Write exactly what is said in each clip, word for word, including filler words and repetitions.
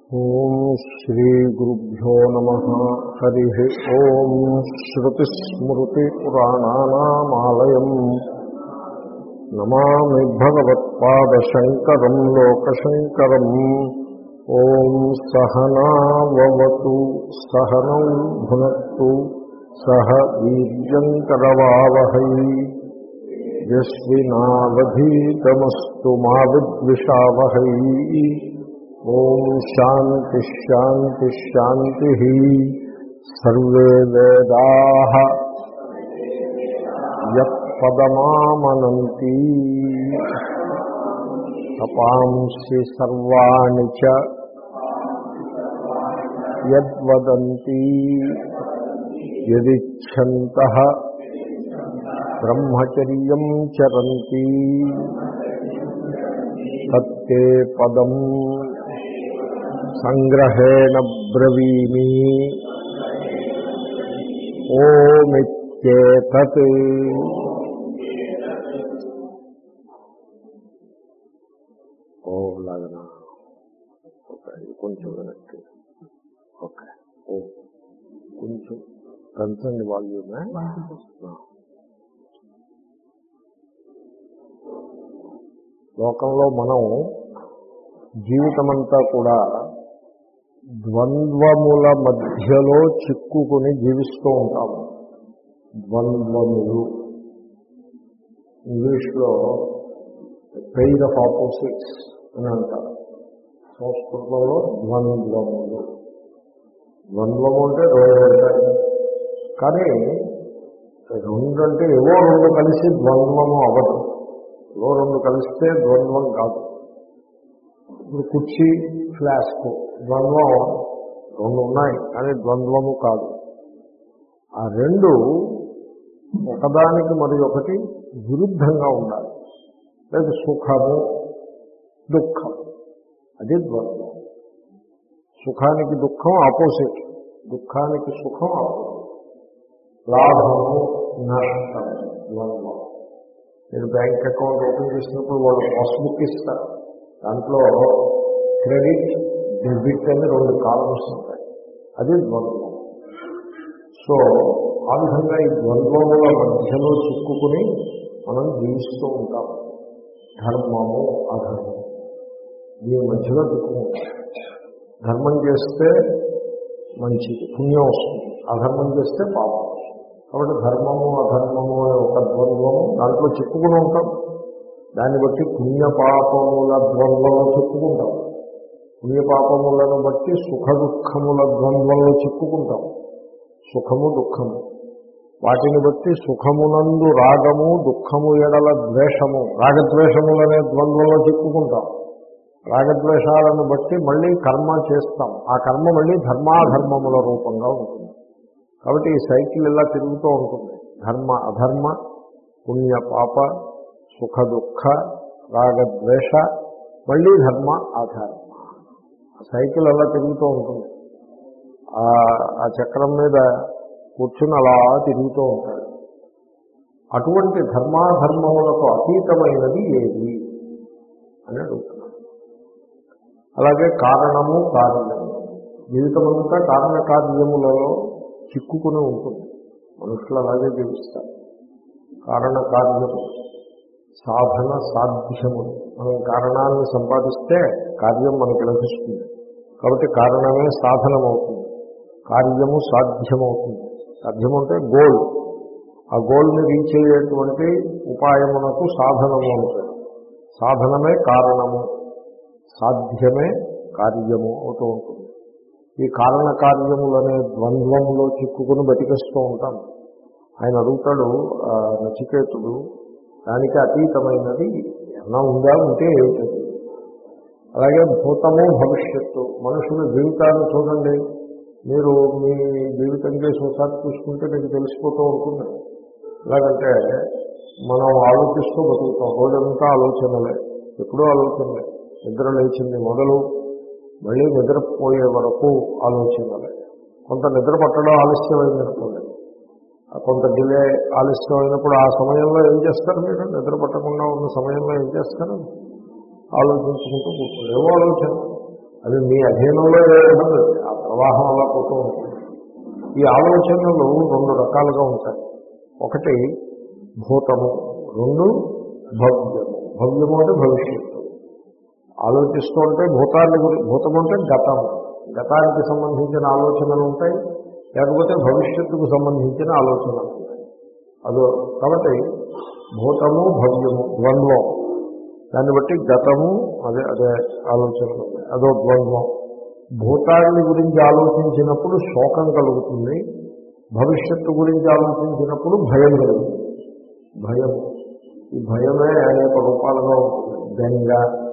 ఓం శ్రీ గురుభ్యో నమః. హరి ఓం. శ్రుతిస్మృతిపురాణానామాలయం నమామి భగవత్పాదశంకరం లోకశంకరం. ఓం సహనావతు సహనౌ భునక్తు సహ వీర్యంకరవావహై యస్మినావధీతమస్తు మా విద్విషావహై. ఓం శాంతి శాంతి శాంతి. సర్వే వేదాః యత్పదమామనంతి తపాంసి సర్వాణి చ యద్వదంతి యదిచ్ఛन्तః బ్రహ్మచర్యం చరంతి తత్తే పదం సంగ్రహేణ బ్రవీమి. ఓమిత్యేతత్. ఓ లాగనా ఓకే, కొంచెం వెనక్కి. ఓకే, ఓ కొంచెం పెంచండి వాల్యూమే. లోకంలో మనం జీవితమంతా కూడా ద్వంద్వముల మధ్యలో చిక్కుకుని జీవిస్తూ ఉంటాము. ద్వంద్వములు ఇంగ్లీష్లో పెయిర్ ఆఫ్ ఆపోజిట్స్ అని అంటారు. సంస్కృతంలో ద్వంద్వములు. ద్వంద్వము అంటే రెండు ఉంటాయి, కానీ రెండు అంటే ఏవో రెండు కలిసి ద్వంద్వము అవ్వదు. ఏవో రెండు కలిస్తే ద్వంద్వం కాదు. ఇప్పుడు కుర్చీ, ఫ్లాస్క్ ద్వంద్వం రెండు ఉన్నాయి, కానీ ద్వంద్వము కాదు. ఆ రెండు ఒకదానికి మరి ఒకటి విరుద్ధంగా ఉండాలి. లేదా సుఖము దుఃఖం, అది ద్వంద్వం. సుఖానికి దుఃఖం ఆపోజిట్, దుఃఖానికి సుఖం ఆపోజిట్. లాభము నష్టము ద్వంద్వం. మీరు బ్యాంక్ అకౌంట్ ఓపెన్ చేసినప్పుడు వాళ్ళు పాస్బుక్ ఇస్తారు. దాంట్లో క్రెడిట్, డెబిట్ అని రెండు కాలమ్స్ ఉంటాయి. అది ద్వంద్వం. సో ఆ విధంగా ఈ ద్వంద్వముల మధ్యలో చిక్కుకుని మనం జీవిస్తూ ఉంటాం. ధర్మము అధర్మము దీని మధ్యలో చిక్కుకుంటాం. ధర్మం చేస్తే మంచిది, పుణ్యం వస్తుంది. అధర్మం చేస్తే పాపం వస్తుంది. కాబట్టి ధర్మము అధర్మము అనే ఒక ద్వంద్వము దాంట్లో చిక్కుకుని ఉంటాం. దాన్ని బట్టి పుణ్యపాపముల ద్వంద్వంలో చిక్కుకుంటాం. పుణ్యపాపములను బట్టి సుఖ దుఃఖముల ద్వంద్వంలో చిక్కుకుంటాం. సుఖము దుఃఖము వాటిని బట్టి సుఖమునందు రాగము, దుఃఖము ఎడల ద్వేషము, రాగద్వేషములనే ద్వంద్వంలో చిక్కుకుంటాం. రాగద్వేషాలను బట్టి మళ్ళీ కర్మ చేస్తాం. ఆ కర్మ మళ్ళీ ధర్మాధర్మముల రూపంగా ఉంటుంది. కాబట్టి ఈ సైకిల్ ఇలా తిరుగుతూ ఉంటుంది. ధర్మ అధర్మ, పుణ్య పాప, సుఖ దుఃఖ, రాగద్వేష, మళ్ళీ ధర్మ అధర్మ. ఆ సైకిల్ అలా తిరుగుతూ ఉంటుంది. ఆ చక్రం మీద కూర్చుని అలా తిరుగుతూ ఉంటాడు. అటువంటి ధర్మాధర్మములకు అతీతమైనది ఏది అని అడుగుతున్నాడు. అలాగే కారణము కార్యము. జీవితమంతా కారణ కార్యములలో చిక్కుకుని ఉంటుంది. మనుషులు అలాగే జీవిస్తారు. కారణ కార్యము, సాధన సాధ్యము. మనం కారణాన్ని సంపాదిస్తే కార్యం మనకి లభిస్తుంది. కాబట్టి కారణమే సాధనమవుతుంది, కార్యము సాధ్యమవుతుంది. సాధ్యము అంటే గోల్. ఆ గోల్ని రీచ్ అయ్యేటువంటి ఉపాయమునకు సాధనము అవుతుంది. సాధనమే కారణము, సాధ్యమే కార్యము అవుతూ ఉంటుంది. ఈ కారణ కార్యములనే ద్వంద్వంలో చిక్కుకుని బతికేస్తూ ఉంటాం. ఆయన అడుగుతాడు నచికేతుడు, దానికి అతీతమైనది ఏమన్నా ఉందా, ఉంటే ఏమిటది? అలాగే భూతము భవిష్యత్తు. మనుషుల జీవితాన్ని చూడండి. మీరు మీ జీవితం చేసి ఒకసారి చూసుకుంటే మీకు తెలిసిపోతూ ఉంటుంది. ఎలాగంటే మనం ఆలోచిస్తూ బతుకుతాం. రోజంతా ఆలోచనలే, ఎప్పుడూ ఆలోచనలే. నిద్ర లేచింది మొదలు మళ్ళీ నిద్రపోయే వరకు ఆలోచనలే. కొంత నిద్ర పట్టడం ఆలస్యమైందనుకోండి, కొంత డిలే ఆలస్యం అయినప్పుడు ఆ సమయంలో ఏం చేస్తారు? మీరు నిద్ర పట్టకుండా ఉన్న సమయంలో ఏం చేస్తారు? ఆలోచించుకుంటూ కూర్చోండి. ఏవో ఆలోచన అది మీ అధీనంలో ఉండదు, ఆ ప్రవాహం అలా పోతూ ఉంటుంది. ఈ ఆలోచనలు రెండు రకాలుగా ఉంటాయి. ఒకటి భూతము, రెండు భవ్యము. భవ్యము అంటే భవిష్యత్తు. ఆలోచిస్తూ ఉంటే భూతాన్ని గురించి, భూతం అంటే గతం, గతానికి సంబంధించిన ఆలోచనలు ఉంటాయి, లేకపోతే భవిష్యత్తుకు సంబంధించిన ఆలోచనలు ఉంటాయి. అదో కాబట్టి భూతము భవ్యము ద్వంద్వం, దాన్ని బట్టి గతము అదే అదే ఆలోచనలు ఉన్నాయి, అదో ద్వంద్వం. భూతాన్ని గురించి ఆలోచించినప్పుడు శోకం కలుగుతుంది, భవిష్యత్తు గురించి ఆలోచించినప్పుడు భయం కలుగుతుంది. భయము, ఈ భయమే అనేక రూపాలుగా ఉంటుంది. బెంగ,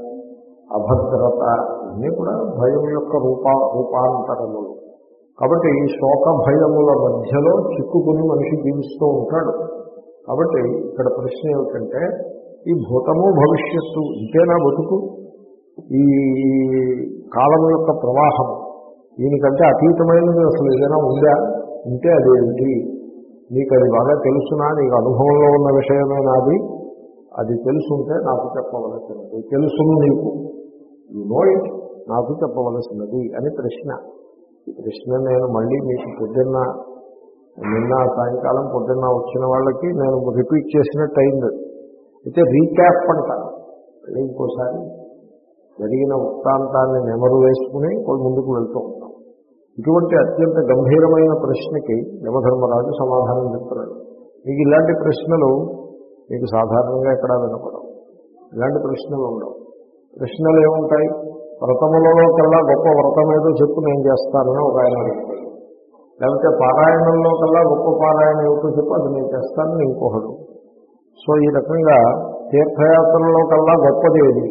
అభద్రత ఇవన్నీ కూడా భయం యొక్క రూపా రూపాంతరములు. కాబట్టి ఈ శోక భయముల మధ్యలో చిక్కుకుని మనిషి జీవిస్తూ ఉంటాడు. కాబట్టి ఇక్కడ ప్రశ్న ఏమిటంటే, ఈ భూతము భవిష్యత్తు ఇంతేనా బతుకు? ఈ కాలం యొక్క ప్రవాహం దీనికంటే అతీతమైనది అసలు ఏదైనా ఉందా? ఉంటే అదేంటి? నీకు అది బాగా తెలుసునా? నీకు అనుభవంలో ఉన్న విషయమేనా అది? అది తెలుసుంటే నాకు చెప్పవలసినది. తెలుసును నీకు, యు నో ఇట్, నాకు చెప్పవలసినది అని ప్రశ్న. ఈ ప్రశ్న నేను మళ్ళీ మీకు పొద్దున్న నిన్న సాయంకాలం పొద్దున్న వచ్చిన వాళ్ళకి నేను రిపీట్ చేసినట్టు అయింది. అయితే రీక్యాప్ అంటారు. మళ్ళీ ఇంకోసారి జరిగిన వృత్తాంతాన్ని నెమరు వేసుకుని ముందుకు వెళ్తూ ఉంటాం. ఇటువంటి అత్యంత గంభీరమైన ప్రశ్నకి యమధర్మరాజు సమాధానం చెప్తున్నాడు. మీకు ఇలాంటి ప్రశ్నలు మీకు సాధారణంగా ఎక్కడా వినపడవు. ఇలాంటి ప్రశ్నలు ఉండవు. ప్రశ్నలు ఏముంటాయి? వ్రతములలో కల్లా గొప్ప వ్రతం ఏదో చెప్పు నేను చేస్తానని ఒక ఆయన అడుగుతాడు. లేకపోతే పారాయణంలో కల్లా గొప్ప పారాయణ ఏమిటో చెప్పు అది నేను చేస్తానని ఇంకొకడు. సో ఈ రకంగా తీర్థయాత్రలో కల్లా గొప్పది ఏది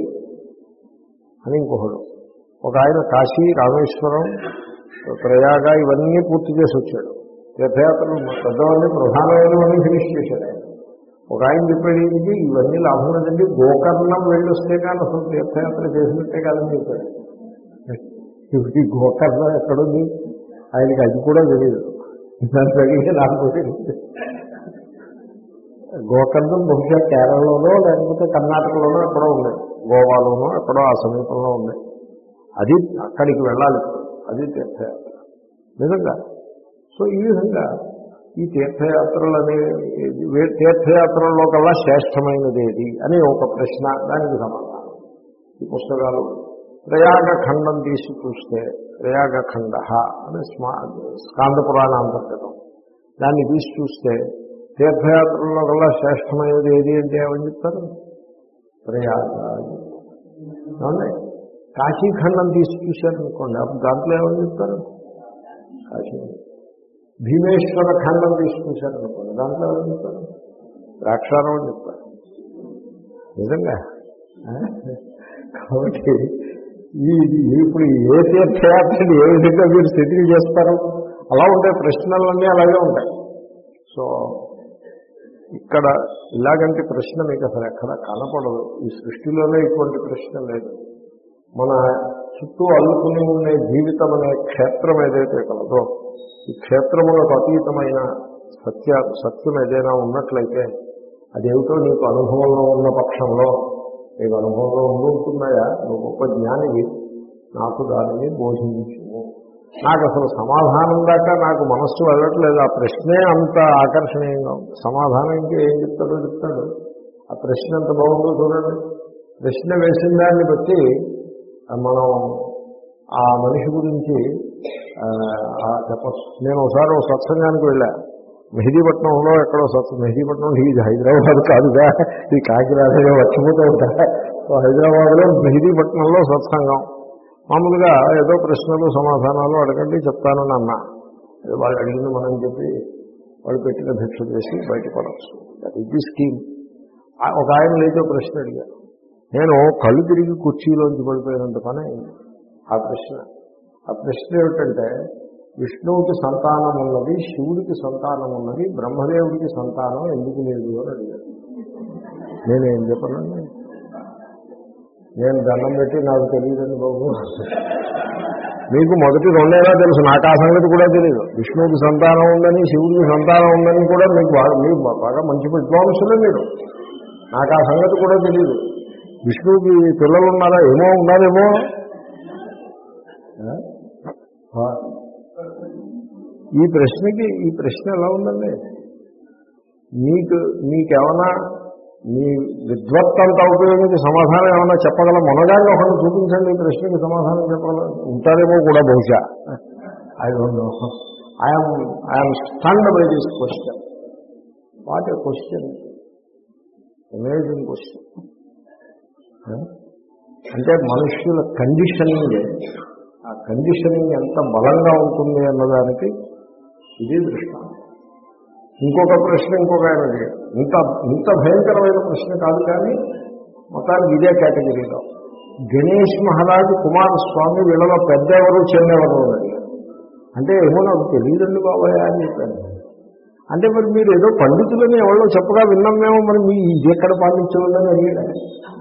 అని ఇంకొకడు. ఒక ఆయన కాశీ, రామేశ్వరం, ప్రయాగ ఇవన్నీ పూర్తి చేసి వచ్చాడు. తీర్థయాత్రలు పెద్దవన్నీ ప్రధానమైనవన్నీ ఫినిష్ చేశాడు ఆయన. ఒక ఆయన చెప్పాడు, ఇది ఇవన్నీ లాభం లేదండి, గోకర్ణం వెళ్ళి వస్తే కానీ అసలు తీర్థయాత్ర చేసినట్టే కాదని చెప్పాడు. ఈ గోకర్ణం ఎక్కడుంది? ఆయనకి అది కూడా తెలియదు. దాన్ని అడిగితే నాకు తెలియదు. గోకర్ణం బహుశా కేరళలోనో లేకపోతే కర్ణాటకలోనో ఎక్కడో ఉన్నాయి, గోవాలోనో ఎక్కడో ఆ సమీపంలో ఉన్నాయి. అది అక్కడికి వెళ్ళాలి, అది తీర్థయాత్ర నిజంగా. సో ఈ విధంగా ఈ తీర్థయాత్రలు అనే తీర్థయాత్రల్లో కల్లా శ్రేష్టమైనది ఏది అని ఒక ప్రశ్న, దానికి సమాధానం ఈ పుస్తకాలు. ప్రయాగఖండం తీసి చూస్తే ప్రయాగఖండ అని స్మా స్కాంద పురాణాంతర్గతం, దాన్ని తీసి చూస్తే తీర్థయాత్రల్లో కల్లా శ్రేష్టమైనది ఏది అంటే ఏమని చెప్తారు? ప్రయాగ. అవునండి. కాశీఖండం తీసి చూశారనుకోండి, అప్పుడు దాంట్లో ఏమని చెప్తారు? కాశీ. భీమేశ్వర ఖండం తీసి చూశారనుకోండి, దాంట్లో ఏమని చెప్తారు? ద్రాక్షారం అని చెప్తారు. నిజంగా. కాబట్టి ఈ ఇప్పుడు ఏ తీర్థయాత్రని ఏ విధంగా మీరు సెటిల్ చేస్తారు? అలా ఉంటాయి ప్రశ్నలన్నీ, అలాగే ఉంటాయి. సో ఇక్కడ ఇలాగంటి ప్రశ్న మీకు అసలు ఎక్కడ కనపడదు. ఈ సృష్టిలోనే ఇటువంటి ప్రశ్న లేదు. మన చుట్టూ అల్లుకుని ఉండే జీవితం అనే క్షేత్రం ఏదైతే కలదో, ఈ క్షేత్రములకు అతీతమైన సత్య సత్యం ఏదైనా ఉన్నట్లయితే అదేమిటో నీకు అనుభవంలో ఉన్న పక్షంలో, నీకు అనుభవంలో ఉండుంటున్నాయా, నువ్వు గొప్ప జ్ఞానివి, నాకు దానిని బోధించుము. నాకు అసలు సమాధానం దాకా నాకు మనస్సు వెళ్ళట్లేదు. ఆ ప్రశ్నే అంత ఆకర్షణీయంగా ఉంది. సమాధానం ఇంకా ఏం చెప్తాడో చెప్తాడు. ఆ ప్రశ్న ఎంత బాగుందో చూడండి. ప్రశ్న వేసిన దాన్ని బట్టి మనం ఆ మనిషి గురించి చెప్పచ్చు. నేను ఒకసారి ఒక సత్సంగానికి వెళ్ళా, మెహదీపట్నంలో ఎక్కడో సత్సంగం. మెహదీపట్నం ఇది హైదరాబాద్ కాదుగా, ఇది కాకినాడలో వచ్చిపోతూ ఉంటా. హైదరాబాద్లో మెహదీపట్నంలో సత్సంగం. మామూలుగా ఏదో ప్రశ్నలు సమాధానాలు అడగండి చెప్తానని అన్నా. ఏదో వాళ్ళు అడిగింది మనం చెప్పి వాళ్ళు పెట్టిన భిక్ష చేసి బయటపడవచ్చు. That is the scheme. ఒక ఆయన లేచో ప్రశ్న అడిగారు. నేను కళ్ళు తిరిగి కుర్చీలోంచి పడిపోయినంత పని అయింది. ఆ ప్రశ్న ఆ ప్రశ్న ఏమిటంటే, విష్ణువుకి సంతానం ఉన్నది, శివుడికి సంతానం ఉన్నది, బ్రహ్మదేవుడికి సంతానం ఎందుకు లేదు అని అడిగారు. నేనేం చెప్పనండి, నేను దండం పెట్టి నాకు తెలియదండి బాబు. మీకు మొదటి రెండేలా తెలుసు, నాకు ఆ సంగతి కూడా తెలియదు. విష్ణువుకి సంతానం ఉందని, శివుడికి సంతానం ఉందని కూడా మీకు బాగా మీరు బాగా మంచి విద్వాంసులే మీరు. నాకు ఆ సంగతి కూడా తెలియదు. విష్ణువుకి పిల్లలు ఉన్నారా? ఏమో ఉన్నారేమో. ఈ ప్రశ్నకి ఈ ప్రశ్న ఎలా ఉందండి? మీకు మీకేమన్నా మీ విద్వత్తంతా ఉపయోగించి సమాధానం ఏమన్నా చెప్పగల మొనగాన్ని ఒకరిని చూపించండి. ఈ ప్రశ్నకి సమాధానం చెప్పగల ఉంటారేమో కూడా బహుశా. I don't know. I'm I'm stunned by this question. What a question, amazing question. అంటే మనుష్యుల కండిషనింగ్, ఆ కండిషనింగ్ ఎంత బలంగా ఉంటుంది అన్నదానికి ఇది దృష్టాంతం. ఇంకొక ప్రశ్న ఇంకొక ఆయన అడిగాడు. ఇంత ఇంత భయంకరమైన ప్రశ్న కాదు, కానీ మొత్తానికి ఇదే కేటగిరీలో. గణేష్ మహారాజు కుమారస్వామి వీళ్ళలో పెద్ద ఎవరు చిన్నెవరు అని. అంటే ఏమో నాకు తెలియదండి బాబాయ్ అని చెప్పాను. అంటే మరి మీరు ఏదో పండితులని ఎవరో చెప్పగా విన్నాం మేము, మరి మీ ఇది ఎక్కడ పాటించవద్దని అడిగాడు.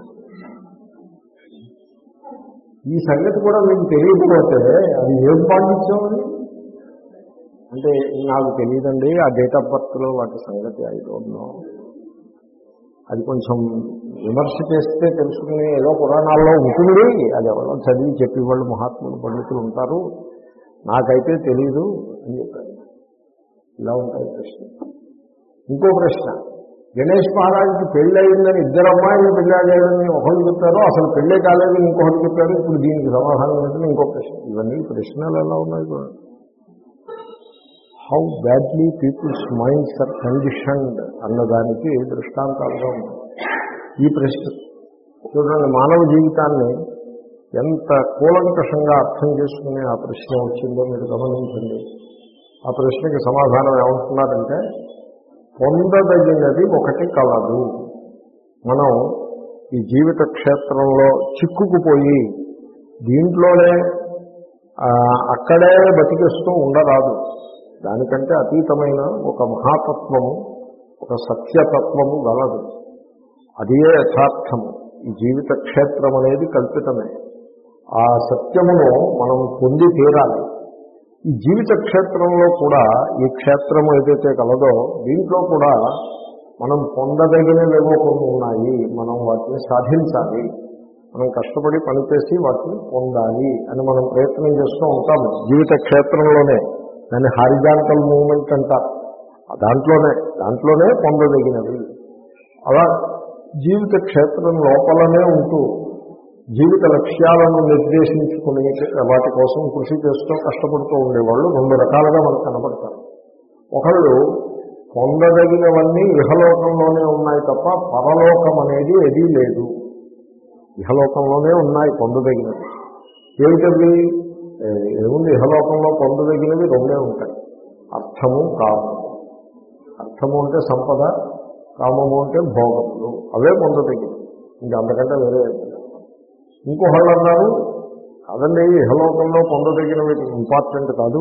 ఈ సంగతి కూడా మీకు తెలియకపోతే అది ఏం పాటించామని అంటే నాకు తెలియదండి, ఆ డేట్ ఆఫ్ బర్త్లో వాటి సంగతి ఐ డోంట్ నో. అది కొంచెం విమర్శ చేస్తే తెలుసుకుని ఏదో పురాణాల్లో ఉంటుంది, అది ఎవరో చదివి చెప్పేవాళ్ళు మహాత్ములు పండితులు ఉంటారు, నాకైతే తెలీదు అని చెప్పారు. ఇలా ఉంటాయి ప్రశ్న. ఇంకో ప్రశ్న, గణేష్ మహారాజుకి పెళ్ళి అయిందని ఇద్దరు అమ్మాయిలు పెళ్ళి అయ్యాడని ఒకళ్ళు చెప్పారు, అసలు పెళ్ళే కాలేదని ఇంకొకటి చెప్పారు. ఇప్పుడు దీనికి సమాధానం ఏంటంటే ఇంకో ప్రశ్న. ఇవన్నీ ప్రశ్నలు ఎలా ఉన్నాయి చూడండి. How badly people's minds are conditioned అన్నదానికి దృష్టాంతాలుగా ఉన్నాయి ఈ ప్రశ్న. చూడండి, మానవ జీవితాన్ని ఎంత కూలంకషంగా అర్థం చేసుకుని ఆ ప్రశ్న వచ్చిందో మీరు గమనించండి. ఆ ప్రశ్నకి సమాధానం ఏమంటున్నారంటే, పొందదగినది ఒకటి కలదు. మనం ఈ జీవిత క్షేత్రంలో చిక్కుకుపోయి దీంట్లోనే అక్కడే బతికిస్తూ ఉండరాదు. దానికంటే అతీతమైన ఒక మహాతత్వము, ఒక సత్యతత్వము గలదు. అదే యథార్థము. ఈ జీవిత క్షేత్రం అనేది కల్పితమే. ఆ సత్యమును మనం పొంది తీరాలి. ఈ జీవిత క్షేత్రంలో కూడా ఈ క్షేత్రము ఏదైతే కలదో దీంట్లో కూడా మనం పొందదగినవేవో కొన్ని ఉన్నాయి. మనం వాటిని సాధించాలి, మనం కష్టపడి పనిచేసి వాటిని పొందాలి అని మనం ప్రయత్నం చేస్తూ ఉంటాము జీవిత క్షేత్రంలోనే. దాన్ని హారిజాంటల్ మూవ్మెంట్ అంటారు. దాంట్లోనే దాంట్లోనే పొందదగినవి. అలా జీవిత క్షేత్రం లోపలనే ఉంటూ జీవిత లక్ష్యాలను నిర్దేశించుకుని వాటి కోసం కృషి చేస్తూ కష్టపడుతూ ఉండేవాళ్ళు రెండు రకాలుగా మనకు కనపడతారు. ఒకళ్ళు పొందదగినవన్నీ ఇహలోకంలోనే ఉన్నాయి తప్ప పరలోకం అనేది ఏదీ లేదు. ఇహలోకంలోనే ఉన్నాయి పొందదగినవి. ఏమిటవి? ఏముంది, ఇహలోకంలో పొందదగినవి రెండే ఉంటాయి, అర్థము కామము. అర్థము అంటే సంపద, కామము అంటే భోగములు. అవే పొందదగినవి, ఇంకా అంతకంటే వేరే. ఇంకొకళ్ళు అన్నారు, అదండి ఇహలోకంలో పొందదగినవి ఇంపార్టెంట్ కాదు,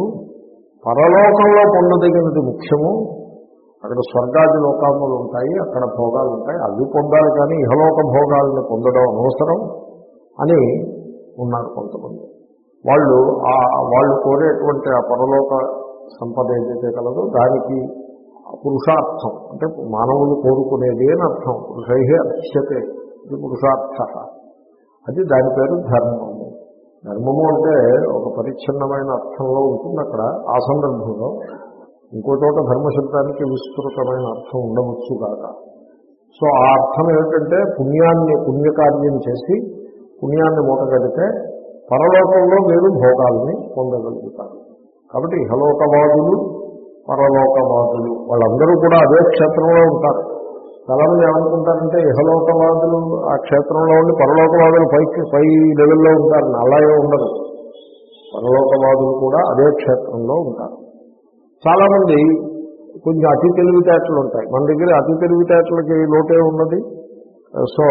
పరలోకంలో పొందదగినది ముఖ్యము. అక్కడ స్వర్గాది లోకాములు ఉంటాయి, అక్కడ భోగాలు ఉంటాయి, అవి పొందాలి, కానీ ఇహలోక భోగాలను పొందడం అనవసరం అని ఉన్నారు కొంతమంది. వాళ్ళు ఆ వాళ్ళు కోరేటువంటి ఆ పరలోక సంపద ఏదైతే కలదో దానికి పురుషార్థం అంటే మానవులు కోరుకునేది అని అర్థం. పురుషై అర్చ్యతే, ఇది పురుషార్థ. అది దాని పేరు ధర్మము. ధర్మము అంటే ఒక పరిచ్ఛిన్నమైన అర్థంలో ఉంటుంది అక్కడ ఆ సందర్భంలో. ఇంకో చోట ధర్మశబ్దానికి విస్తృతమైన అర్థం ఉండవచ్చు కాక. సో ఆ అర్థం ఏమిటంటే పుణ్యాన్ని పుణ్యకార్యం చేసి పుణ్యాన్ని మూటగడితే పరలోకంలో మీరు భోగాల్ని పొందగలుగుతారు. కాబట్టి ఇహలోకవాదులు పరలోకవాదులు వాళ్ళందరూ కూడా అదే క్షేత్రంలో ఉంటారు. చాలామంది ఏమనుకుంటారంటే ఇహలోకవాదులు ఆ క్షేత్రంలో ఉండి పరలోకవాదులు పైకి పై లెవెల్లో ఉంటారని. అలాగే ఉండదు. పరలోకవాదులు కూడా అదే క్షేత్రంలో ఉంటారు. చాలామంది కొంచెం అతి తెలివితేటలు ఉంటాయి. మన దగ్గర అతి తెలివితేటలకి లోటే ఉన్నది. సో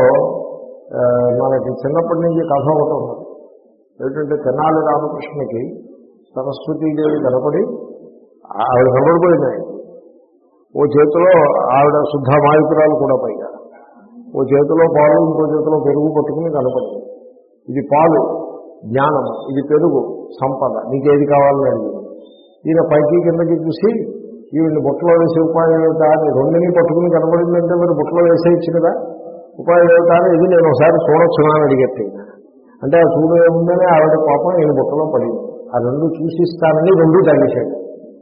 మనకి చిన్నప్పటి నుంచి కథ ఒకటి ఉన్నది. ఏంటంటే తెనాలి రామకృష్ణకి సరస్వతీదేవి కనపడి ఆవిడ కనపడిపోయినాయి. ఓ చేతిలో ఆవిడ శుద్ధ మాయకురాలు కూడా పైగా. ఓ చేతిలో పాలు, ఇంకో చేతిలో పెరుగు పట్టుకుని కనపడింది. ఇది పాలు జ్ఞానము, ఇది పెరుగు సంపద, నీకేది కావాలని అడిగింది. ఈయన పైకి కిందకి చూసి ఈవిడ్ని బుట్టలో వేసే ఉపాయం ఏమిటా అని రెండుని పట్టుకుని కనబడిందంటే మరి బుట్టలో వేసేయచ్చు కదా, ఉపాయం ఏమిటా అని ఇది నేను ఒకసారి చూడొచ్చునా అని అడిగట్టు. అంటే ఆ చూడు ఏముందని ఆవిడ పాపం ఈయన బుట్టలో పడింది. ఆ రెండు చూసి ఇస్తానని రెండు తాగేశాడు.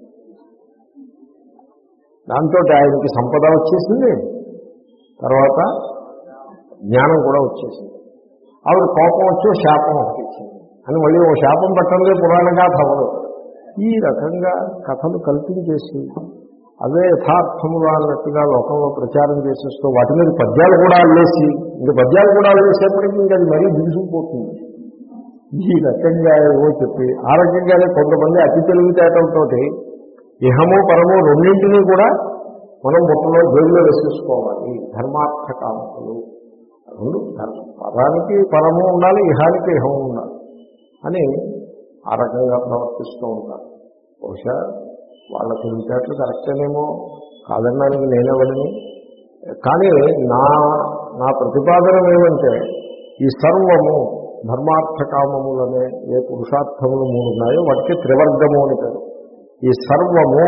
దాంతో ఆయనకి సంపద వచ్చేసింది, తర్వాత జ్ఞానం కూడా వచ్చేసింది. ఆవిడ కోపం వచ్చి శాపం ఒకటి ఇచ్చింది అని మళ్ళీ ఓ శాపం పట్టంలో పురాణ గాథ అవ్వదు. ఈ రకంగా కథలు కల్పించేసి అవే యథార్థముగా అన్నట్టుగా లోకంలో ప్రచారం చేసేస్తూ వాటి మీద పద్యాలు కూడా అల్లేసి, ఇంక పద్యాలు కూడా అల్లేసేప్పటికీ ఇంక అది మరీ దిగుసుకుపోతుంది. ఈ రకంగా ఏవో చెప్పి ఆ రకంగానే కొంతమంది అతి తెలివితేటలతోటి ఇహము పరము రెండింటినీ కూడా మనం బుట్టలో జోలిలో వేసేసుకోవాలి. ధర్మార్థ కామకులు రెండు, పరానికి పరము ఉండాలి, ఇహానికి ఇహము ఉండాలి అని ఆ రకంగా ప్రవర్తిస్తూ ఉంటారు. బహుశా వాళ్ళ తెలివితేటలు కరెక్టేనేమో, కాదనడానికి నేనెవడిని. కానీ నా నా ప్రతిపాదన ఏమంటే ఈ సర్వము ధర్మార్థ కామములనే ఏ పురుషార్థములు మూడు ఉన్నాయో వాటికి త్రివర్గము అని పేరు. ఈ సర్వము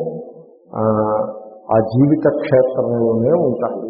ఆ జీవిత క్షేత్రంలోనే ఉంటాయి.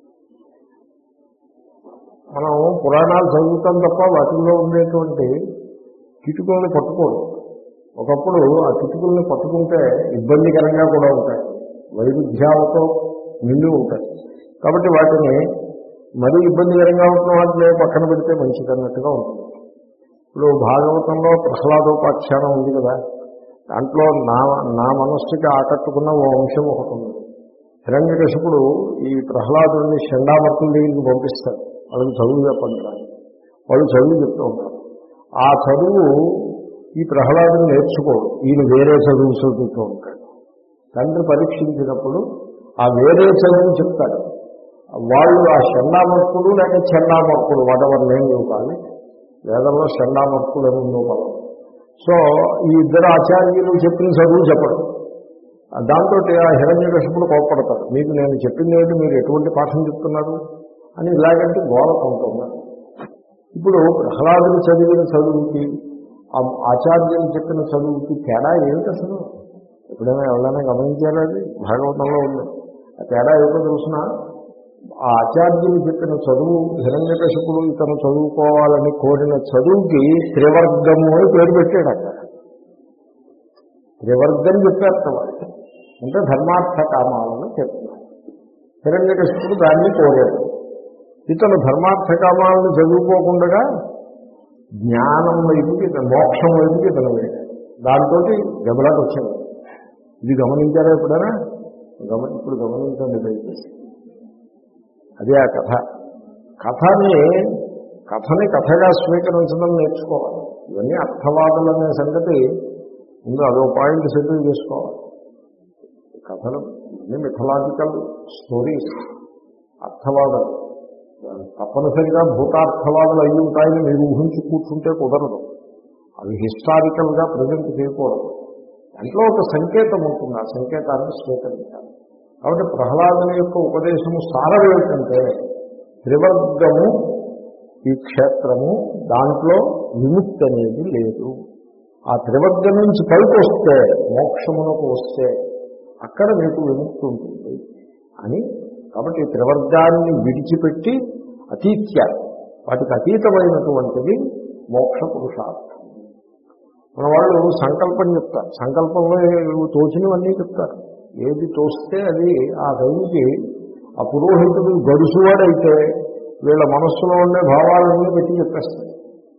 మనం పురాణాలు చదువుతాం తప్ప వాటిల్లో ఉండేటువంటి కిటుకుల్ని పట్టుకోడు. ఒకప్పుడు ఆ కిటుకుల్ని పట్టుకుంటే ఇబ్బందికరంగా కూడా ఉంటాయి, వైరుధ్యాలతో నిండి ఉంటాయి. కాబట్టి వాటిని మరీ ఇబ్బందికరంగా ఉంటున్న వాటిని పక్కన పెడితే మంచిదన్నట్టుగా ఉంటుంది. ఇప్పుడు భాగవతంలో ప్రహ్లాదోపాఖ్యానం ఉంది కదా, దాంట్లో నా నా మనస్సుకి ఆకట్టుకున్న ఓ అంశం ఒకటి ఉంది. హిరణ్యకశిపుడు ఈ ప్రహ్లాదుని షండామర్తుల దగ్గరికి పంపిస్తారు, వాళ్ళకి చదువు చెప్పండి. వాళ్ళు చదువు చెప్తూ ఉంటారు. ఆ చదువు ఈ ప్రహ్లాదుని నేర్చుకోడు, ఈయన వేరే చదువు చదువుతూ ఉంటాడు. తండ్రి పరీక్షించినప్పుడు ఆ వేరే చదువు చెప్తాడు. వాళ్ళు ఆ షండామర్కుడు లేక చండామర్కుడు వాటెవర్ నేమ్ ఇవ్వాలి, వేదంలో షండామర్కుడు అని ఉందో పదం. సో ఈ ఇద్దరు ఆచార్యులు చెప్పిన చదువు చెప్పడం, దాంతో ఆ హిరణ్యకశిపుడు కోప్పడతాడు, మీకు నేను చెప్పింది ఏమిటి, మీరు ఎటువంటి పాఠం చెప్తున్నారు అని ఇలాగంటే గోల కొంటున్నారు. ఇప్పుడు ప్రహ్లాదులు చదివిన చదువుకి ఆచార్యులు చెప్పిన చదువుకి తేడా ఏమిటి అసలు? ఎప్పుడైనా ఎవరైనా గమనించారా? అది భాగవతంలో ఉంది. ఆ తేడా ఏమిటో తెలుసిన, ఆ ఆచార్యులు చెప్పిన చదువు హిరణ్యకశిపుడు ఇతను చదువుకోవాలని కోరిన చదువుకి త్రివర్గము అని పేరు పెట్టాడు. అక్కడ త్రివర్గం చెప్పారు వాళ్ళకి, అంటే ధర్మార్థ కామాలను చెప్తున్నారు. హిరణ్యకశిపుడు దాన్ని కోరాడు. ఇతను ధర్మార్థ కామాలను చదువుకోకుండా జ్ఞానం వైపుకి, మోక్షం వైపుకి ఇతను వెళ్ళాడు. దాంతో గబలాట్ వచ్చింది. ఇది గమనించారా ఎప్పుడైనా? గమని ఇప్పుడు గమనించండి దయచేసి. అదే ఆ కథ. కథని కథని కథగా స్వీకరించడం నేర్చుకోవాలి. ఇవన్నీ అర్థవాదులు అనే సంగతి ముందు అదో పాయింట్ సెటిల్ చేసుకోవాలి. కథలు ఇవన్నీ మిథలాజికల్ స్టోరీస్, అర్థవాదాలు. తప్పనిసరిగా భూతార్థవాదులు అయ్యి ఉంటాయని మీరు ఊహించి కూర్చుంటే కుదరదు. అవి హిస్టారికల్గా ప్రజెంట్ చేయకూడదు. దాంట్లో ఒక సంకేతం ఉంటుంది, ఆ సంకేతాన్ని స్వీకరించాలి. కాబట్టి ప్రహ్లాదుని యొక్క ఉపదేశము సారం ఏమిటంటే త్రివర్గము ఈ క్షేత్రము, దాంట్లో విముక్తి అనేది లేదు. ఆ త్రివర్గం నుంచి పైకి వస్తే, మోక్షమునకు వస్తే అక్కడ మీకు విముక్తి ఉంటుంది అని. కాబట్టి త్రివర్గాన్ని విడిచిపెట్టి అతీత్య, వాటికి అతీతమైనటువంటిది మోక్ష పురుషార్థం. మన వాళ్ళు సంకల్పం చెప్తారు, సంకల్పంలో తోచినవన్నీ చెప్తారు. ఏది తోస్తే అది ఆ రైలుకి ఆ పురోహితుడు గడుసువాడైతే వీళ్ళ మనస్సులో ఉండే భావాలన్నీ పెట్టి చెప్పేస్తారు.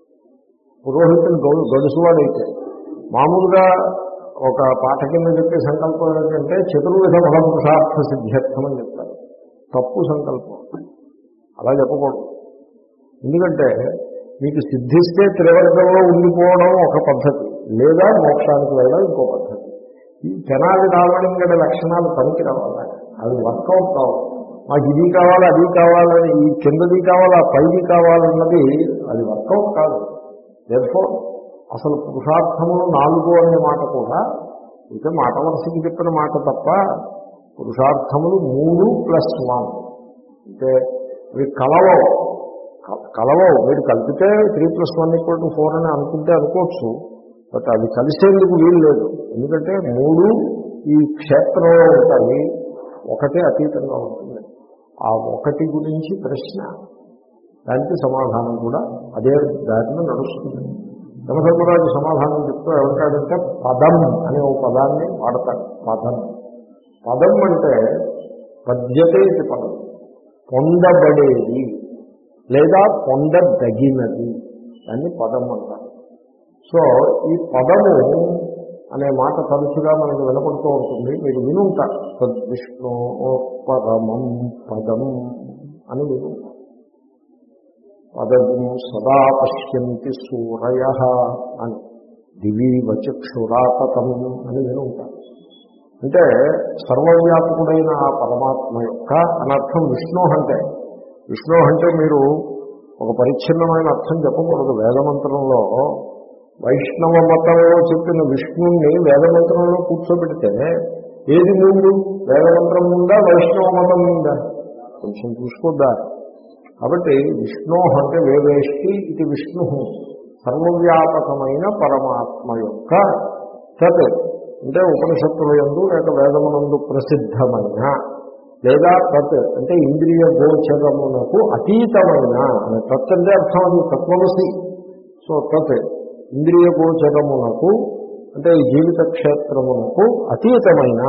పురోహితుడు గడు గడుసువాడైతే మామూలుగా ఒక పాట కింద చెప్పే సంకల్పం ఏంటంటే చతుర్విధ ఫల పురుషార్థ సిద్ధ్యర్థం అని చెప్తారు. తప్పు సంకల్పం, అలా చెప్పకూడదు. ఎందుకంటే మీకు సిద్ధిస్తే త్రివర్గంలో ఉండిపోవడం ఒక పద్ధతి, లేదా మోక్షానికి వెళ్ళడం ఇంకో పద్ధతి. ఈ తెనాలి రావణింగడి లక్షణాలు పనికి రావాలి, అది వర్కౌట్ కావాలి. మాకు ఇది కావాలి అది కావాలని, ఈ కిందది కావాలి ఆ పైది కావాలన్నది అది వర్కౌట్ కాదు. దేర్ఫోర్ అసలు పురుషార్థములు నాలుగు అనే మాట కూడా ఇంకా మాట వరుసకి చెప్పిన మాట తప్ప, పురుషార్థములు మూడు ప్లస్ వన్ అంటే అవి కలవవు కలవవు మీరు కలిపితే three plus one equal to four అని అనుకుంటే అనుకోవచ్చు. బట్ అది కలిసేందుకు వీలు లేదు. ఎందుకంటే మూడు ఈ క్షేత్రంలో ఉంటాయి, ఒకటే అతీతంగా ఉంటుంది. ఆ ఒకటి గురించి ప్రశ్న. దానికి సమాధానం కూడా అదే దారిలో నడుస్తుంది. యమధర్మరాజు సమాధానం చెప్తూ ఏమంటాడంటే పదం అనే ఒక పదాన్ని వాడతాడు. పదం పదం అంటే పద్యతే ఇది పదం, పొందబడేది లేదా పొందదగినది, దాన్ని పదం అంటారు. సో ఈ పదము అనే మాట తరచుగా మనకు వినపడుతూ ఉంటుంది. మీరు వినుంటారు, తద్విష్ణు పరమం పదం అని వినుంటారు. పదం సదా పశ్యంతి సూరయ అని, దివీవ చక్షురాతతం అని వినుంటారు. అంటే సర్వవ్యాపకుడైన ఆ పరమాత్మ యొక్క అనర్థం విష్ణు అంటే. విష్ణు అంటే మీరు ఒక పరిచ్ఛిన్నమైన అర్థం చెప్పకూడదు. వేదమంత్రంలో వైష్ణవ మతంలో చెప్పిన విష్ణువుని వేదమంత్రంలో కూర్చోబెడితే ఏది ముందు, వేదమంత్రం ముందా వైష్ణవ మతం ముందా? కొంచెం చూసుకోద్దా. కాబట్టి విష్ణు అంటే వేవేష్టి ఇది విష్ణు, సర్వవ్యాపకమైన పరమాత్మ యొక్క తత్ అంటే ఉపనిషత్తుల యందు లేక వేదమునందు ప్రసిద్ధమైన, లేదా తత్ అంటే ఇంద్రియ గోచరమునకు అతీతమైన. తత్ అంటే అర్థం అది తత్వమసి. సో తత్ ఇంద్రియ గోచరమునకు అంటే జీవిత క్షేత్రమునకు అతీతమైన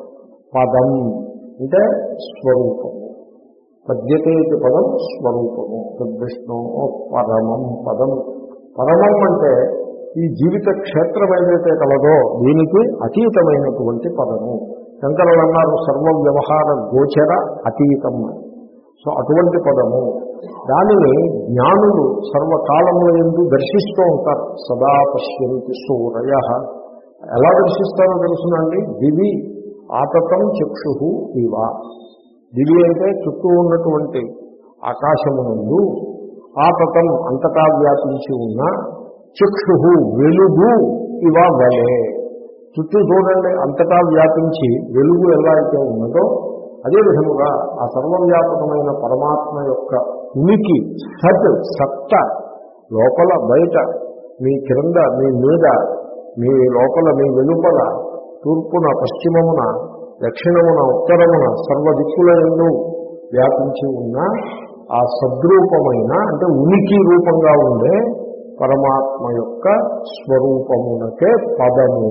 పదం అంటే స్వరూపము. పద్యతే పదం స్వరూపము. తద్విష్ణు పరమం పదం. పరమం అంటే ఈ జీవిత క్షేత్రం ఏదైతే కలదో దీనికి అతీతమైనటువంటి పదము. శంకరులు అన్నారు సర్వ వ్యవహార గోచర అతీతం అని. సో అటువంటి పదము, దానిని జ్ఞానులు సర్వకాలముల యందు దర్శిస్తూ ఉంటారు. సదా పశ్యంతి సూరయ. ఎలా దర్శిస్తారో తెలుసునండి. దివి ఆతతం చక్షు ఇవ. దివి అంటే చుట్టూ ఉన్నటువంటి ఆకాశమునందు, ఆతతం అంతటా వ్యాపించి ఉన్న, చక్షు వెలుగు ఇవ వలే. చుట్టూ చూడండి, అంతటా వ్యాపించి వెలుగు ఎలా అయితే ఉన్నదో అదే విధముగా ఆ సర్వవ్యాపకమైన పరమాత్మ యొక్క ఉనికి సత్ సత్త లోపల బయట, మీ క్రింద మీ మీద, మీ లోపల మీ వెలుపల, తూర్పున పశ్చిమమున దక్షిణమున ఉత్తరమున సర్వ దిక్కుల యందు వ్యాపించి ఉన్న ఆ సద్రూపమైన అంటే ఉనికి రూపంగా ఉండే పరమాత్మ యొక్క స్వరూపమునకే పదము.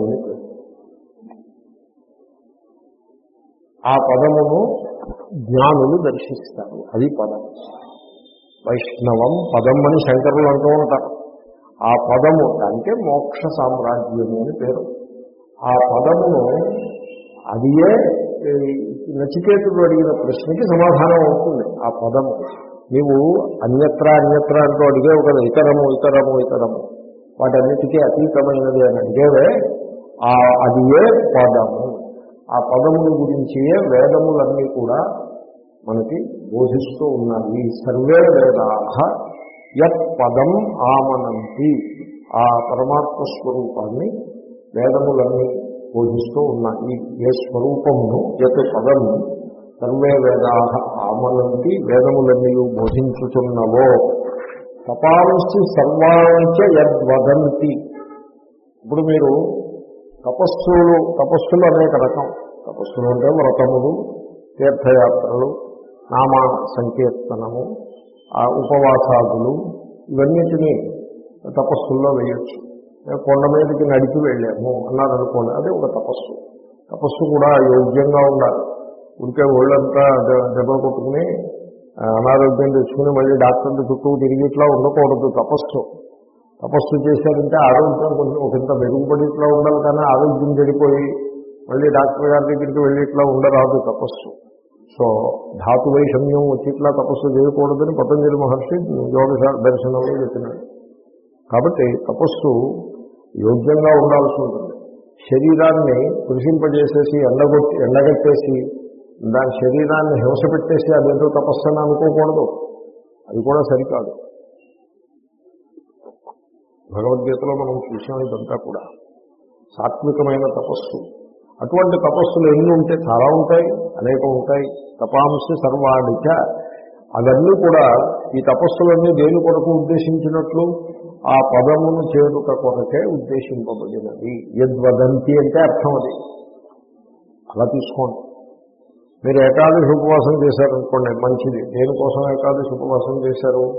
ఆ పదమును జ్ఞానులు దర్శిస్తారు. అది పదం. వైష్ణవం పదం అని శంకరులు అంటూ ఉంటారు. ఆ పదము దానికే మోక్ష సామ్రాజ్యము అని పేరు. ఆ పదమును అదియే నచికేతుడు అడిగిన ప్రశ్నకి సమాధానం అవుతుంది. ఆ పదము నీవు అన్యత్ర అన్యత్ర అంటూ అడిగేవు కదా, ఇతరము ఇతరము ఇతరము వాటన్నిటికీ అతీతమైనది అని అడిగేవే, ఆ అదియే పదము. ఆ పదముల గురించియే వేదములన్నీ కూడా మనకి బోధిస్తూ ఉన్నాయి. సర్వే వేదాః యత్ పదం ఆమనంతి. ఆ పరమాత్మ స్వరూపాన్ని వేదములన్నీ బోధిస్తూ ఉన్నాయి. ఏ స్వరూపమును యత్ పదం సర్వే వేదాః ఆమనంతి, వేదములన్నీ బోధించుతున్నవో, తపాంసి సర్వాంచ యద్వదంతి. ఇప్పుడు మీరు తపస్సులు తపస్సులు అనేక రకం. తపస్సులు అంటే వ్రతములు, తీర్థయాత్రలు, నామ సంకీర్తనము, ఆ ఉపవాసాదులు, ఇవన్నిటినీ తపస్సుల్లో వేయచ్చు. కొండ మీదకి నడిచి వెళ్ళాము అన్నారు అనుకోండి, అదే ఒక తపస్సు. తపస్సు కూడా యోగ్యంగా ఉండాలి. ఉడికే ఒళ్ళంతా దెబ్బలు కొట్టుకుని అనారోగ్యం తెచ్చుకుని మళ్ళీ డాక్టర్లు చుట్టూ తిరిగి ఇట్లా ఉండకూడదు. తపస్సు తపస్సు చేశారంటే ఆరోగ్యం కొంచెం ఒకంత మెరుగుపడి ఇట్లా ఉండాలి, కానీ ఆరోగ్యం చెడిపోయి మళ్ళీ డాక్టర్ గారి దగ్గరికి వెళ్ళి ఇట్లా ఉండరాదు తపస్సు. సో ధాతు వైషమ్యం వచ్చి ఇట్లా తపస్సు చేయకూడదని పతంజలి మహర్షి యోగ దర్శనంలో చెప్పినాడు. కాబట్టి తపస్సు యోగ్యంగా ఉండాల్సి ఉంటుంది. శరీరాన్ని కృషింపజేసేసి ఎండగొట్టి ఎండగట్టేసి దాని శరీరాన్ని హింస పెట్టేసి అదేంటో తపస్సు అని అనుకోకూడదు. అది కూడా సరికాదు. భగవద్గీతలో మనం చూసాం ఇదంతా కూడా సాత్వికమైన తపస్సు. అటువంటి తపస్సులు ఎన్ని ఉంటే చాలా ఉంటాయి, అనేకం ఉంటాయి. తపాంసి సర్వాడిచ, అవన్నీ కూడా ఈ తపస్సులన్నీ దేని కొరకు ఉద్దేశించినట్లు ఆ పదమును చేరుట కొరకే ఉద్దేశింపబడినది. యద్వదంతి అంటే అర్థం అది. అలా తీసుకోండి. మీరు ఏకాదశి ఉపవాసం చేశారనుకోండి, మంచిది. దేనికోసం ఏకాదశి ఉపవాసం చేశారు?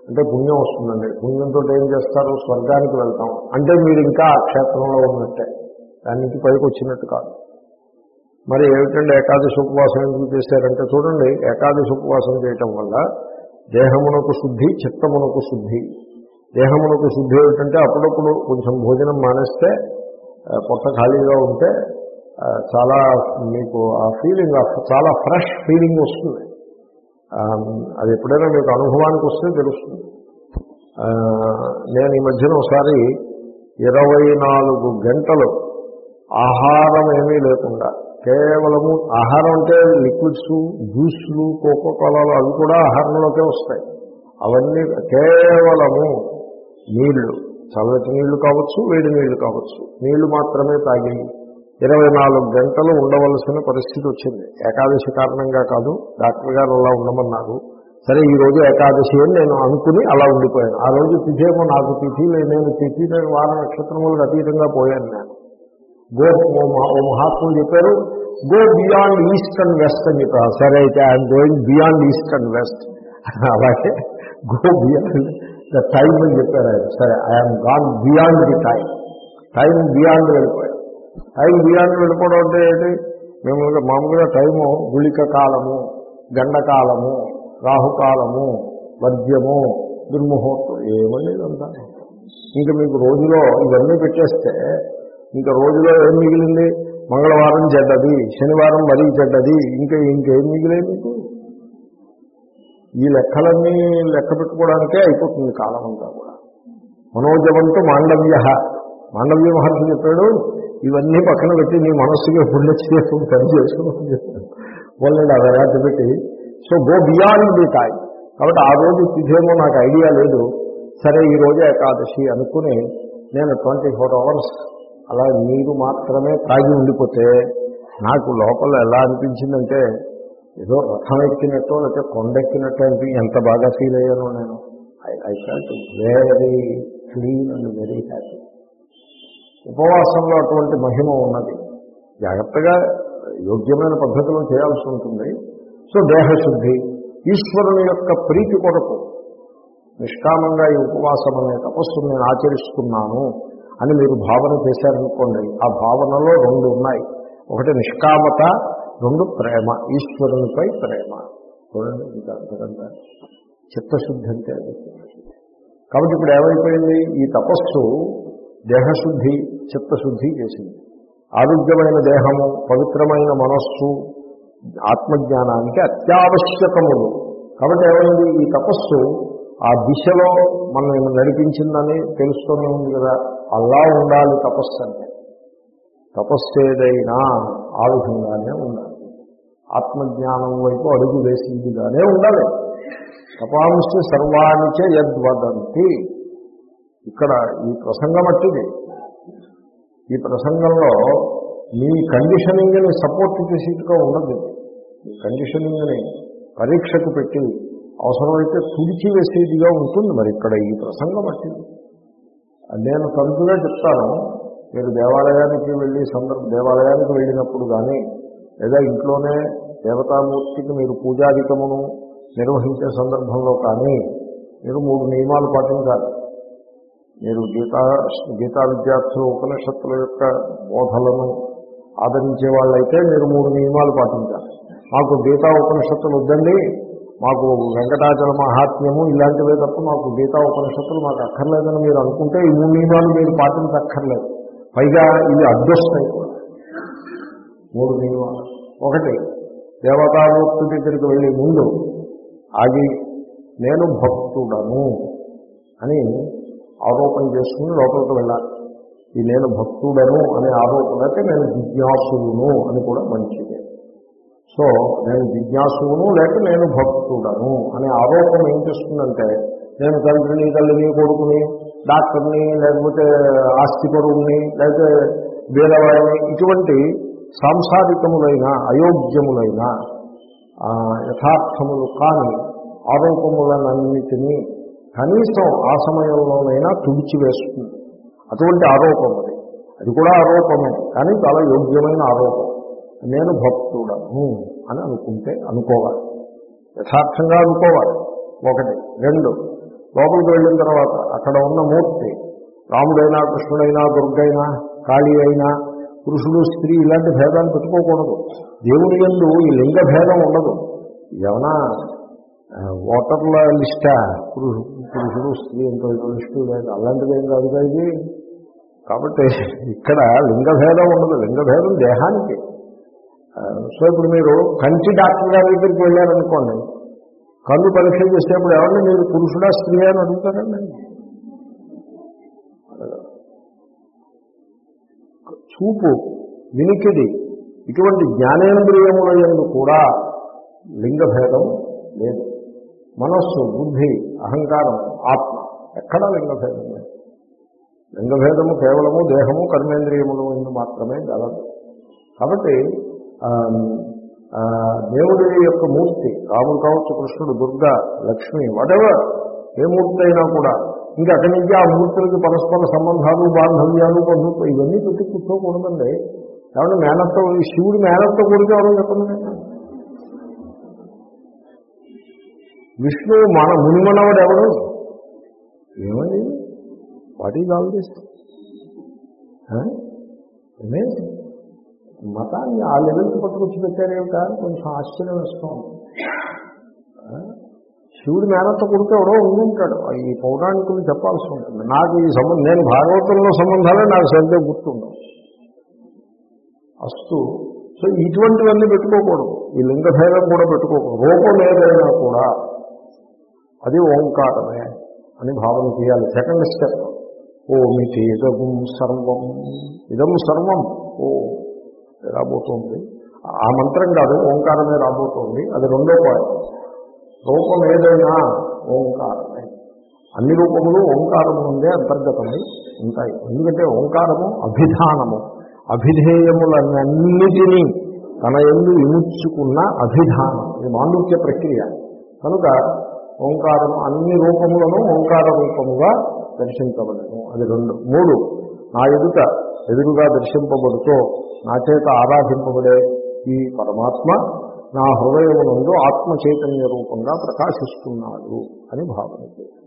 అంటే పుణ్యం వస్తుందండి. పుణ్యంతో ఏం చేస్తారు? స్వర్గానికి వెళ్తాం అంటే మీరు ఇంకా ఆ క్షేత్రంలో ఉన్నట్టే, దాని నుంచి పైకి వచ్చినట్టు కాదు. మరి ఏమిటంటే ఏకాదశి ఉపవాసం ఎందుకు చేశారంటే చూడండి, ఏకాదశి ఉపవాసం చేయటం వల్ల దేహమునకు శుద్ధి, చిత్తమునకు శుద్ధి. దేహమునకు శుద్ధి ఏమిటంటే అప్పుడప్పుడు కొంచెం భోజనం మానేస్తే పొట్ట ఖాళీగా ఉంటే చాలా మీకు ఆ ఫీలింగ్ చాలా ఫ్రెష్ ఫీలింగ్ వస్తుంది. అది ఎప్పుడైనా మీకు అనుభవానికి వస్తే తెలుస్తుంది. నేను ఈ మధ్యన ఒకసారి ఇరవై నాలుగు గంటలు ఆహారం ఏమీ లేకుండా కేవలము, ఆహారం అంటే లిక్విడ్స్, జ్యూస్లు, కోకో కోలాలు అవి కూడా ఆహారంలోకే వస్తాయి. అవన్నీ కేవలము నీళ్లు, చల్లటి నీళ్లు కావచ్చు, వేడి నీళ్లు కావచ్చు, నీళ్లు మాత్రమే తాగి ఇరవై నాలుగు గంటలు ఉండవలసిన పరిస్థితి వచ్చింది. ఏకాదశి కారణంగా కాదు, డాక్టర్ గారు అలా ఉండమన్నారు. సరే ఈ రోజు ఏకాదశి అని నేను అనుకుని అలా ఉండిపోయాను. ఆ రోజు తిథేమో నాకు తిథి నేను తిథి వార నక్షత్రములకు అతీతంగా పోయాను. నేను గో ఓ మహాత్ములు చెప్పారు, go beyond east and west అని చెప్పారు. సరే అయితే I'm going beyond east and west. అలాగే గో బియాండ్ ద టైం అని చెప్పారు ఆయన. సరే I'm gone beyond the time. Time beyond వెళ్ళిపోయాను. టైం బియాండ్ వెళ్ళిపోవడం అంటే ఏంటి? మేము మామూలుగా టైము గుళిక కాలము, గండకాలము, రాహుకాలము, వర్జ్యము, దుర్ముహూర్తం ఏమని ఇదంతా. ఇంకా మీకు రోజులో ఇవన్నీ పెట్టేస్తే ఇంకా రోజులో ఏం మిగిలింది? మంగళవారం చెడ్డది, శనివారం మరీ చెడ్డది, ఇంకా ఇంకేం మిగిలేదు మీకు? ఈ లెక్కలన్నీ లెక్క పెట్టుకోవడానికే అయిపోతుంది కాలం అంతా కూడా. మనోజవంతో మాండవ్య, మాండవ్య మహర్షి చెప్పాడు, ఇవన్నీ పక్కన పెట్టి నీ మనస్సుకి ఎప్పుడు నచ్చేసుకుని పని చేసుకోమని చెప్పాడు. వాళ్ళని అది అలాంటి పెట్టి so go beyond the time. కాబట్టి ఆ రోజు తిథేమో నాకు ఐడియా లేదు. సరే ఈ రోజు ఏకాదశి అనుకుని నేను ట్వంటీ ఫోర్ అవర్స్ అలా నీరు మాత్రమే తాగి ఉండిపోతే నాకు లోపల ఎలా అనిపించిందంటే ఏదో రథం ఎక్కినట్టు లేకపోతే కొండెక్కినట్టు అనిపి ఎంత బాగా ఫీల్ అయ్యానో నేను. I I felt very clean and very happy. ఉపవాసంలో అటువంటి మహిమ ఉన్నది. జాగ్రత్తగా యోగ్యమైన పద్ధతిలో చేయాల్సి ఉంటుంది. సో దేహశుద్ధి, ఈశ్వరుని యొక్క ప్రీతి కొరకు నిష్కామంగా ఈ ఉపవాసం అనే తపస్సును నేను ఆచరిస్తున్నాను అని మీరు భావన చేశారనుకోండి. ఆ భావనలో రెండు ఉన్నాయి. ఒకటి నిష్కామత, రెండు ప్రేమ, ఈశ్వరునిపై ప్రేమ. చూడండి ఇంకా అంతకంటే చిత్తశుద్ధి అంటే అది. కాబట్టి ఇప్పుడు ఏమైపోయింది? ఈ తపస్సు దేహశుద్ధి, చిత్తశుద్ధి చేసింది. ఆరోగ్యమైన దేహము, పవిత్రమైన మనస్సు ఆత్మజ్ఞానానికి అత్యావశ్యకములు. కాబట్టి ఏమైంది? ఈ తపస్సు ఆ దిశలో మనం నడిపించిందని తెలుస్తూనే ఉంది కదా. అలా ఉండాలి తపస్సు అంటే. తపస్సు ఏదైనా ఆ విధంగానే ఉండాలి. ఆత్మజ్ఞానం వైపు అడుగు వేసిందిగానే ఉండాలి. తపాంసి సర్వాణిచ యద్వదంతి. ఇక్కడ ఈ ప్రసంగం అట్టిది. ఈ ప్రసంగంలో మీ కండిషనింగ్ని సపోర్ట్ చేసేట్టుగా ఉన్నది. ఈ కండిషనింగ్ని పరీక్షకు పెట్టి అవసరమైతే తుడిచివేసేదిగా ఉంటుంది. మరి ఇక్కడ ఈ ప్రసంగం అట్టిది. నేను తరచుగా చెప్తాను, మీరు దేవాలయానికి వెళ్ళి సందర్భ దేవాలయానికి వెళ్ళినప్పుడు కానీ లేదా ఇంట్లోనే దేవతామూర్తికి మీరు పూజాధికమును నిర్వహించే సందర్భంలో కానీ మీరు మూడు నియమాలు పాటించాలి. మీరు గీతా గీతా విద్యార్థులు ఉపనిషత్తుల యొక్క బోధలను ఆదరించే వాళ్ళైతే మీరు మూడు నియమాలు పాటించాలి. మాకు గీతా ఉపనిషత్తులు వద్దండి, మాకు వెంకటాచల మహాత్మ్యము ఇలాంటివే తప్ప మాకు గీతా ఉపనిషత్తులు మాకు అక్కర్లేదని మీరు అనుకుంటే ఈ మూడు నియమాలు మీరు పాటించక్కర్లేదు. పైగా ఇవి అడ్డొస్తాయి కూడా. మూడు నియమాలు. ఒకటి, దేవతామూర్తి దగ్గరికి వెళ్ళే ముందు ఆగి నేను భక్తుడను అని ఆరోపణ చేసుకుని లోపలికి వెళ్ళాలి. ఈ నేను భక్తుడను అనే ఆరోపణ అయితే నేను జిజ్ఞాసును అని కూడా మంచిదే. సో నేను జిజ్ఞాసును లేక నేను భక్తుడను అనే ఆరోపణ ఏం చేస్తుందంటే నేను తండ్రిని, తల్లిని, కొడుకుని, డాక్టర్ని, లేకపోతే ఆస్తిపరువుని, లేకపోతే వేదవాడిని, ఇటువంటి సాంసారికములైన అయోగ్యములైన యథార్థములు కాని ఆరోపములనన్నిటినీ కనీసం ఆ సమయంలోనైనా తుడిచివేస్తుంది. అటువంటి ఆరోపం అది అది కూడా ఆరోపమే, కానీ చాలా యోగ్యమైన ఆరోపం. నేను భక్తుడను అని అనుకుంటే అనుకోవాలి, యథార్థంగా అనుకోవాలి. ఒకటి. రెండు, లోపలికి వెళ్ళిన తర్వాత అక్కడ ఉన్న మూర్తి రాముడైనా కృష్ణుడైనా దుర్గైనా కాళీ అయినా పురుషుడు స్త్రీ ఇలాంటి భేదాలు పెట్టుకోకూడదు. దేవుని యందు ఈ లింగ భేదం ఉండదు. ఏమన్నా ఓటర్ల లిస్టా పురుషు పురుషుడు స్త్రీ ఎంతో లిస్టు లేదు, అలాంటిది ఏం కాదుగా ఇది. కాబట్టి ఇక్కడ లింగ భేదం ఉండదు. లింగ భేదం దేహానికి. సో ఇప్పుడు మీరు కంటి డాక్టర్ గారి దగ్గరికి వెళ్ళారనుకోండి, కన్ను పరీక్ష చేసేప్పుడు ఎవరిని మీరు పురుషుడా స్త్రీ అని అడుగుతారండి. చూపు, వినికిడి, ఇటువంటి జ్ఞానేంద్రియముల యందు కూడా లింగభేదం లేదు. మనస్సు, బుద్ధి, అహంకారం, ఆత్మ ఎక్కడా లింగభేదం లేదు. లింగభేదము కేవలము దేహము కర్మేంద్రియములు ఎందు మాత్రమే గలదు. కాబట్టి దేవుడి యొక్క మూర్తి రాముడు కావచ్చు, కృష్ణుడు, దుర్గా, లక్ష్మి, వాటెవర్ ఏ మూర్తి అయినా కూడా ఇంకా అక్కడి నుంచి ఆ మూర్తులకి పరస్పర సంబంధాలు, బాంధవ్యాలు, బంధుత్వం ఇవన్నీ పెట్టి కూర్చోకూడదండి. కాబట్టి మేనత్తో శివుడి మేనత్తో కూడితే ఎవరో చెప్పండి. విష్ణువు మన మునిమనవుడు ఎవడు? ఏమండి వాట్ ఈజ్ ఆల్ దిస్? మతాన్ని ఆ లెవెల్కి పట్టుకొచ్చి పెట్టారేమిటా అని కొంచెం ఆశ్చర్యం వేస్తూ ఉంటుంది. శివుడి మేనత్త కొడుకు ఎవరో ఉండుంటాడు. ఈ పౌరాణికులు చెప్పాల్సి ఉంటుంది. నాకు ఈ సంబంధం, నేను భాగవతంలో సంబంధాలే నాకు సరిగ్గా గుర్తుండవు. అస్తు. సో ఇటువంటివన్నీ పెట్టుకోకూడదు. ఈ లింగభేదం కూడా పెట్టుకోకూడదు. రూపం ఏదైనా కూడా అది ఓంకారమే అని భావన చేయాలి. సెకండ్ స్టెప్, ఓమితి ఇదం సర్వం, ఇదం సర్వం ఓ రాబోతోంది. ఆ మంత్రం కాదు, ఓంకారమే రాబోతోంది. అది రెండో పాయింట్. రూపం ఏదైనా ఓంకారమే. అన్ని రూపములు ఓంకారము నుండే అంతర్గతమై ఉంటాయి. ఎందుకంటే ఓంకారము అభిధానము, అభిధేయములన్నిటినీ తన యందు విముచ్చుకున్న అభిధానం. ఇది మాండూక్య ప్రక్రియ. కనుక ఓంకారము అన్ని రూపములను ఓంకార రూపముగా దర్శించబడను. అది రెండు. మూడు, నా ఎదుట ఎదురుగా దర్శింపబడుతూ నా చేత ఆరాధింపబడే ఈ పరమాత్మ నా హృదయమునందు ఆత్మ చైతన్య రూపంగా ప్రకాశిస్తున్నాడు అని భావన చేయాలి.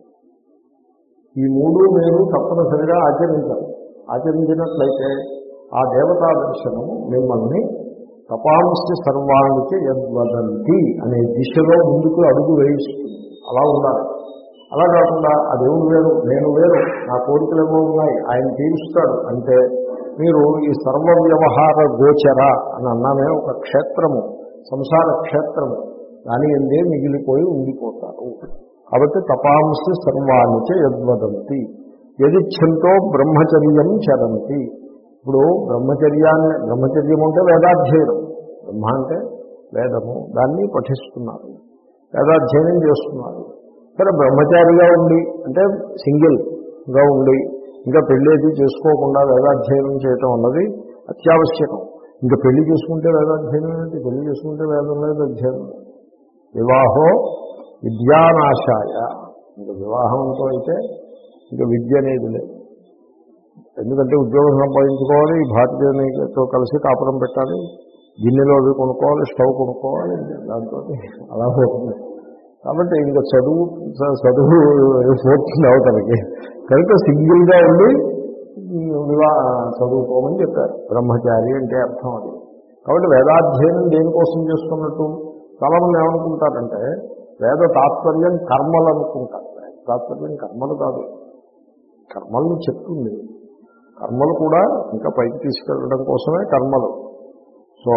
ఈ మూడు మీరు తప్పనిసరిగా ఆచరించాలి. ఆచరించినట్లయితే ఆ దేవతా దర్శనము మిమ్మల్ని తపాంసి సర్వానికి యద్వదంతి అనే దిశలో ముందుకు అడుగు వేయిస్తుంది. అలా ఉండాలి. అలా కాకుండా ఆ దేవుడు వేరు, నేను వేరు, నా కోరికలు ఏమో ఉన్నాయి, ఆయన తీరుస్తాడు అంటే మీరు ఈ సర్వ వ్యవహార గోచర అని అన్నామే ఒక క్షేత్రము, సంసార క్షేత్రము, దాని ఎందే మిగిలిపోయి ఉండిపోతారు. కాబట్టి తపాంసి సర్వానికి యద్వదంతి యదిచ్ఛంతో బ్రహ్మచర్యం చరంతి. ఇప్పుడు బ్రహ్మచర్యాన్ని, బ్రహ్మచర్యం అంటే వేదాధ్యయనం, బ్రహ్మ అంటే వేదము, దాన్ని పఠిస్తున్నారు, వేదాధ్యయనం చేస్తున్నారు. సరే బ్రహ్మచారిగా ఉండి అంటే సింగిల్గా ఉండి ఇంకా పెళ్ళేది చేసుకోకుండా వేదాధ్యయనం చేయటం అన్నది అత్యావశ్యకం. ఇంకా పెళ్లి చేసుకుంటే వేదాధ్యయనం ఏంటి? పెళ్లి చేసుకుంటే వేదం లేదు, అధ్యయనం. వివాహో విద్యానాశాయ. ఇంకా వివాహంతో అయితే ఇంకా విద్య అనేది లేదు. ఎందుకంటే ఉద్యోగం సంపాదించుకోవాలి, భార్యతో కలిసి కాపురం పెట్టాలి, గిన్నెలో అవి కొనుక్కోవాలి, స్టవ్ కొనుక్కోవాలి, దాంతో అలా పోతుంది. కాబట్టి ఇంకా చదువు చదువు పోతుంది అవతలకి. కనుక సింగిల్గా ఉండి వివాహ చదువుకోమని చెప్పారు. బ్రహ్మచారి అంటే అర్థం అది. కాబట్టి వేదాధ్యయనం దేనికోసం చేస్తున్నట్టు చాలామంది ఏమనుకుంటారంటే వేద తాత్పర్యం కర్మలు అనుకుంటారు. తాత్పర్యం కర్మలు కాదు, కర్మల్ని చెప్తుంది. కర్మలు కూడా ఇంకా పైకి తీసుకెళ్ళడం కోసమే కర్మలు. సో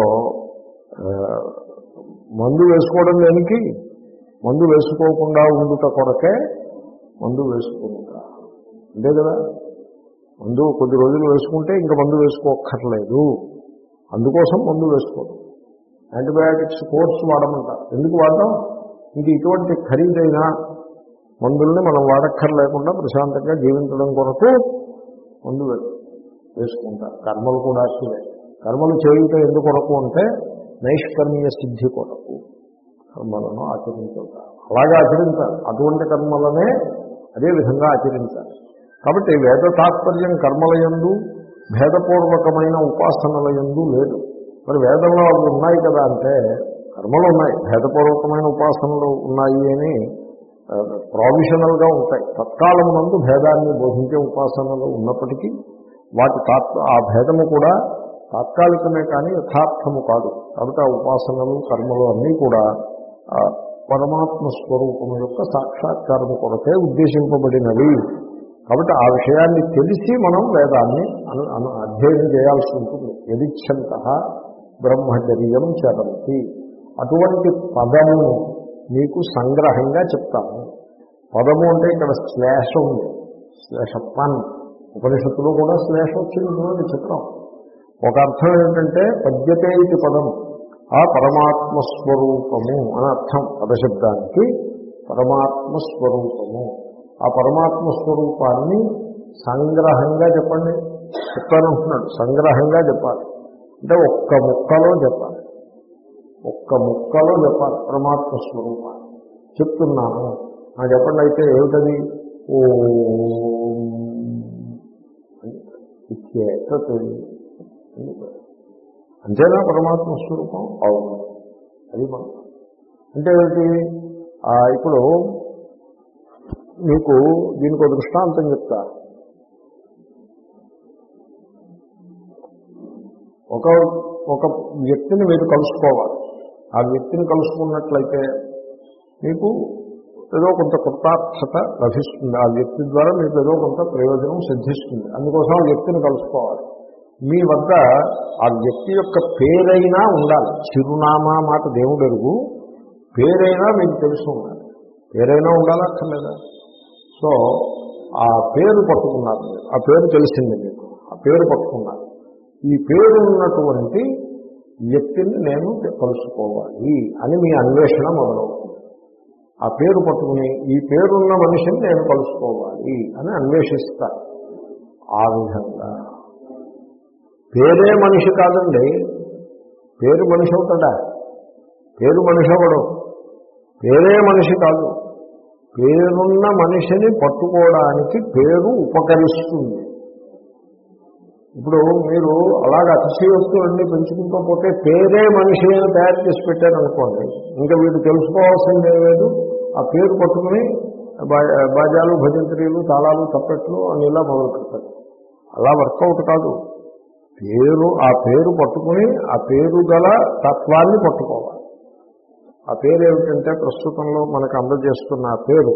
మందు వేసుకోవడం దేనికి? మందు వేసుకోకుండా ఉండుట కొరకే మందు వేసుకుంటా అంతే కదా. మందు కొద్ది రోజులు వేసుకుంటే ఇంకా మందు వేసుకోక్కర్లేదు, అందుకోసం మందు వేసుకోవడం. యాంటీబయాటిక్స్ కోర్స్ వాడమంటారు. ఎందుకు వాడడం? ఇంక ఇటువంటి ఖరీదైన మందుల్ని మనం వాడక్కర్లేకుండా ప్రశాంతంగా జీవించడం కొరకు మందు వేసుకుంటారు. కర్మలు కూడా అసలే. కర్మలు చేయుట ఎందుకు కొరకు అంటే నైష్కర్మ్య సిద్ధి కొరకు కర్మలను ఆచరించాలి. అలాగే ఆచరించాలి. అటువంటి కర్మలనే అదేవిధంగా ఆచరించాలి. కాబట్టి వేద తాత్పర్యం కర్మలయందు భేదపూర్వకమైన ఉపాసనలయందు లేదు. మరి వేదంలో అవి ఉన్నాయి కదా అంటే కర్మలు ఉన్నాయి, భేదపూర్వకమైన ఉపాసనలు ఉన్నాయి అని ప్రావిషనల్గా ఉంటాయి. తత్కాలమునందు భేదాన్ని బోధించే ఉపాసనలు ఉన్నప్పటికీ వాటి తాత్ ఆ భేదము కూడా తాత్కాలికమే కానీ యథార్థము కాదు. కాబట్టి ఆ ఉపాసనలు కర్మలు అన్నీ కూడా పరమాత్మ స్వరూపము యొక్క సాక్షాత్కారము కొరకే ఉద్దేశింపబడినవి. కాబట్టి ఆ విషయాన్ని తెలిసి మనం వేదాన్ని అను అను అధ్యయనం చేయాల్సి ఉంటుంది. యదిచ్ఛంతః బ్రహ్మచర్యం చరంతి. అటువంటి పదము మీకు సంగ్రహంగా చెప్తాను. పదము అంటే ఇక్కడ శ్లేష ఉంది, శ్లేష పన్. ఉపనిషత్తులో కూడా శ్లేష వచ్చింది చెప్తాం. ఒక అర్థం ఏంటంటే పద్యతే ఇది పదం, ఆ పరమాత్మస్వరూపము అని అర్థం. పదశబ్దానికి పరమాత్మస్వరూపము. ఆ పరమాత్మస్వరూపాన్ని సంగ్రహంగా చెప్పండి చెప్తానంటున్నాడు. సంగ్రహంగా చెప్పాలి అంటే ఒక్క ముక్కలో చెప్పాలి. ఒక్క ముక్కలో చెప్పాలి పరమాత్మస్వరూపాన్ని. చెప్తున్నాను నాకు చెప్పండి. అయితే ఏమిటది? ఓ ఇచ్చేత అంతేనా పరమాత్మ స్వరూపం? అవును, అది మనం అంటే ఏమిటి? ఇప్పుడు మీకు దీనికి ఒక దృష్టాంతం చెప్తా. ఒక ఒక వ్యక్తిని మీరు కలుసుకోవాలి. ఆ వ్యక్తిని కలుసుకున్నట్లయితే మీకు ఏదో కొంత కృతార్థత లభిస్తుంది. ఆ వ్యక్తి ద్వారా మీకు ఏదో కొంత ప్రయోజనం సిద్ధిస్తుంది. అందుకోసం ఆ వ్యక్తిని కలుసుకోవాలి. మీ వద్ద ఆ వ్యక్తి యొక్క పేరైనా ఉండాలి. చిరునామా మాట దేవుడు ఎరుగు, పేరైనా మీకు తెలుసు ఉండాలి. పేరైనా ఉండాలా అక్కర్లేదా? సో ఆ పేరు పట్టుకున్నారు, ఆ పేరు తెలిసింది మీకు, ఆ పేరు పట్టుకున్నారు. ఈ పేరు ఉన్నటువంటి వ్యక్తిని నేను కలుసుకోవాలి అని మీ అన్వేషణ మొదలవుతుంది. ఆ పేరు పట్టుకుని ఈ పేరున్న మనిషిని నేను కలుసుకోవాలి అని అన్వేషిస్తారు. ఆ విధంగా పేరే మనిషి కాదండి. పేరు మనిషి అవుతాడా? పేరు మనిషి అవడు. పేరే మనిషి కాదు. పేరున్న మనిషిని పట్టుకోవడానికి పేరు ఉపకరిస్తుంది. ఇప్పుడు మీరు అలాగ అతిశయోక్తులన్నీ పెంచుకుంటూ పోతే పేరే మనిషి అని తయారు చేసి పెట్టారనుకోండి, ఇంకా వీడు తెలుసుకోవాల్సిందే లేదు. ఆ పేరు పట్టుకుని బాజాలు, భజంత్రీలు, తాళాలు, తప్పెట్లు అని ఇలా మొదలు పెడతారు. అలా వర్కౌట్ కాదు. పేరు ఆ పేరు పట్టుకుని ఆ పేరు గల తత్వాన్ని పట్టుకోవాలి. ఆ పేరు ఏమిటంటే ప్రస్తుతంలో మనకు అందజేస్తున్న ఆ పేరు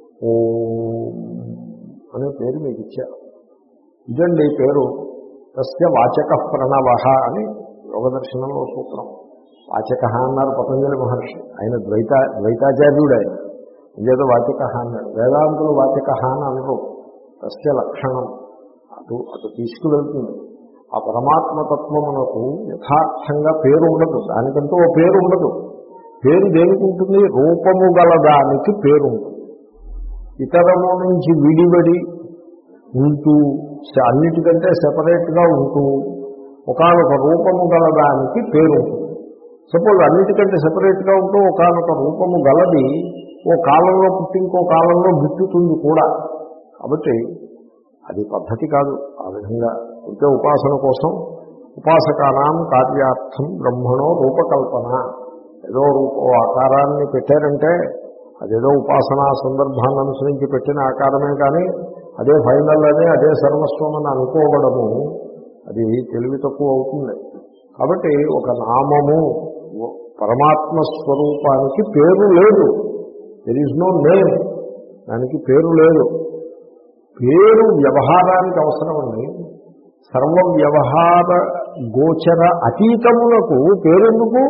ఓం అనే పేరు మీకు ఇచ్చారు. ఇదండి పేరు. తస్య వాచక ప్రణవ అని యోగ దర్శనంలో సూత్రం. వాచక అన్నారు పతంజలి మహర్షి. ఆయన ద్వైత ద్వైతాచార్యుడు. ఆయన ఇంకేదో వాచక అన్నాడు. వేదాంతులు వాచక అని అనరు. తస్య లక్షణం అటు అటు తీసుకువెళ్తుంది. ఆ పరమాత్మతత్వమునకు యథార్థంగా పేరు ఉండదు. దానికంటూ ఓ పేరు ఉండదు. పేరు దేనికి ఉంటుంది? రూపము గల దానికి పేరు ఉంటుంది. ఇతరము నుంచి విడివడి ఉంటూ అన్నిటికంటే సెపరేట్గా ఉంటూ ఒకానొక రూపము గల దానికి పేరు ఉంటుంది. సపోజ్ అన్నిటికంటే సెపరేట్గా ఉంటూ ఒకానొక రూపము గలది ఓ కాలంలో పుట్టి ఇంకో కాలంలో గిట్టుతుంది కూడా. కాబట్టి అది పద్ధతి కాదు. ఆ విధంగా ఇంకే ఉపాసన కోసం ఉపాసకానాం కార్యార్థం బ్రహ్మణో రూపకల్పన. ఏదో రూప ఆకారాన్ని పెట్టారంటే అదేదో ఉపాసనా సందర్భాన్ని అనుసరించి పెట్టిన ఆకారమే కానీ అదే ఫైనల్ అని అదే సర్వస్వం అని అనుకోవడము అది తెలివి తక్కువ అవుతుంది. కాబట్టి ఒక నామము పరమాత్మ స్వరూపానికి పేరు లేదు. There is no name. దానికి పేరు లేదు. పేరు వ్యవహారానికి అవసరమండి. సర్వ వ్యవహార గోచర అతీతములకు పేరెందుకు?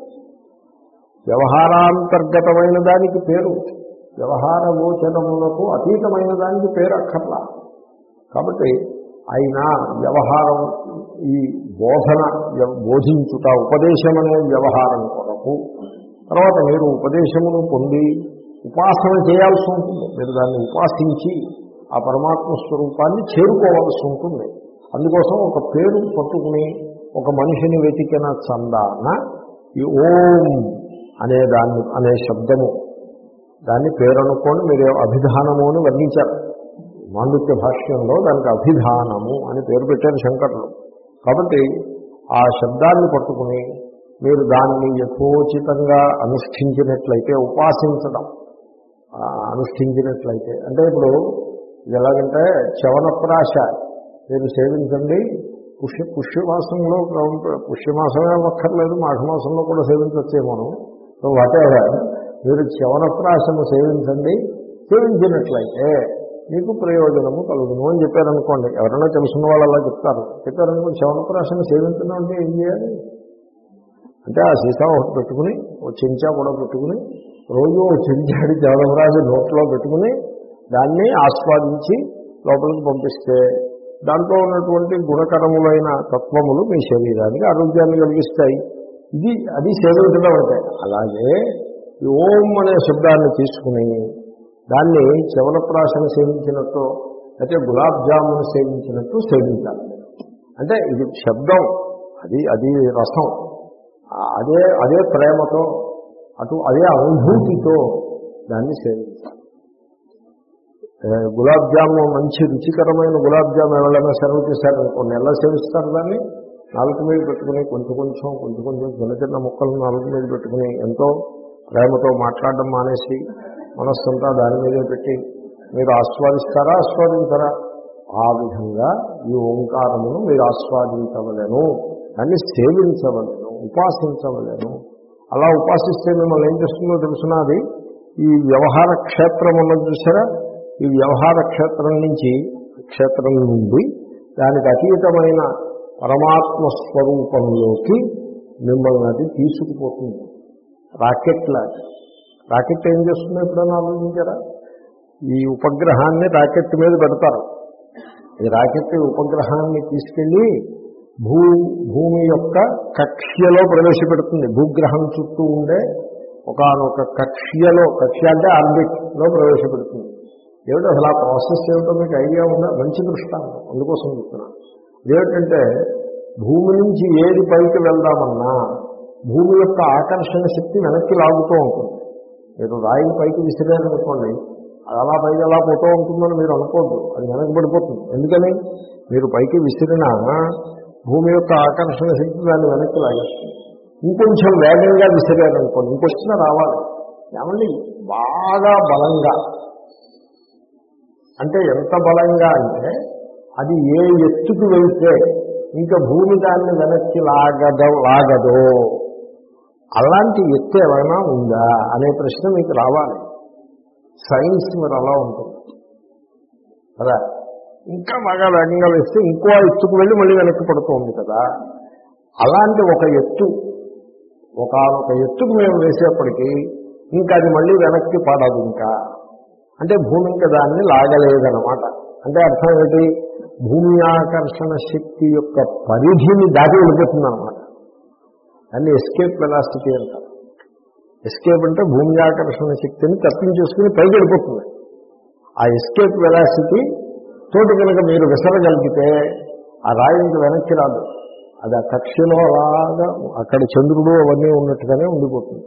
వ్యవహారాంతర్గతమైన దానికి పేరు, వ్యవహార గోచరములకు అతీతమైన దానికి పేరు అక్కర్లా. కాబట్టి అయినా వ్యవహారం ఈ బోధన బోధించుట ఉపదేశం అనే వ్యవహారం కొరకు తర్వాత మీరు ఉపదేశమును పొంది ఉపాసన చేయాల్సి ఉంటుంది. మీరు దాన్ని ఉపాసించి ఆ పరమాత్మ స్వరూపాన్ని చేరుకోవాల్సి ఉంటుంది. అందుకోసం ఒక పేరు పట్టుకుని ఒక మనిషిని వెతికిన చందాన ఈ ఓం అనే దాన్ని అనే శబ్దము దాన్ని పేరు అనుకోండి. మీరు అభిధానము అని వర్ణించారు మాండుక్య భాష్యంలో. దానికి అభిధానము అని పేరు పెట్టారు శంకరులు. కాబట్టి ఆ శబ్దాన్ని పట్టుకుని మీరు దాన్ని యథోచితంగా అనుష్ఠించినట్లయితే ఉపాసించడం అనుష్ఠించినట్లయితే. అంటే ఇప్పుడు ఇది ఎలాగంటే చవనప్రాశ మీరు సేవించండి, పుష్య పుష్యమాసంలో పుష్యమాసమే అక్కర్లేదు, మాఘమాసంలో కూడా సేవించవచ్చేమోను. సో వాటెవర్ మీరు చవనప్రాశను సేవించండి, సేవించినట్లయితే మీకు ప్రయోజనము కలుగును అని చెప్పారనుకోండి. ఎవరైనా తెలుసున్న వాళ్ళు అలా చెప్తారు. చెప్పారనుకోండి చవనప్రాశను సేవించడం అంటే ఏం చేయాలి అంటే ఆ సీసా ఒకటి పెట్టుకుని ఓ చెంచా కూడా పెట్టుకుని రోజు ఓ చెంచాడి చవనప్రాశ నోట్లో పెట్టుకుని దాన్ని ఆస్వాదించి లోపలికి పంపిస్తే దాంట్లో ఉన్నటువంటి గుణకరములైన తత్వములు మీ శరీరానికి ఆరోగ్యాన్ని కలిగిస్తాయి. ఇది అది సేవించడం అంటే. అలాగే ఈ ఓం అనే శబ్దాన్ని తీసుకుని దాన్ని చవనప్రాశను సేవించినట్టు అయితే గులాబ్ జామును సేవించినట్టు సేవించాలి. అంటే ఇది శబ్దం, అది అది రసం, అదే అదే ప్రేమతో అటు అదే అనుభూతితో దాన్ని సేవించాలి. గులాబ్ జాము మంచి రుచికరమైన గులాబ్ జాము ఎవరైనా సర్వ్ చేశారనుకోండి, ఎలా సేవిస్తారు దాన్ని? నాలుగు మీద పెట్టుకుని కొంచెం కొంచెం కొంచెం కొంచెం చిన్న చిన్న ముక్కలు నాలుగు మీద పెట్టుకుని ఎంతో ప్రేమతో మాట్లాడడం మానేసి మనస్సంతా దాని మీదే పెట్టి మీరు ఆస్వాదిస్తారా, ఆస్వాదించరా? ఆ విధంగా ఈ ఓంకారమును మీరు ఆస్వాదించవలేను, దాన్ని సేవించవలేను, ఉపాసించవలేను. అలా ఉపాసిస్తే మిమ్మల్ని ఏం చేస్తుందో తెలుసున్నది. ఈ వ్యవహార క్షేత్రం ఉన్నది చూసారా, ఈ వ్యవహార క్షేత్రం నుంచి క్షేత్రం నుండి దానికి అతీతమైన పరమాత్మ స్వరూపంలోకి మిమ్మల్ని అది తీసుకుపోతుంది. రాకెట్ లాగా. రాకెట్ ఏం చేస్తుందో ఎప్పుడైనా ఆలోచించారా? ఈ ఉపగ్రహాన్ని రాకెట్ మీద పెడతారు. ఈ రాకెట్ ఉపగ్రహాన్ని తీసుకెళ్ళి భూ భూమి యొక్క కక్ష్యలో ప్రవేశపెడుతుంది. భూగ్రహం చుట్టూ ఉండే ఒకనొక కక్ష్యలో, కక్ష్య అంటే ఆర్బిట్లో ప్రవేశపెడుతుంది. ఏమిటో అసలు ఆ ప్రాసెస్ ఏమిటో మీకు ఐడియా ఉందా? మంచి దృష్టాంతం, అందుకోసం చెప్తున్నాను. ఇదేమిటంటే భూమి నుంచి ఏది పైకి వెళ్దామన్నా భూమి యొక్క ఆకర్షణ శక్తి వెనక్కి లాగుతూ ఉంటుంది. మీరు రాయిని పైకి విసిరారనుకోండి, అది అలా పైకి అలా పోతూ ఉంటుందని మీరు అనుకోవద్దు, అది వెనక్కి పడిపోతుంది. ఎందుకని? మీరు పైకి విసిరినా భూమి యొక్క ఆకర్షణ శక్తి దాన్ని వెనక్కి లాగేస్తుంది. ఇంకొంచెం వేగంగా విసిరారనుకోండి, ఇంకొచ్చినా రావాలి. ఏమండి బాగా బలంగా, అంటే ఎంత బలంగా అంటే అది ఏ ఎత్తుకు వెళ్తే ఇంకా భూమి దాన్ని వెనక్కి లాగదో లాగదో అలాంటి ఎత్తు ఏమైనా ఉందా అనే ప్రశ్న మీకు రావాలి. సైన్స్ మీరు అలా ఉంటుంది కదా. ఇంకా బాగా వేగంగా వేస్తే ఇంకో ఎత్తుకు వెళ్ళి మళ్ళీ వెనక్కి పడుతుంది కదా. అలాంటి ఒక ఎత్తు, ఒక ఒక ఎత్తుకు మేము వేసేప్పటికీ ఇంకా అది మళ్ళీ వెనక్కి పడదు. ఇంకా అంటే భూమి ఇంకా దాన్ని లాగలేదన్నమాట. అంటే అర్థం ఏంటి? భూమి ఆకర్షణ శక్తి యొక్క పరిధిని దాటి వెళ్ళిపోతుంది అన్నమాట. దాన్ని ఎస్కేప్ వెలాసిటీ అంటారు. ఎస్కేప్ అంటే భూమి ఆకర్షణ శక్తిని తప్పించేసుకుని పైకి వెళ్ళిపోతుంది. ఆ ఎస్కేప్ వెలాసిటీ తోటి కనుక మీరు విసరగలిగితే ఆ రాయికి వెనక్కి రాదు. అది ఆ కక్షలో అలాగా అక్కడ చంద్రుడు అవన్నీ ఉన్నట్టుగానే ఉండిపోతుంది.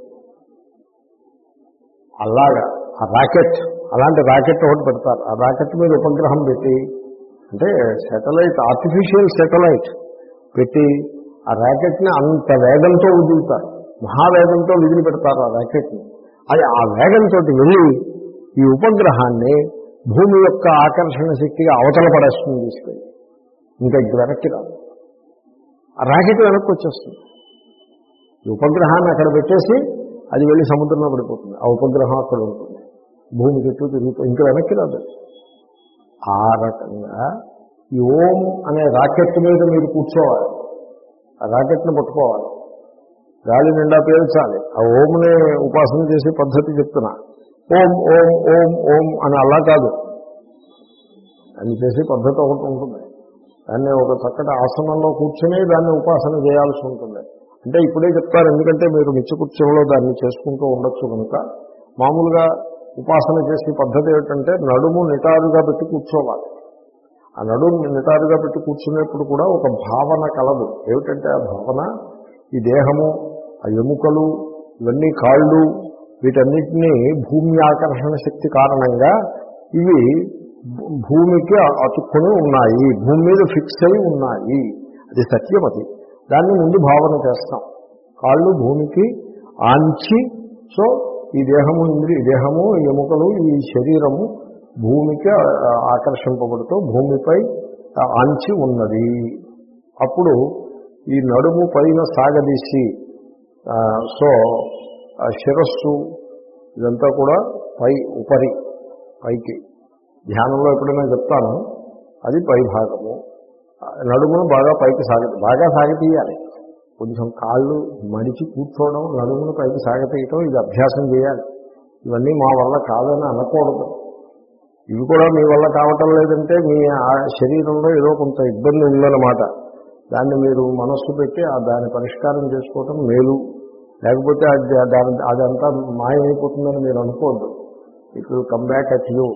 అలాగా ఆ రాకెట్, అలాంటి రాకెట్ ఒకటి పెడతారు. ఆ రాకెట్ మీద ఉపగ్రహం పెట్టి, అంటే శాటిలైట్, ఆర్టిఫిషియల్ శాటిలైట్ పెట్టి ఆ ర్యాకెట్ని అంత వేగంతో వదులుతారు. మహావేగంతో విదిలి పెడతారు ఆ ర్యాకెట్ని. అది ఆ వేగంతో వెళ్ళి ఈ ఉపగ్రహాన్ని భూమి యొక్క ఆకర్షణ శక్తిగా అవతల పడేస్తుంది తీసుకెళ్ళి. ఇంకా ఇది వెనక్కి రాదు. ఆ ర్యాకెట్ వెనక్కి వచ్చేస్తుంది. ఈ ఉపగ్రహాన్ని అక్కడ పెట్టేసి అది వెళ్ళి సముద్రంలో పడిపోతుంది. ఆ ఉపగ్రహం అక్కడ ఉంటుంది, భూమి చుట్టూ తిరుగుతుంది, ఇంకా వెనక్కి రాదు. ఆ రకంగా ఈ ఓం అనే రాకెట్ మీద మీరు కూర్చోవాలి. ఆ రాకెట్ని పట్టుకోవాలి, గాలి నిండా పేల్చాలి. ఆ ఓంని ఉపాసన చేసే పద్ధతి చెప్తున్నా. ఓం ఓం ఓం ఓం అని అలా కాదు, దాన్ని చేసే పద్ధతి ఒకటి ఉంటుంది. దాన్ని ఒక చక్కటి ఆసనంలో కూర్చొని దాన్ని ఉపాసన చేయాల్సి ఉంటుంది. అంటే ఇప్పుడే చెప్తారు, ఎందుకంటే మీరు నిత్యకృత్యంలో దాన్ని చేసుకుంటూ ఉండొచ్చు కనుక. మామూలుగా ఉపాసన చేసే పద్ధతి ఏమిటంటే నడుము నిటారుగా పెట్టి కూర్చోవాలి. ఆ నడుము నిటారుగా పెట్టి కూర్చునేప్పుడు కూడా ఒక భావన కలదు. ఏమిటంటే ఆ భావన, ఈ దేహము, ఆ ఎముకలు, ఇవన్నీ కాళ్ళు, వీటన్నిటినీ భూమి ఆకర్షణ శక్తి కారణంగా ఇవి భూమికి అతుక్కుని ఉన్నాయి, భూమి మీద ఫిక్స్ అయి ఉన్నాయి. అది సత్యం. అది దాన్ని ముందు భావన చేస్తాం. కాళ్ళు భూమికి ఆంచి, సో ఈ దేహము ఇంద్రియ దేహము ఎముకలు ఈ శరీరము భూమికి ఆకర్షింపబడుతూ భూమిపై ఆంచి ఉన్నది. అప్పుడు ఈ నడుము పైన సాగదీసి సో శిరస్సు ఇదంతా కూడా పై ఉపరి పైకి ధ్యానంలో ఎప్పుడైనా చెప్తాను, అది పై భాగము. నడుమును బాగా పైకి సాగ బాగా సాగతీయాలి. కొంచెం కాళ్ళు మడిచి కూర్చోవడం, నడుమును పైకి సాగతీయటం, ఇది అభ్యాసం చేయాలి. ఇవన్నీ మా వల్ల కాదని అనకూడదు. ఇవి కూడా మీ వల్ల కావటం లేదంటే మీ ఆ శరీరంలో ఏదో కొంత ఇబ్బంది ఉందన్నమాట. దాన్ని మీరు మనస్సు పెట్టి దాన్ని పరిష్కారం చేసుకోవటం మేలు. లేకపోతే అది దాని అదంతా మాయమైపోతుందని మీరు అనుకోవద్దు. It will come back at you,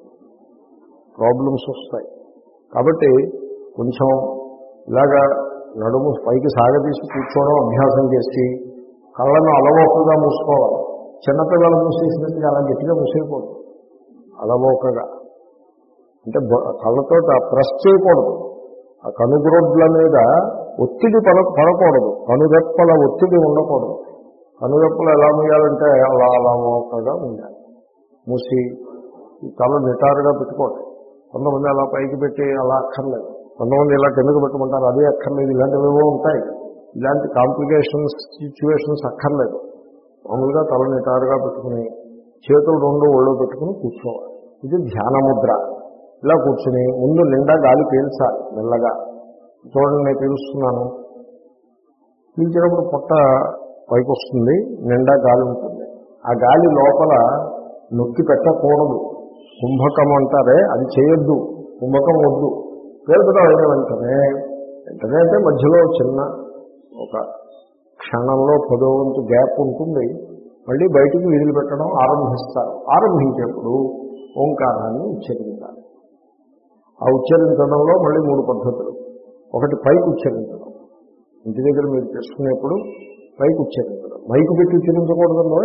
problems వస్తాయి. కాబట్టి కొంచెం ఇలాగా నడుము పైకి సాగదీసి కూర్చోవడం అభ్యాసం చేసి కళ్ళను అలవోకగా మూసుకోవాలి. చిన్నపిల్లలు మూసేసినట్టుగా అలా గట్టిగా మూసేయకూడదు. అలవోకగా అంటే కళ్ళతో ప్రెస్ చేయకూడదు. ఆ కనుగ్రోడ్ల మీద ఒత్తిడి పడ పడకూడదు. కనురెప్పల ఒత్తిడి ఉండకూడదు. కనురెప్పలు ఎలా మూయాలంటే అలా అలవోకగా ఉండాలి. మూసి ఈ తల నిటారుగా పెట్టుకోండి. కొంతమంది అలా పైకి పెట్టి అలా అక్కర్లేదు, కొంతమంది ఇలా కిందకు పెట్టుకుంటారు, అదే అక్కర్లేదు. ఇలాంటివేవో ఉంటాయి. ఇలాంటి కాంప్లికేషన్స్ సిచ్యువేషన్స్ అక్కర్లేదు. మామూలుగా తల నిటారుగా పెట్టుకుని చేతులు రెండు ఒళ్ళో పెట్టుకుని కూర్చోవాలి. ఇది ధ్యానముద్ర. ఇలా కూర్చుని ముందు నిండా గాలి పీల్చాలి మెల్లగా. చూడండి, నేను పీలుస్తున్నాను. పీల్చినప్పుడు పొట్ట పైకి వస్తుంది, నిండా గాలి ఉంటుంది. ఆ గాలి లోపల నొక్కి పెట్టకూడదు. కుంభకం అంటారే, అది చేయొద్దు. కుంభకం వద్దు. పేరుతో అయిన వెంటనే వెంటనే అంటే మధ్యలో చిన్న ఒక క్షణంలో పదో వంతు గ్యాప్ ఉంటుంది. మళ్ళీ బయటికి విధులు పెట్టడం ఆరంభిస్తారు. ఆరంభించేప్పుడు ఓంకారాన్ని ఉచ్చరించాలి. ఆ ఉచ్చరించడంలో మళ్ళీ మూడు పద్ధతులు. ఒకటి పైకి ఉచ్చరించడం. ఇంటి దగ్గర మీరు చేసుకునేప్పుడు పైకి ఉచ్చరించడం. మైకు పెట్టి ఉచ్చరించకూడదంలో.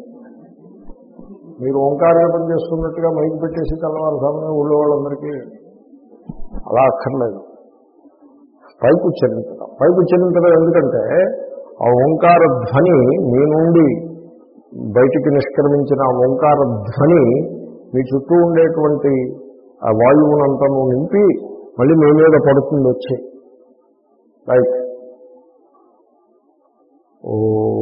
మీరు ఓంకారం చేస్తున్నట్టుగా మైకు పెట్టేసి తెల్లవారు సమయం ఊళ్ళో వాళ్ళందరికీ అలా అక్కర్లేదు. పైకి ఉచ్చరించడం. పైకి ఉచ్చరించడం ఎందుకంటే ఆ ఓంకార ధ్వని మీ నుండి బయటికి నిష్క్రమించిన ఆ ఓంకార ధ్వని మీ చుట్టూ ఉండేటువంటి ఆ వాయువునంతను నింపి మళ్ళీ మీ మీద పడుతుంది వచ్చి. రైట్. ఓ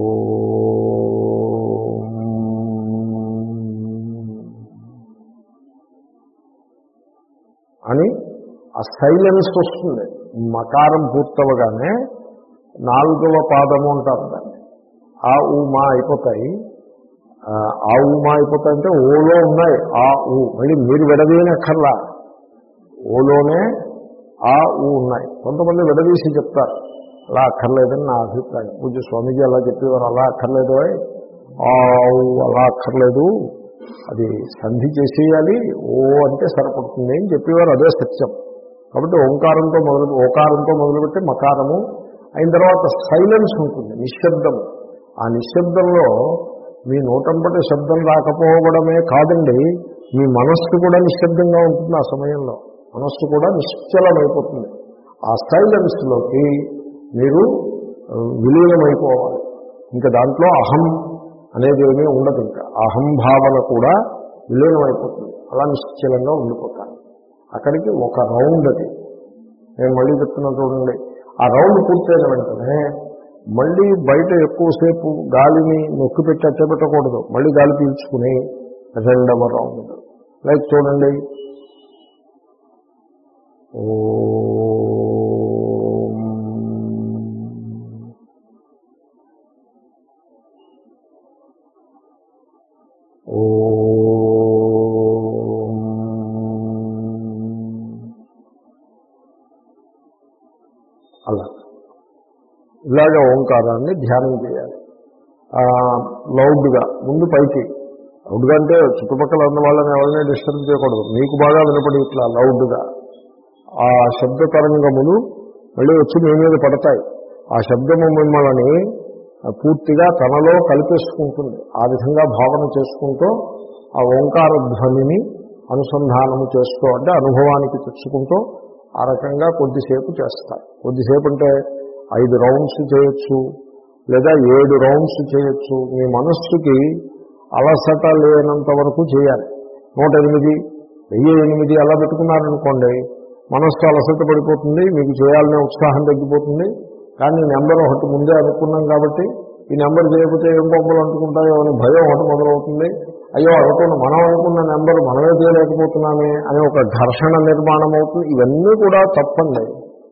అని ఆ సైలెన్స్ వస్తుంది. మకారం పూర్తవగానే నాలుగవ పాదము అంటారు దాన్ని. ఆ ఊ మా అయిపోతాయి. ఆ ఊ మా అయిపోతాయి అంటే ఓలో ఉన్నాయి ఆ ఊ. మళ్ళీ మీరు విడదీయనక్కర్లా, ఓలోనే ఆ ఊ ఉన్నాయి. కొంతమంది విడదీసి చెప్తారు, అలా అక్కర్లేదని నా అభిప్రాయం. పూజ స్వామీజీ అలా చెప్పేవారు. అలా అక్కర్లేదు, ఆ ఊ అలా అక్కర్లేదు, అది సంధి చేసేయాలి, ఓ అంటే సరిపడుతుంది అని చెప్పేవారు. అదే సత్యం. కాబట్టి ఓంకారంతో మొదలు ఓకారంతో మొదలుపెట్టి మకారము అయిన తర్వాత సైలెన్స్ ఉంటుంది, నిశ్శబ్దం. ఆ నిశ్శబ్దంలో మీ నోటంపటి శబ్దం రాకపోవడమే కాదండి, మీ మనస్సు కూడా నిశ్శబ్దంగా ఉంటుంది. ఆ సమయంలో మనస్సు కూడా నిశ్చలమైపోతుంది. ఆ సైలెన్స్లోకి మీరు విలీనమైపోవాలి. ఇంకా దాంట్లో అహం అనేది ఏమీ ఉండదు. ఇంకా అహం భావన కూడా విలీనమైపోతుంది. అలా నిశ్చలంగా ఉండిపోతాను. అక్కడికి ఒక రౌండ్ అది. నేను మళ్ళీ చెప్తున్నా చూడండి. ఆ రౌండ్ పూర్తయిన వెంటనే మళ్ళీ బయట ఎక్కువసేపు గాలిని నొక్కి పెట్టి అచ్చబెట్టకూడదు. మళ్ళీ గాలి పీల్చుకుని రెండవ రౌండ్. లైక్ చూడండి, ఓ అలా ఇలాగ ఓంకారాన్ని ధ్యానం చేయాలి. లౌడ్గా ముందు పైకి. లౌడ్గా అంటే చుట్టుపక్కల ఉన్న వాళ్ళని ఎవరిని డిస్టర్బ్ చేయకూడదు. మీకు బాగా వినపడి ఇట్లా లౌడ్గా ఆ శబ్ద తరంగములు మళ్ళీ వచ్చి మీ మీద పడతాయి. ఆ శబ్దము మిమ్మల్ని పూర్తిగా తనలో కలిపేసుకుంటుంది. ఆ విధంగా భావన చేసుకుంటూ ఆ ఓంకార ధ్వనిని అనుసంధానము చేస్తూ అంటే అనుభవానికి తెచ్చుకుంటూ ఆ రకంగా కొద్దిసేపు చేస్తారు. కొద్దిసేపు అంటే ఐదు రౌండ్స్ చేయొచ్చు, లేదా ఏడు రౌండ్స్ చేయొచ్చు. మీ మనస్సుకి అలసట లేనంత వరకు చేయాలి. నూట ఎనిమిది వెయ్యి ఎనిమిది అలా పెట్టుకున్నారనుకోండి, మనస్సు అలసట పడిపోతుంది, మీకు చేయాలనే ఉత్సాహం తగ్గిపోతుంది. కానీ నెంబర్ ఒకటి ముందే అనుకున్నాం కాబట్టి ఈ నెంబర్ చేయకపోతే ఏం బొమ్మలు అనుకుంటాయో అని భయం ఒకటి మొదలవుతుంది. అయ్యో అనుకున్న మనం అనుకున్న నెంబర్ మనమే చేయలేకపోతున్నామే అనే ఒక ఘర్షణ నిర్మాణం అవుతుంది. ఇవన్నీ కూడా తప్పండి.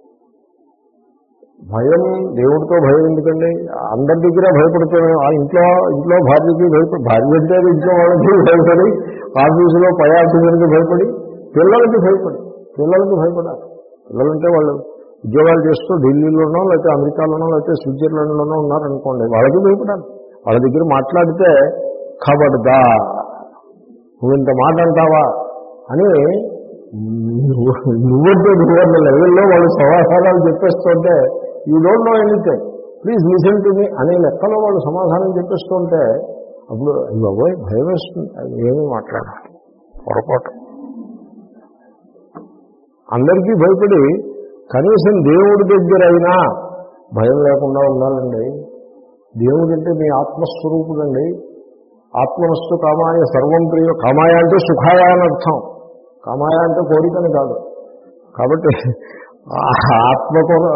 భయం, దేవుడితో భయం ఎందుకండి? అందరి దగ్గర భయపడుతున్నాం. ఆ ఇంట్లో ఇంట్లో భార్యకి భయపడి, భార్య అంటే ఇంట్లో వాళ్ళకి భయపడి, ఆఫీసులో పై ఆఫీసర్కి భయపడి, పిల్లలకి భయపడి పిల్లలకి భయపడాలి. పిల్లలంటే వాళ్ళు ఉద్యోగాలు చేస్తూ ఢిల్లీలోనో లేకపోతే అమెరికాలోనో లేకపోతే స్విట్జర్లాండ్లోనో ఉన్నారనుకోండి, వాళ్ళకి భయపడాలి. వాళ్ళ దగ్గర మాట్లాడితే ఖబర్దా నువ్వు ఇంత మాట అంటావా అని నువ్వంటే నువ్వన్న లెవెల్లో వాళ్ళు సమాధానాలు చెప్పేస్తుంటే, you don't know anything, please listen to me అనే లెక్కలో వాళ్ళు సమాధానం చెప్పేస్తుంటే అప్పుడు బాబోయ్ భయం వేస్తుంది. అది ఏమీ మాట్లాడాలి పొరపాటు. అందరికీ భయపడి కనీసం దేవుడి దగ్గర అయినా భయం లేకుండా ఉండాలండి. దేవుడంటే మీ ఆత్మస్వరూపుడండి. ఆత్మనస్సు కామాయ సర్వం ప్రియ. కామాయ అంటే సుఖాయ అని అర్థం. కామాయ అంటే కోరికని కాదు. కాబట్టి ఆత్మ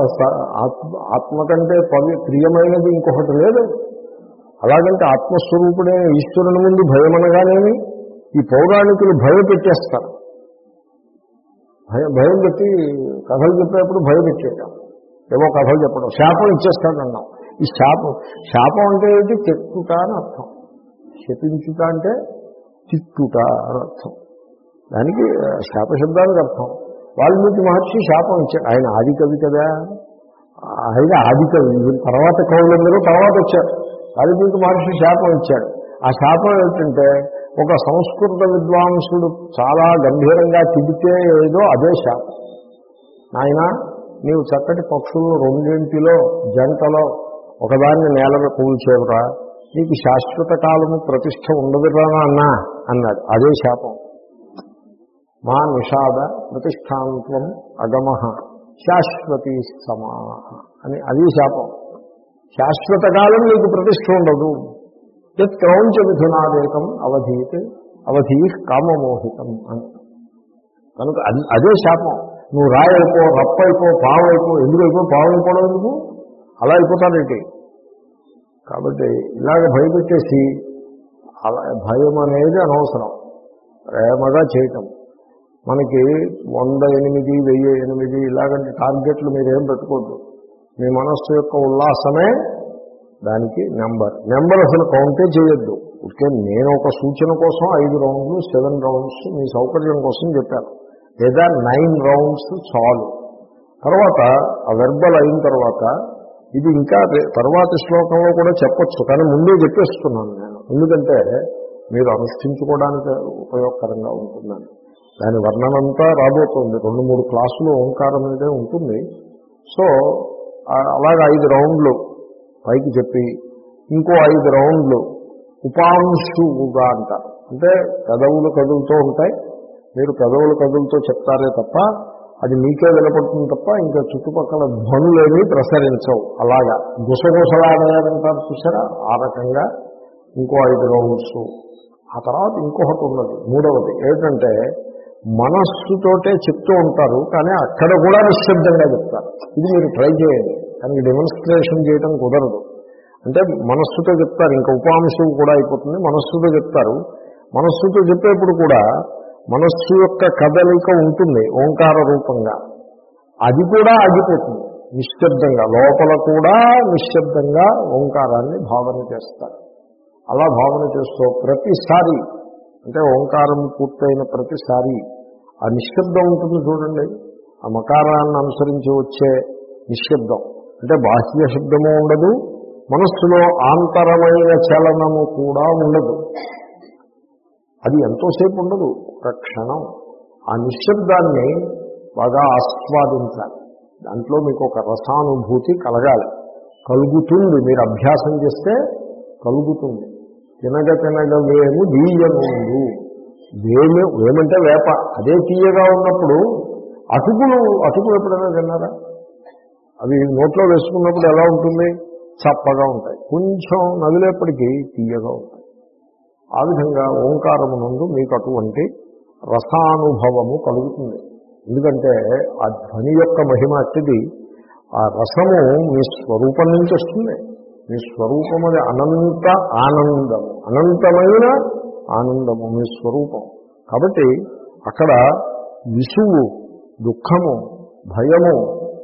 ఆత్మ కంటే పవి ప్రియమైనది ఇంకొకటి లేదు. అలాగంటే ఆత్మస్వరూపుడే ఈశ్వరుని ముందు భయం అనగానేమి ఈ పౌరాణికులు భయం పెట్టేస్తారు. భయం భయం పెట్టి కథలు చెప్పేప్పుడు భయం పెట్టేయటం, ఏవో కథలు చెప్పడం, శాపం ఇచ్చేస్తాడన్నాం. ఈ శాపం శాపం అంటే ఏంటి? తిట్టుట అని అర్థం. శపించుట అంటే తిట్టుట అని అర్థం. దానికి శాపశబ్దానికి అర్థం. వాల్మీకి మహర్షి శాపం ఇచ్చాడు. ఆయన ఆది కవి కదా, ఆయన ఆది కవి. తర్వాత కవులందరూ తర్వాత వచ్చారు. వాల్మీకి మహర్షి శాపం ఇచ్చాడు. ఆ శాపం ఏంటంటే ఒక సంస్కృత విద్వాంసుడు చాలా గంభీరంగా తిడితే ఏదో అదే శాపం. నాయన నీవు చక్కటి పక్షులు రెండింటిలో జంటలో ఒకదాన్ని నేలను కూల్చేవరా, నీకు శాశ్వత కాలము ప్రతిష్ట ఉండదురా అన్నా అన్నాడు. అదే శాపం. మా నిషాద ప్రతిష్టాంత్వం అగమ శాశ్వతీ సమాహ అని అది శాపం. శాశ్వత కాలం నీకు ప్రతిష్ట ఉండదు. యత్ క్రౌంచ మిథునాదేకం అవధీత్ అవధీ కామమోహితం అని. కనుక అది అదే శాపం. నువ్వు రాయైపో, రప్పైపో, పావైపో. ఎందుకైపో పావైపోవడం ఎందుకు? అలా అయిపోతాడేంటి? కాబట్టి ఇలాగ భయపెట్టేసి అలా భయం అనేది అనవసరం. ప్రేమగా చేయటం. మనకి వంద ఎనిమిది వెయ్యి ఎనిమిది ఇలాగంటి టార్గెట్లు మీరేం పెట్టుకోవద్దు. మీ మనస్సు యొక్క ఉల్లాసమే దానికి నెంబర్. నెంబర్ అసలు కౌంటే చేయొద్దు. ఇకే నేను ఒక సూచన కోసం ఐదు రౌండ్లు సెవెన్ రౌండ్స్ మీ సౌకర్యం కోసం చెప్పాను. లేదా నైన్ రౌండ్స్ చాలు. తర్వాత ఆ వెర్బల్ అయిన తర్వాత ఇది ఇంకా తర్వాత శ్లోకంలో కూడా చెప్పచ్చు, కానీ ముందే చెప్పేస్తున్నాను నేను. ఎందుకంటే మీరు అనుష్ఠించుకోవడానికి ఉపయోగకరంగా ఉంటుందని. దాని వర్ణనంతా రాబోతుంది. రెండు మూడు క్లాసులు ఓంకారం మీదే ఉంటుంది. సో అలాగే ఐదు రౌండ్లు పైకి చెప్పి ఇంకో ఐదు రౌండ్లు ఉపాంశువుగా అంటారు. అంటే పెదవులు కదులుతూ ఉంటాయి. మీరు పెదవులు కదులుతో చెప్తారే తప్ప అది మీకే వినపడుతుంది తప్ప ఇంకా చుట్టుపక్కల ధ్వనులేమీ ప్రసరించవు. అలాగా గుసగుసలాడారంటారు చూసారా, ఆ రకంగా ఇంకో ఐదు రౌండ్స్. ఆ తర్వాత ఇంకొకటి ఉన్నది మూడవది ఏంటంటే మనస్సుతోటే చెప్తూ ఉంటారు, కానీ అక్కడ కూడా నిశ్శబ్దంగా చెప్తారు. ఇది మీరు ట్రై చేయండి, కానీ డెమోన్స్ట్రేషన్ చేయడం కుదరదు. అంటే మనస్సుతో చెప్తారు, ఇంకా ఉపాంశం కూడా అయిపోతుంది. మనస్సుతో చెప్తారు. మనస్సుతో చెప్పేప్పుడు కూడా మనస్సు యొక్క కదలిక ఉంటుంది ఓంకార రూపంగా. అది కూడా ఆగిపోతుంది నిశ్శబ్దంగా. లోపల కూడా నిశ్శబ్దంగా ఓంకారాన్ని భావన చేస్తారు. అలా భావన చేస్తూ ప్రతిసారి అంటే ఓంకారం పూర్తయిన ప్రతిసారి ఆ నిశ్శబ్దం ఉంటుంది చూడండి. ఆ మకారాన్ని అనుసరించి వచ్చే నిశ్శబ్దం అంటే బాహ్య శబ్దము ఉండదు, మనస్సులో ఆంతరమైన చలనము కూడా ఉండదు. అది ఎంతోసేపు ఉండదు, ఒక క్షణం. ఆ నిశ్శబ్దాన్ని బాగా ఆస్వాదించాలి. దాంట్లో మీకు ఒక రసానుభూతి కలగాలి. కలుగుతుంది, మీరు అభ్యాసం చేస్తే కలుగుతుంది. తినగ తినగ వేము దీయముందు. వేము వేమంటే వేప, అదే తీయగా ఉన్నప్పుడు అటుకులు అటుకులు ఎప్పుడైనా తిన్నారా? అవి నోట్లో వేసుకున్నప్పుడు ఎలా ఉంటుంది? చప్పగా ఉంటాయి. కొంచెం నదిలేప్పటికీ తీయగా ఉంటాయి. ఆ విధంగా ఓంకారమునందు మీకు అటువంటి రసానుభవము కలుగుతుంది. ఎందుకంటే ఆ ధ్వని యొక్క మహిమ అట్టిది. ఆ రసము మీ స్వరూపం నుంచి వస్తుంది. మీ స్వరూపము అది అనంత ఆనందము, అనంతమైన ఆనందము మీ స్వరూపం. కాబట్టి అక్కడ విసుగు, దుఃఖము, భయము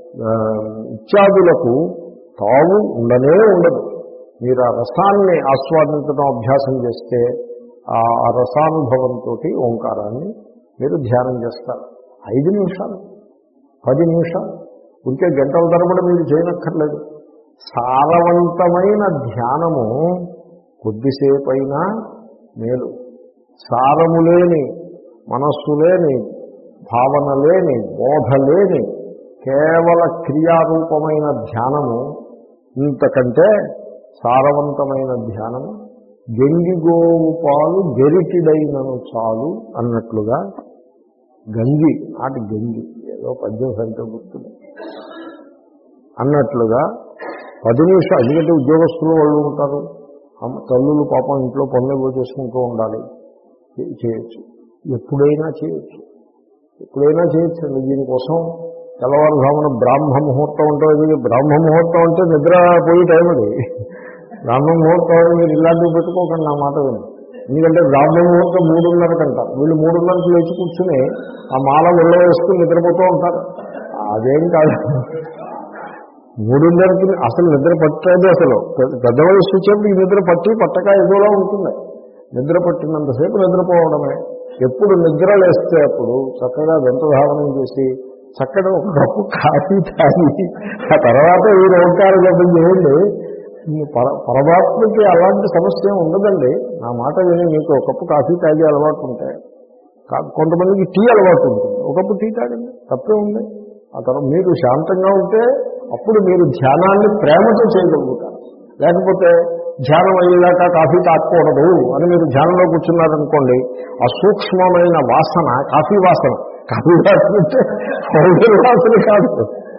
ఇత్యాదులకు తావు ఉండనే ఉండదు. మీరు ఆ రసాన్ని ఆస్వాదించడం అభ్యాసం చేస్తే ఆ రసానుభవంతో ఓంకారాన్ని మీరు ధ్యానం చేస్తారు. ఐదు నిమిషాలు, పది నిమిషాలు, ఇంకే గంటల తరబడి మీరు చేయనక్కర్లేదు. సారవంతమైన ధ్యానము కొద్దిసేపైనా మేలు. సారము లేని, మనస్సు లేని, భావన లేని, బోధ లేని కేవల క్రియారూపమైన ధ్యానము ఇంతకంటే సారవంతమైన ధ్యానము గంగిగోవు పాలు గెరిటిడైనను చాలు అన్నట్లుగా, గంగి నాటి గంగి ఏదో పద్యం సంఖ్య గుర్తుంది అన్నట్లుగా పది నిమిషాలు. ఎందుకంటే ఉద్యోగస్తులు వాళ్ళు ఉంటారు, తల్లులు పాపం ఇంట్లో పనులు చేసుకుంటూ ఉండాలి. చేయొచ్చు, ఎప్పుడైనా చేయొచ్చు, ఎప్పుడైనా చేయొచ్చు అండి. దీనికోసం తెల్లవారుజామున బ్రాహ్మ ముహూర్తం ఉంటుంది. బ్రాహ్మ ముహూర్తం అంటే నిద్ర పోయే టైం అది. బ్రాహ్మ ముహూర్తం మీరు ఇలాంటివి పెట్టుకోకండి నా మాట విని. ఎందుకంటే బ్రాహ్మ ముహూర్తం మూడున్నర కంటారు. వీళ్ళు మూడున్నరకు లేచి కూర్చుని ఆ మాల వెళ్ళ వేసుకుని నిద్రపోతూ ఉంటారు. అదేం కాదు, మూడున్నరకి అసలు నిద్ర పట్టేది. అసలు పెద్ద వయసు వచ్చేప్పుడు ఈ నిద్ర పట్టి పట్టక ఏదోలా ఉంటుంది. నిద్ర పట్టినంతసేపు నిద్రపోవడమే. ఎప్పుడు నిద్ర లేస్తే అప్పుడు చక్కగా వెంటధావనం చేసి చక్కగా ఒక కప్పు కాఫీ తాగి ఆ తర్వాత ఈ ఓంకార జపం చేయండి. పర పరమాత్మకి అలాంటి సమస్య ఉండదండి. నా మాట విని మీకు ఒక కప్పు కాఫీ తాగే అలవాటు ఉంటాయి. కొంతమందికి టీ అలవాటు ఉంటుంది. ఒక కప్పు టీ తాగండి, తప్పే ఉంది. ఆ తర్వాత మీరు శాంతంగా ఉంటే అప్పుడు మీరు ధ్యానాన్ని ప్రేమతో చేయగలుగుతారు. లేకపోతే ధ్యానం అయ్యేదాకా కాఫీ తాగకూడదు అని మీరు ధ్యానంలో కూర్చున్నారనుకోండి, ఆ సూక్ష్మమైన వాసన కాఫీ వాసన, కాఫీ వాసన అంటే పౌడర్ వాసన కాదు,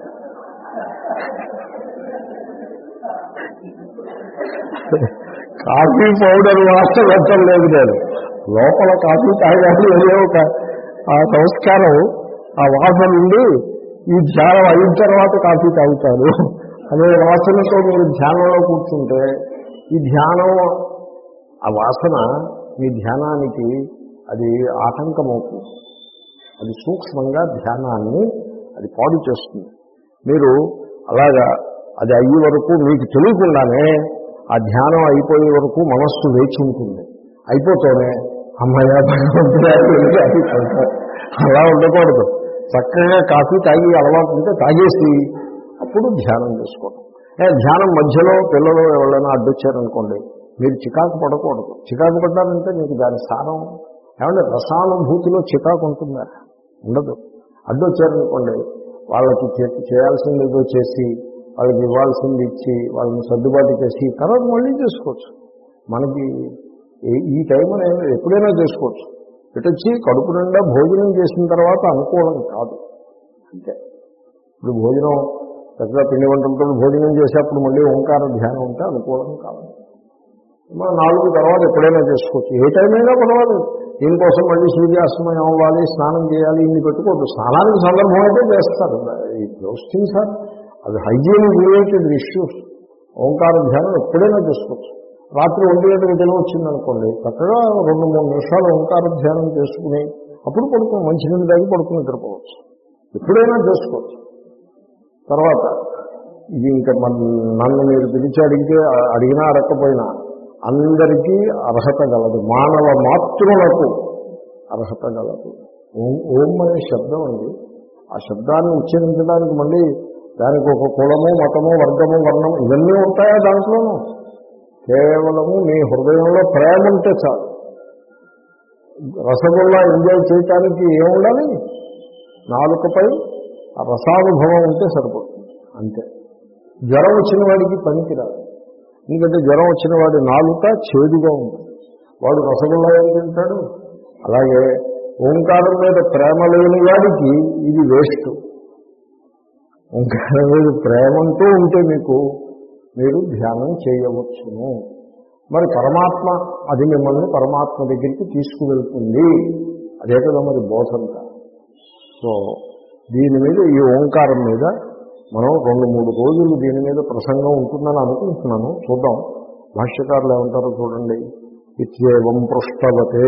కాఫీ పౌడర్ వాసన వచ్చడం లేదు. నేను లోపల కాఫీ తాగాలి అనే ఒక ఆ సంస్కారం, ఆ వాసన నుండి ఈ ధ్యానం అయిన తర్వాత కాఫీ తాగుతారు అనే వాసనతో మీరు ధ్యానంలో కూర్చుంటే ఈ ధ్యానం, ఆ వాసన మీ ధ్యానానికి అది ఆటంకమవుతుంది. అది సూక్ష్మంగా ధ్యానాన్ని అది పాడు చేస్తుంది. మీరు అలాగా అది అయ్యే వరకు మీకు తెలియకుండానే ఆ ధ్యానం అయిపోయే వరకు మనస్సు వేచి ఉంటుంది. అయిపోతూనే అమ్మాయ అలా ఉండకూడదు. చక్కగా కాఫీ తాగి అలవాటు ఉంటే తాగేసి అప్పుడు ధ్యానం చేసుకోవడం. ధ్యానం మధ్యలో పిల్లలు ఎవరైనా అడ్డొచ్చారనుకోండి, మీరు చికాకు పడకూడదు. చికాకు పడ్డారంటే మీకు దాని సారం ఏమంటే రసానుభూతిలో చికాకు ఉంటుందా? ఉండదు. అడ్డొచ్చారనుకోండి, వాళ్ళకి చేయాల్సింది ఏదో చేసి, వాళ్ళకి ఇవ్వాల్సింది ఇచ్చి, వాళ్ళని సర్దుబాటు చేసి తర్వాత మళ్ళీ చేసుకోవచ్చు. మనకి ఈ టైం అనేది ఎప్పుడైనా చేసుకోవచ్చు. ఇటొచ్చి కడుపు నిండా భోజనం చేసిన తర్వాత అనుకోవడం కాదు. అంతే. ఇప్పుడు భోజనం చక్కగా పిండి వంటలతో భోజనం చేసేప్పుడు మళ్ళీ ఓంకార ధ్యానం ఉంటే అనుకోవడం కాదు. మనం నాలుగు తర్వాత ఎప్పుడైనా చేసుకోవచ్చు, ఏ టైం అయినా పర్వాలేదు. దీనికోసం మళ్ళీ సూర్యాస్తమయం అవ్వాలి, స్నానం చేయాలి, ఇన్ని పెట్టుకోవద్దు. స్నానానికి సందర్భం అయితే చేస్తారు. దోస్ థింగ్స్ సార్, అది హైజీన్ రిలేటెడ్ ఇష్యూస్. ఓంకార ధ్యానం ఎప్పుడైనా చేసుకోవచ్చు. రాత్రి ఒంటి గంటకు తెలివి వచ్చిందనుకోండి, చక్కగా రెండు మూడు నిమిషాలు ఓంకార ధ్యానం చేసుకుని అప్పుడు పడుకుని మంచినీళ్ళు తాగి పడుకుని నిద్రపోవచ్చు. ఎప్పుడైనా చేసుకోవచ్చు. తర్వాత ఇది ఇంకా నన్ను మీరు పిలిచి అడిగితే అడిగినా అడగకపోయినా అందరికీ అర్హత గలదు. మానవ మాతృలకు అర్హత గలదు. ఓం ఓం అనే శబ్దం అండి. ఆ శబ్దాన్ని ఉచ్చరించడానికి మళ్ళీ దానికి ఒక కులము, మతము, వర్గము, వర్ణము ఇవన్నీ ఉంటాయా దాంట్లోనూ? కేవలము మీ హృదయంలో ప్రేమ ఉంటే చాలు. రసగుల్లా ఎంజాయ్ చేయటానికి ఏముండాలి? నాలుకపై ఆ రసానుభవం ఉంటే సరిపడుతుంది, అంతే. జ్వరం వచ్చిన వాడికి పనికిరాదు. ఎందుకంటే జ్వరం వచ్చిన వాడి నాలుక చేదుగా ఉంటుంది. వాడు రసగుల్లా ఏం తింటాడు? అలాగే ఓంకారం మీద ప్రేమ లేని వాడికి ఇది వేస్ట్. ఓంకారం మీద ప్రేమంటూ ఉంటే మీకు మీరు ధ్యానం చేయవచ్చును. మరి పరమాత్మ అది మిమ్మల్ని పరమాత్మ దగ్గరికి తీసుకువెళ్తుంది. అదే కదా మరి బోధంత. సో దీని మీద ఈ ఓంకారం మీద మనం రెండు మూడు రోజులు దీని మీద ప్రసంగం ఉంటుందని అనుకుంటున్నాను. చూద్దాం భాష్యకారులు ఏమంటారో చూడండి. ఇత్యేవం పృష్టవతే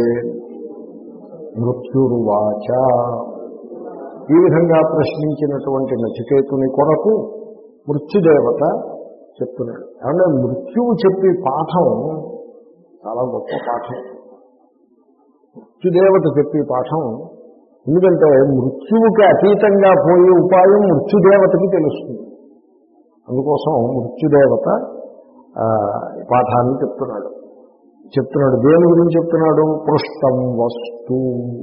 మృత్యురువాచ, ఈ విధంగా ప్రశ్నించినటువంటి నచికేతుని కొరకు మృత్యుదేవత చెప్తున్నాడు. ఏమంటే మృత్యువు చెప్పే పాఠం చాలా గొప్ప పాఠం. మృత్యుదేవత చెప్పే పాఠం ఎందుకంటే మృత్యువుకి అతీతంగా పోయే ఉపాయం మృత్యుదేవతకి తెలుస్తుంది. అందుకోసం మృత్యుదేవత పాఠాన్ని చెప్తున్నాడు చెప్తున్నాడు దేని గురించి చెప్తున్నాడు? పృష్టం వస్తు.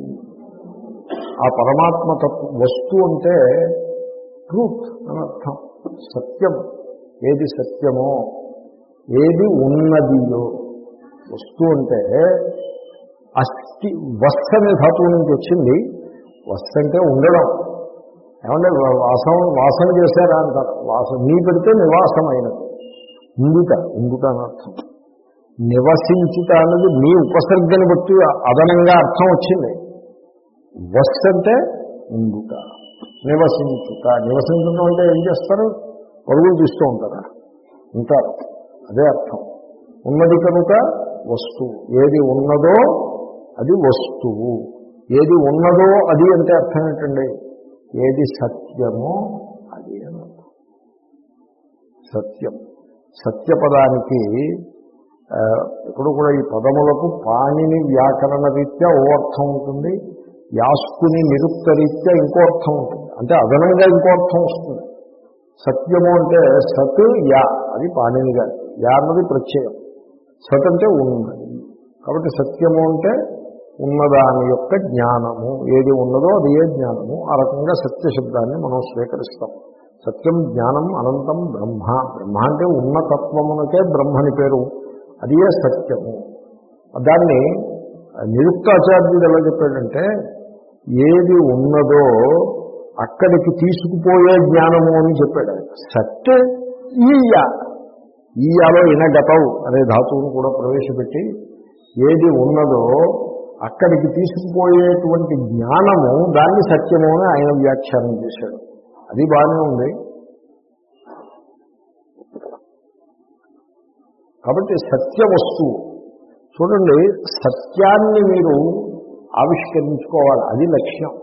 ఆ పరమాత్మ తత్వ వస్తు అంటే ట్రూత్ అని అర్థం. సత్యం, ఏది సత్యమో, ఏది ఉన్నదియో. వస్తు అంటే అస్థి, వస్ అనే ధాతువు నుంచి వచ్చింది. వస్ అంటే ఉండడం. ఏమంటే వాసం వాసన చేశారా అంటారు. వాసన నీ పెడితే నివాసం అయినది. ఉండుట, ఉండుట అని అర్థం. నివసించుట అన్నది నీ ఉపసర్గని బట్టి అదనంగా అర్థం వచ్చింది. వస్ అంటే ఉండుట, నివసించుట. నివసించడం అంటే ఏం చేస్తారు? పరుగులు తీస్తూ ఉంటారా? ఉంటారు. అదే అర్థం. ఉన్నది కనుక వస్తువు. ఏది ఉన్నదో అది వస్తువు. ఏది ఉన్నదో అది అంటే అర్థం ఏంటండి? ఏది సత్యమో అది అని అర్థం. సత్యం. సత్యపదానికి ఇప్పుడు కూడా ఈ పదములకు పాణిని వ్యాకరణ రీత్యా ఓ అర్థం ఉంటుంది, యాస్కుని నిరుక్త రీత్యా ఇంకో అర్థం ఉంటుంది. అంటే అదనంగా ఇంకో అర్థం వస్తుంది. సత్యము అంటే సత్ యా, అది పాణిని గారి. యా అన్నది ప్రత్యయం. సత్ అంటే ఉన్నది. కాబట్టి సత్యము అంటే ఉన్నదాని యొక్క జ్ఞానము. ఏది ఉన్నదో అది ఏ జ్ఞానము. ఆ రకంగా సత్య శబ్దాన్ని మనం స్వీకరిస్తాం. సత్యం జ్ఞానం అనంతం బ్రహ్మ. బ్రహ్మ అంటే ఉన్నతత్వమునకే బ్రహ్మని పేరు. అది ఏ సత్యము. దాన్ని నిరుక్తాచార్యుడు ఎలా చెప్పాడంటే ఏది ఉన్నదో అక్కడికి తీసుకుపోయే జ్ఞానము అని చెప్పాడు. సత్ ఈయా, ఈయాలో ఇనగతవు అనే ధాతువును కూడా ప్రవేశపెట్టి ఏది ఉన్నదో అక్కడికి తీసుకుపోయేటువంటి జ్ఞానము, దాన్ని సత్యము అని ఆయన వ్యాఖ్యానం చేశాడు. అది బాగానే ఉంది. కాబట్టి సత్య వస్తువు చూడండి, సత్యాన్ని మీరు ఆవిష్కరించుకోవాలి. అది లక్ష్యం.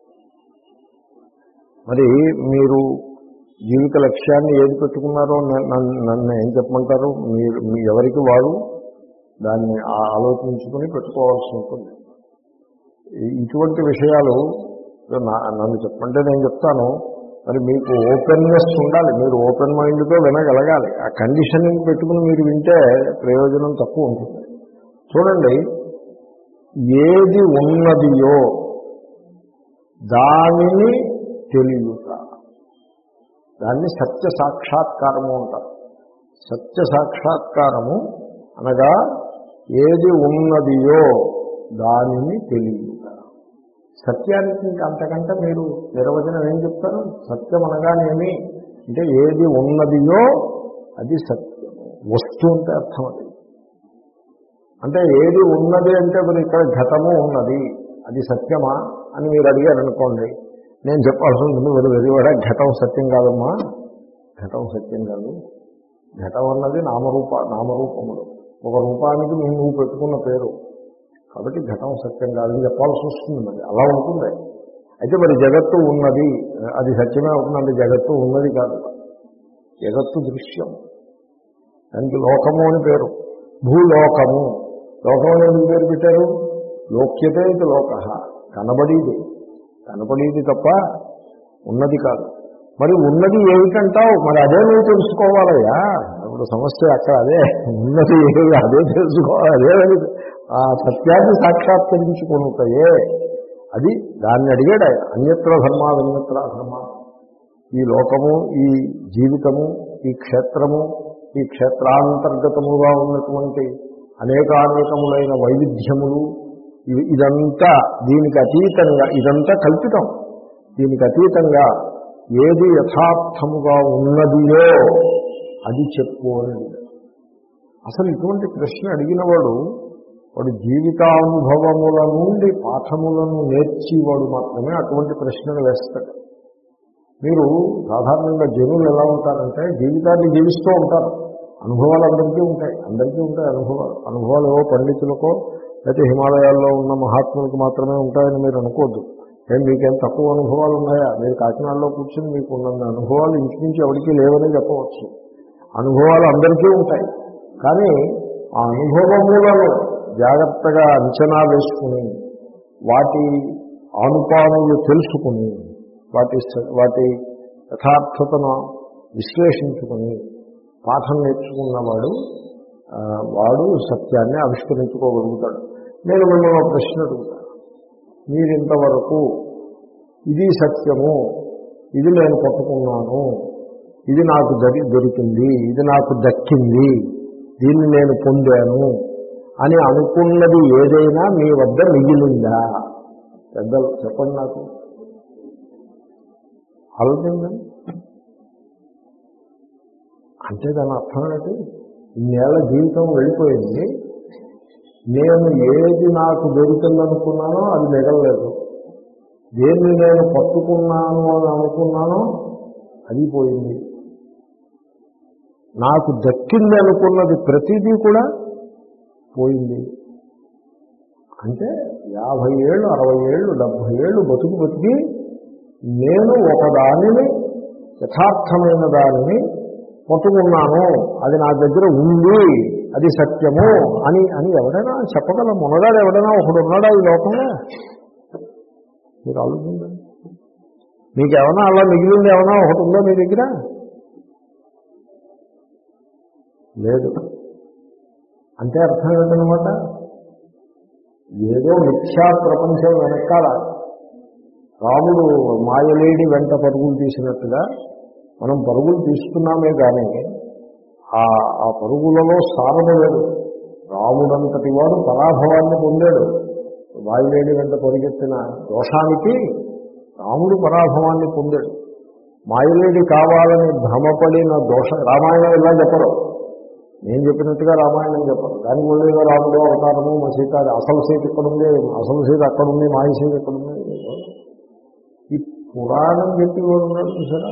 మరి మీరు జీవిత లక్ష్యాన్ని ఏది పెట్టుకున్నారో నన్ను ఏం చెప్పమంటారు? మీరు మీ ఎవరికి వారు దాన్ని ఆలోచించుకుని పెట్టుకోవాల్సి ఉంటుంది. ఇటువంటి విషయాలు నన్ను చెప్పంటే నేను చెప్తాను. మరి మీకు ఓపెన్నెస్ ఉండాలి. మీరు ఓపెన్ మైండ్తో వినగలగాలి. ఆ కండిషనింగ్ పెట్టుకుని మీరు వింటే ప్రయోజనం తక్కువ ఉంటుంది. చూడండి, ఏది ఉన్నదియో దానిని తెలియట, దాన్ని సత్య సాక్షాత్కారము అంటారు. సత్య సాక్షాత్కారము అనగా ఏది ఉన్నదియో దానిని తెలియట. సత్యానికి ఇంకా అంతకంటే మీరు నిర్వచనం ఏం చెప్తారు? సత్యం అనగానేమి అంటే ఏది ఉన్నదియో అది సత్యం. వస్తువు అంటే అర్థం అది. అంటే ఏది ఉన్నది అంటే మరి ఇక్కడ ఘటము ఉన్నది, అది సత్యమా అని మీరు అడిగారనుకోండి, నేను చెప్పాల్సి ఉంటుంది. మీరు వెరివాడ ఘటం సత్యం కాదమ్మా, ఘటం సత్యం కాదు. ఘటం అన్నది నామరూప నామరూపములు. ఒక రూపానికి నువ్వు పెట్టుకున్న పేరు. కాబట్టి ఘటం సత్యం కాదని చెప్పాల్సి వస్తుంది. మరి అలా ఉంటుంది. అయితే మరి జగత్తు ఉన్నది, అది సత్యమే అవుతుందండి. జగత్తు ఉన్నది కాదు, జగత్తు దృశ్యం. దానికి లోకము అని పేరు. భూలోకము, లోకం అనేది పేరు పెట్టారు. లోక్యతే ఇది లోక, కనబడేది కనబడేది తప్ప ఉన్నది కాదు. మరి ఉన్నది ఏమిటంటావు? మరి అదే నువ్వు తెలుసుకోవాలయ్యా. ఇప్పుడు సమస్య అక్కడ అదే. ఉన్నది ఏమి అదే తెలుసుకోవాలి. అదే ఆ సత్యాన్ని సాక్షాత్కరించుకుంటాయే అది. దాన్ని అడిగాడు ఆయన. అన్యత్ర ధర్మా అన్యత్ర ధర్మ. ఈ లోకము, ఈ జీవితము, ఈ క్షేత్రము, ఈ క్షేత్రాంతర్గతముగా ఉన్నటువంటి అనేకానేకములైన వైవిధ్యములు, ఇదంతా దీనికి అతీతంగా, ఇదంతా కల్పితం. దీనికి అతీతంగా ఏది యథార్థముగా ఉన్నదియో అది చెప్పు అని. అసలు ఇటువంటి ప్రశ్న అడిగిన వాడు వాడు జీవితానుభవముల నుండి పాఠములను నేర్చేవాడు మాత్రమే అటువంటి ప్రశ్నలు వేస్తాడు. మీరు సాధారణంగా జనులు ఎలా ఉంటారంటే జీవితాన్ని జీవిస్తూ ఉంటారు. అనుభవాలు అందరికీ ఉంటాయి, అందరికీ ఉంటాయి అనుభవాలు. అనుభవాలు ఏవో పండితులకో లేకపోతే హిమాలయాల్లో ఉన్న మహాత్ములకు మాత్రమే ఉంటాయని మీరు అనుకోవద్దు. ఏం మీకేం తక్కువ అనుభవాలు ఉన్నాయా? మీరు కాకినాడలో కూర్చొని మీకు ఉన్న అనుభవాలు ఇంచుమించి ఎవరికీ లేవని చెప్పవచ్చు. అనుభవాలు అందరికీ ఉంటాయి. కానీ ఆ అనుభవములను జాగ్రత్తగా అంచనా వేసుకుని వాటి ఆనుపానులు తెలుసుకుని వాటి వాటి యథార్థతను విశ్లేషించుకుని పాఠం నేర్చుకున్నవాడు వాడు సత్యాన్ని ఆవిష్కరించుకోగలుగుతాడు. నేను మిమ్మల్ని ప్రశ్న అడుగుతాను. మీరింతవరకు ఇది సత్యము, ఇది నేను పట్టుకున్నాను, ఇది నాకు దొరి దొరికింది ఇది నాకు దక్కింది, దీన్ని నేను పొందాను అని అనుకున్నది ఏదైనా మీ వద్ద మిగిలిందా? పెద్దలు చెప్పండి నాకు. ఆలోచించండి. అంటే దాని అర్థం ఏంటి? ఇన్నేళ్ల జీవితం వెళ్ళిపోయింది, నేను ఏది నాకు దొరికిందనుకున్నానో అది మిగలలేదు, దేన్ని నేను పట్టుకున్నాను అని అనుకున్నానో అది పోయింది, నాకు దక్కింది అనుకున్నది ప్రతిదీ కూడా పోయింది. అంటే యాభై ఏళ్ళు అరవై ఏళ్ళు డెబ్భై ఏళ్ళు బతుకు బతికి నేను ఒకదానిని యథార్థమైన దానిని పట్టుకున్నాను, అది నా దగ్గర ఉంది, అది సత్యము అని అని ఎవడైనా చెప్పగల మునగాడు ఎవడైనా ఒకడు ఉన్నాడా ఈ లోకంలో? మీరు ఆలోచించండి. మీకేమైనా అలా మిగిలింది ఏమైనా ఒకటి ఉందో మీ దగ్గర? లేదు. అంటే అర్థం ఏంటనమాట? ఏదో మిథ్యా ప్రపంచం వెనకాల రాముడు మాయలేడి వెంట పరుగులు తీసినట్టుగా మనం పరుగులు తీస్తున్నామే కానీ ఆ పరుగులలో సారము లేదు. రాముడంతటి వాడు పరాభవాన్ని పొందాడు. మాయలేడి వెంట పరిగెత్తిన దోషానికి రాముడు పరాభవాన్ని పొందాడు. మాయలేడి కావాలని భ్రమపడిన దోష రామాయణం ఇలా చెప్పరు, నేను చెప్పినట్టుగా రామాయణం చెప్పరు. దానికి ముందుగా రాముడు అవతారము మా సీత, అసలు సీత ఎక్కడుంది, అసలు సీత అక్కడుంది, మాయ సీత ఎక్కడుంది. ఈ పురాణం చెప్పి వాడు ఉన్నాడు చూసారా,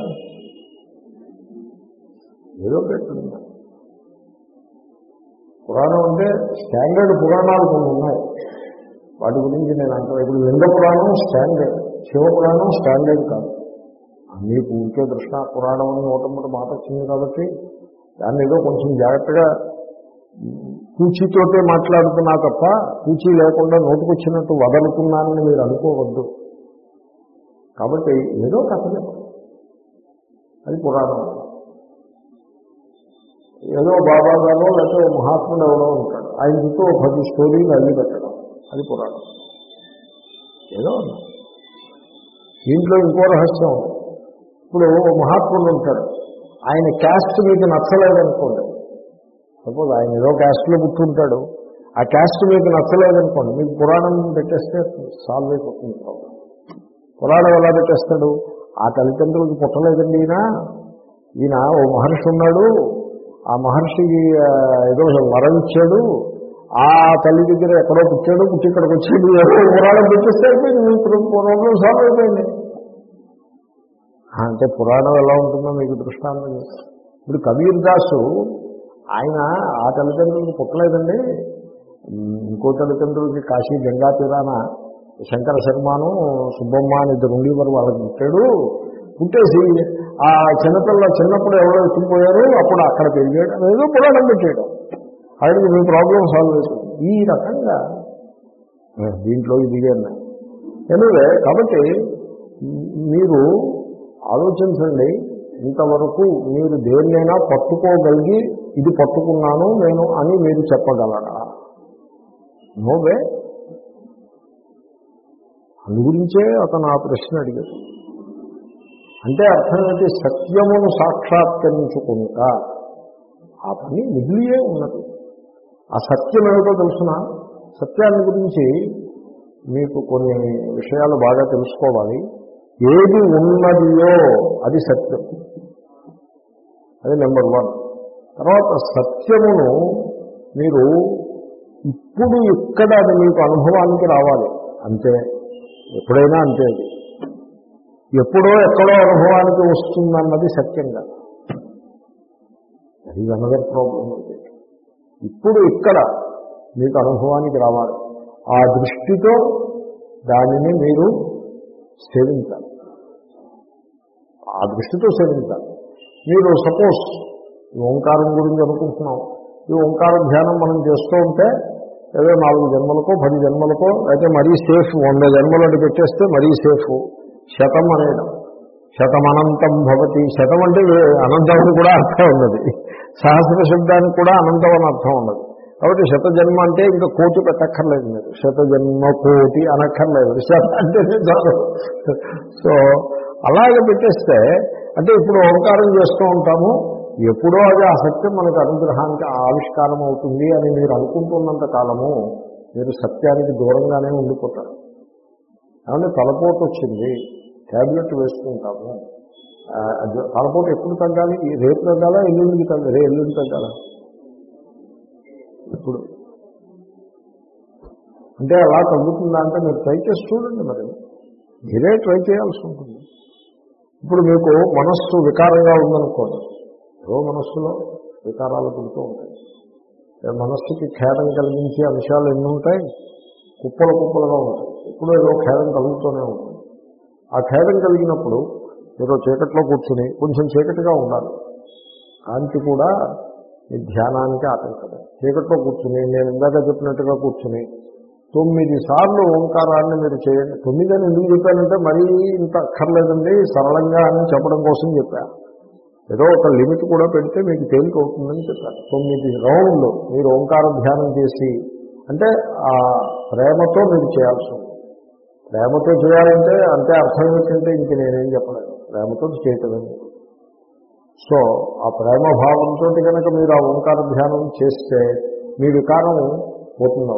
ఏదో పెట్టున్నా. పురాణం అంటే స్టాండర్డ్ పురాణాలు కొన్ని ఉన్నాయి, వాటి గురించి నేను అంటాను. ఇప్పుడు లింగ పురాణం స్టాండర్డ్, శివపురాణం స్టాండర్డ్ కాదు. మీకు ఊరికే కృష్ణ పురాణం అని నూటమ్మటి మాట వచ్చింది కాబట్టి దాన్ని ఏదో కొంచెం జాగ్రత్తగా పూచీతోటే మాట్లాడుతున్నా తప్ప పూచీ లేకుండా నోటుకొచ్చినట్టు వదలుతున్నానని మీరు అనుకోవద్దు. కాబట్టి ఏదో కథ చెప్పండి, అది పురాణం. ఏదో బాబా గారో లేకపోతే మహాత్ముడు ఎవరో ఉంటాడు, ఆయన చుట్టూ ఒక పది స్టోరీలు అల్లి పెట్టడం, అది పురాణం. ఏదో ఉన్నా దీంట్లో ఇంకో రహస్యం. ఇప్పుడు మహాత్ముడు ఉంటాడు, ఆయన క్యాస్ట్ మీకు నచ్చలేదనుకోండి, సపోజ్ ఆయన ఏదో క్యాస్ట్లో పుట్టుంటాడు, ఆ క్యాస్ట్ మీకు నచ్చలేదనుకోండి, మీకు పురాణం పెట్టేస్తే సాల్వ్ అయిపోతుంది ప్రాబ్లం. పురాణం ఎలా పెట్టేస్తాడు? ఆ తల్లిదండ్రులకు పుట్టలేదండి ఈయన, ఈయన ఓ మహర్షి ఉన్నాడు, ఆ మహర్షికి ఏదో వరం ఇచ్చాడు, ఆ తల్లి దగ్గర ఎక్కడో పుట్టాడు, పుట్టి ఇక్కడికి వచ్చాడు, ఏదో పురాణం పెట్టేస్తే అయిపోయింది, మీకు ప్రాబ్లం సాల్వ్ అయిపోయింది. అంటే పురాణం ఎలా ఉంటుందో మీకు దృష్టాంతం. ఇప్పుడు కబీర్ దాసు ఆయన ఆ తల్లిదండ్రులకు పుట్టలేదండి, ఇంకో తల్లిదండ్రులకి కాశీ గంగా తీరాన శంకర శర్మను సుబ్బమ్మ అని ఇద్దరు ఉండేవారు, వాళ్ళకి పుట్టాడు. పుట్టేసి ఆ చిన్నపిల్ల చిన్నప్పుడు ఎవరో ఎత్తుకుపోయారు, అప్పుడు అక్కడ పెరిగాడు, ఏదో పురాణం పెట్టాడు, ఆయనకి మీ ప్రాబ్లం సాల్వ్ అవుతుంది. ఈ రకంగా దీంట్లో ఇదిగే ఉన్నాయి. ఎనివే, కాబట్టి మీరు ఆలోచించండి, ఇంతవరకు మీరు దేన్నైనా పట్టుకోగలిగి ఇది పట్టుకున్నాను నేను అని మీరు చెప్పగలరా? నోవే. అందు గురించే అతను ఆ ప్రశ్న అడిగాడు. అంటే అర్థం ఏంటి? సత్యమును సాక్షాత్కరించుకుంటా ఆ పని మిగిలియే ఉన్నది. ఆ సత్యం ఏమిటో తెలుసిన, సత్యాన్ని గురించి మీకు కొన్ని విషయాలు బాగా తెలుసుకోవాలి. ఏది ఉన్నదియో అది సత్యం, అది నెంబర్ వన్. తర్వాత సత్యమును మీరు ఇప్పుడు ఇక్కడ అది మీకు అనుభవానికి రావాలి అంతే. ఎప్పుడైనా అంతే. అది ఎప్పుడో ఎక్కడో అనుభవానికి వస్తుందన్నది సత్యంగా. అది అనదర్ ప్రాబ్లం. ఇప్పుడు ఇక్కడ మీకు అనుభవానికి రావాలి. ఆ దృష్టితో దానిని మీరు సేవించాలి. ఆ దృష్టితో సేవించాలి. మీరు సపోజ్ ఓంకారం గురించి అనుకుంటున్నాం. ఈ ఓంకార ధ్యానం మనం చేస్తూ ఉంటే ఏదో నాలుగు జన్మలకో పది జన్మలకో అయితే మరీ సేఫ్, వంద జన్మలను పెట్టేస్తే మరీ సేఫ్. శతం అనేయడం, శతమనంతం భవతి. శతం అంటే అనంతం అని కూడా అర్థం ఉన్నది. సహస్ర శబ్దానికి కూడా అనంతం అని అర్థం ఉన్నది. కాబట్టి శత జన్మ అంటే ఇంకా కోటి పెట్టక్కర్లేదు. మీరు శత జన్మ కోటి అనక్కర్లేదు. శత అంటేనే చాలు. సో అలాగే పెట్టేస్తే అంటే ఇప్పుడు ఓంకారం చేస్తూ ఉంటాము, ఎప్పుడో అది ఆ సత్యం మనకు అనుగ్రహానికి ఆవిష్కారం అవుతుంది అని మీరు అనుకుంటున్నంత కాలము మీరు సత్యానికి దూరంగానే ఉండిపోతారు. కాబట్టి తలపోటు వచ్చింది, ట్యాబ్లెట్ వేసుకుంటాము. తలపోటు ఎప్పుడు తగ్గాలి? రేపు తగ్గాలా, ఎల్లుండికి తగ్గాలి? రే ఎల్లుండి తగ్గాల. ఇప్పుడు అంటే అలా తగ్గుతుందా అంటే మీరు ట్రై చేసి చూడండి. మరి మీరే ట్రై చేయాల్సి ఉంటుంది. ఇప్పుడు మీకు మనస్సు వికారంగా ఉందనుకోండి, ఏవో మనస్సులో వికారాలు పుడుతూ ఉంటాయి. మనస్సుకి ఖేదం కలిగించే అంశాలు ఎన్ని ఉంటాయి? కుప్పలు కుప్పలుగా ఉంటాయి. ఎప్పుడూ ఏదో ఖేదం కలుగుతూనే ఉంటుంది. ఆ ఖేదం కలిగినప్పుడు మీరు చీకట్లో కూర్చుని, కొంచెం చీకటిగా ఉండాలి, కాంతి కూడా మీ ధ్యానానికి ఆటంకం. చీకట్లో కూర్చుని నేను ఇందాక చెప్పినట్టుగా కూర్చుని తొమ్మిది సార్లు ఓంకారాన్ని మీరు చేయండి. తొమ్మిది అని ఎందుకు చెప్పానంటే మరీ ఇంత అక్కర్లేదండి, సరళంగా అని చెప్పడం కోసం చెప్పాను. ఏదో ఒక లిమిట్ కూడా పెడితే మీకు తేలిక అవుతుందని చెప్పాను. తొమ్మిది రౌండ్లు మీరు ఓంకార ధ్యానం చేసి, అంటే ఆ ప్రేమతో మీరు చేయాల్సి ఉంది. ప్రేమతో చేయాలంటే అంతే అర్థం ఏంటంటే ఇంక నేనేం చెప్పలేదు, ప్రేమతో చేయటమే. సో ఆ ప్రేమ భావంతో కనుక మీరు ఆ ఓంకార ధ్యానం చేస్తే మీ వికారం పోతుంది.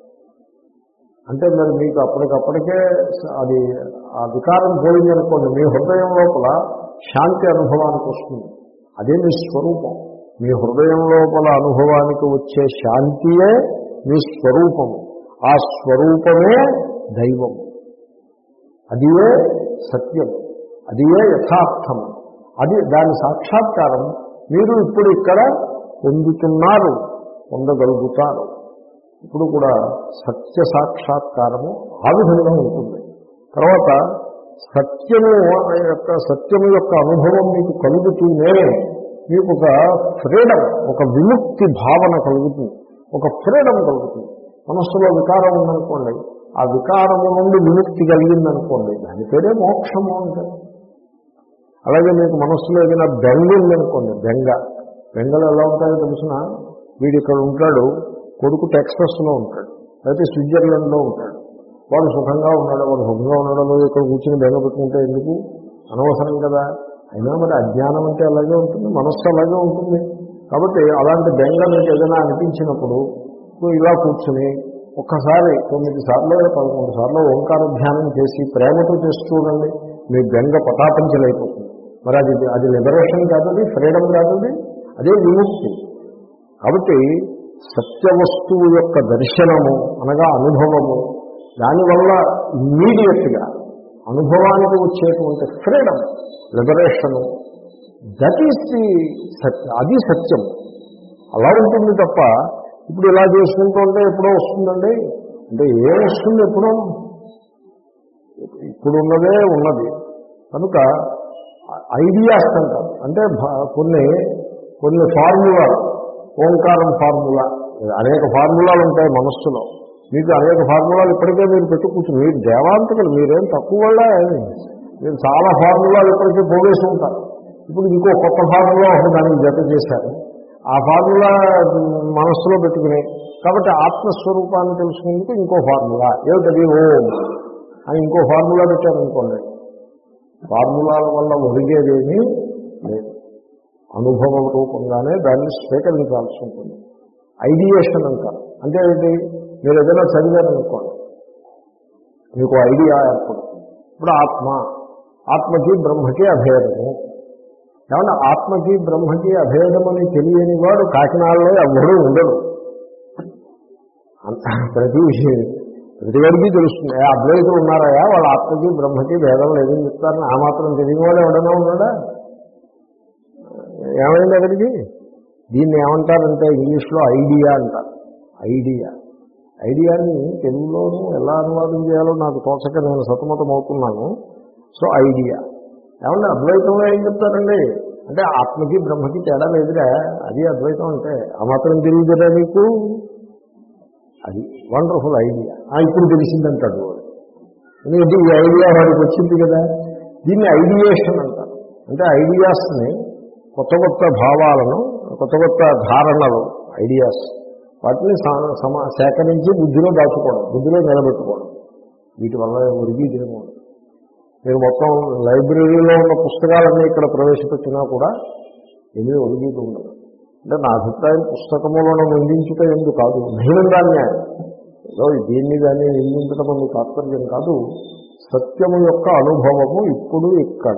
అంటే మరి మీకు అప్పటికప్పటికే అది ఆ వికారం పోయిందనుకోండి, మీ హృదయం లోపల శాంతి అనుభవానికి వస్తుంది. అదే మీ స్వరూపం. మీ హృదయం లోపల అనుభవానికి వచ్చే శాంతియే మీ స్వరూపము. ఆ స్వరూపమే దైవం. అదియే సత్యం, అదియే యథార్థము. అది దాని సాక్షాత్కారం మీరు ఇప్పుడు ఇక్కడ పొందుతున్నారు, పొందగలుగుతారు. ఇప్పుడు కూడా సత్య సాక్షాత్కారము ఆ విధంగా ఉంటుంది. తర్వాత సత్యము యొక్క సత్యము యొక్క అనుభవం మీకు కలుగుతూనే మీకు ఒక ఫ్రీడమ్, ఒక విముక్తి భావన కలుగుతుంది, ఒక ఫ్రీడమ్ కలుగుతుంది. మనస్సులో వికారం ఉందనుకోండి, ఆ వికారము నుండి విముక్తి కలిగిందనుకోండి, దాని పేరే మోక్షము అంటారు. అలాగే మీకు మనస్సులో ఏదైనా బెంగ ఉందనుకోండి, బెంగ బెంగలు ఎలా ఉంటాయో తెలిసిన, వీడు ఇక్కడ ఉంటాడు, కొడుకు టెక్సస్లో ఉంటాడు, అయితే స్విట్జర్లాండ్లో ఉంటాడు, వాడు సుఖంగా ఉన్నాడు, వాడు సుఖంగా ఉన్నాడో ఇక్కడ కూర్చుని బెంగ పెట్టుకుంటే ఎందుకు, అనవసరం కదా. అయినా మరి అజ్ఞానం అంటే అలాగే ఉంటుంది, మనస్సు అలాగే ఉంటుంది. కాబట్టి అలాంటి బెంగ మీకు ఏదైనా అనిపించినప్పుడు ఇలా కూర్చుని ఒక్కసారి తొమ్మిది సార్లు పదకొండు సార్లు ఓంకార ధ్యానం చేసి ప్రేమతో చేసి చూడండి, మీ బెంగ పటాపంచలైపోతుంది. మరి అది అది లిబరేషన్ కాదు, ఫ్రీడమ్ కాదు, అదే విముక్తి. కాబట్టి సత్య వస్తువు యొక్క దర్శనము అనగా అనుభవము, దానివల్ల ఇమ్మీడియట్గా అనుభవానికి వచ్చేటువంటి freedom, liberation, that is the సత్యం. అది సత్యం. అలా ఉంటుంది తప్ప ఇప్పుడు ఇలా చేసుకుంటూ ఉంటే ఎప్పుడో వస్తుందండి అంటే ఏం వస్తుంది? ఎప్పుడో ఇప్పుడున్నదే ఉన్నది. కనుక ఐడియాస్ అంటారు, అంటే కొన్ని కొన్ని ఫార్ములాలు, ఓంకారం ఫార్ములా, అనేక ఫార్ములాలు ఉంటాయి మనస్సులో. మీకు అనేక ఫార్ములాలు ఇప్పటికే మీరు పెట్టుకూర్చుని, మీరు దేవాంతకులు, మీరేం తక్కువ వల్ల మీరు చాలా ఫార్ములాలు ఇప్పటికే పోగేసి ఉంటారు. ఇప్పుడు ఇంకో కొత్త ఫార్ములా ఒకటి దానికి జత చేశారు. ఆ ఫార్ములా మనస్సులో పెట్టుకుని, కాబట్టి ఆత్మస్వరూపాన్ని తెలుసుకుందుకు ఇంకో ఫార్ములా, ఏమిటది ఓం అని ఇంకో ఫార్ములా పెట్టారనుకోండి, ఫార్ములాల వల్ల ఒరిగేదేమీ లేదు. అనుభవ రూపంగానే దాన్ని స్వీకరించాల్సి ఉంటుంది. ఐడియేషన్ అంటారు. అంటే ఏంటి? మీరు ఏదైనా చదివారనుకోండి, మీకు ఐడియా ఏర్పడుతుంది. ఇప్పుడు ఆత్మ, ఆత్మకి బ్రహ్మకి అభేదము. ఏమన్నా ఆత్మకి బ్రహ్మకి అభేదమని తెలియని వాడు కాకినాడలో ఎవడూ ఉండడు. ప్రతి విషయం ప్రతి వాడికి తెలుస్తుంది. అద్వైతులు ఉన్నారయా, వాళ్ళ ఆత్మకి బ్రహ్మకి భేదం లేదని చెప్తారని ఆ మాత్రం తెలియని వాడు ఎవడైనా ఉన్నాడా? ఏమైంది అక్కడికి? దీన్ని ఏమంటారంటే ఇంగ్లీష్లో ఐడియా అంటారు. ఐడియా ఐడియాని తెలుగులోనూ ఎలా అనువాదం చేయాలో నాకు తోచక నేను సతమతం అవుతున్నాను. సో ఐడియా ఏమన్నా అద్వైతంలో ఏం చెప్తారండి అంటే ఆత్మకి బ్రహ్మకి తేడా లేదురా, అది అద్వైతం అంటే. ఆ మాత్రం తెలియదురా నీకు? అది వండర్ఫుల్ ఐడియా. ఇప్పుడు తెలిసిందంటాడు వాడు. ఎందుకంటే ఈ ఐడియా వాడికి వచ్చింది కదా. దీన్ని ఐడియేషన్ అంటారు. అంటే ఐడియాస్ని, కొత్త కొత్త భావాలను, కొత్త కొత్త ధారణలు, ఐడియాస్, వాటిని సమా సేకరించి బుద్ధిలో దాచుకోవడం, బుద్ధిలో నిలబెట్టుకోవడం. వీటి వల్ల ఒరిగి తినకూడదు. మీరు మొత్తం లైబ్రరీలో ఉన్న పుస్తకాలన్నీ ఇక్కడ ప్రవేశపెట్టినా కూడా ఏమీ ఒరిగేది ఉండదు. అంటే నా అభిప్రాయం పుస్తకములను నిందించుట ఎందుకు కాదు, భేదాన్ని ఏదో దీన్ని దాన్ని నిందించడం అని తాత్పర్యం కాదు. సత్యము యొక్క అనుభవము ఇప్పుడు ఇక్కడ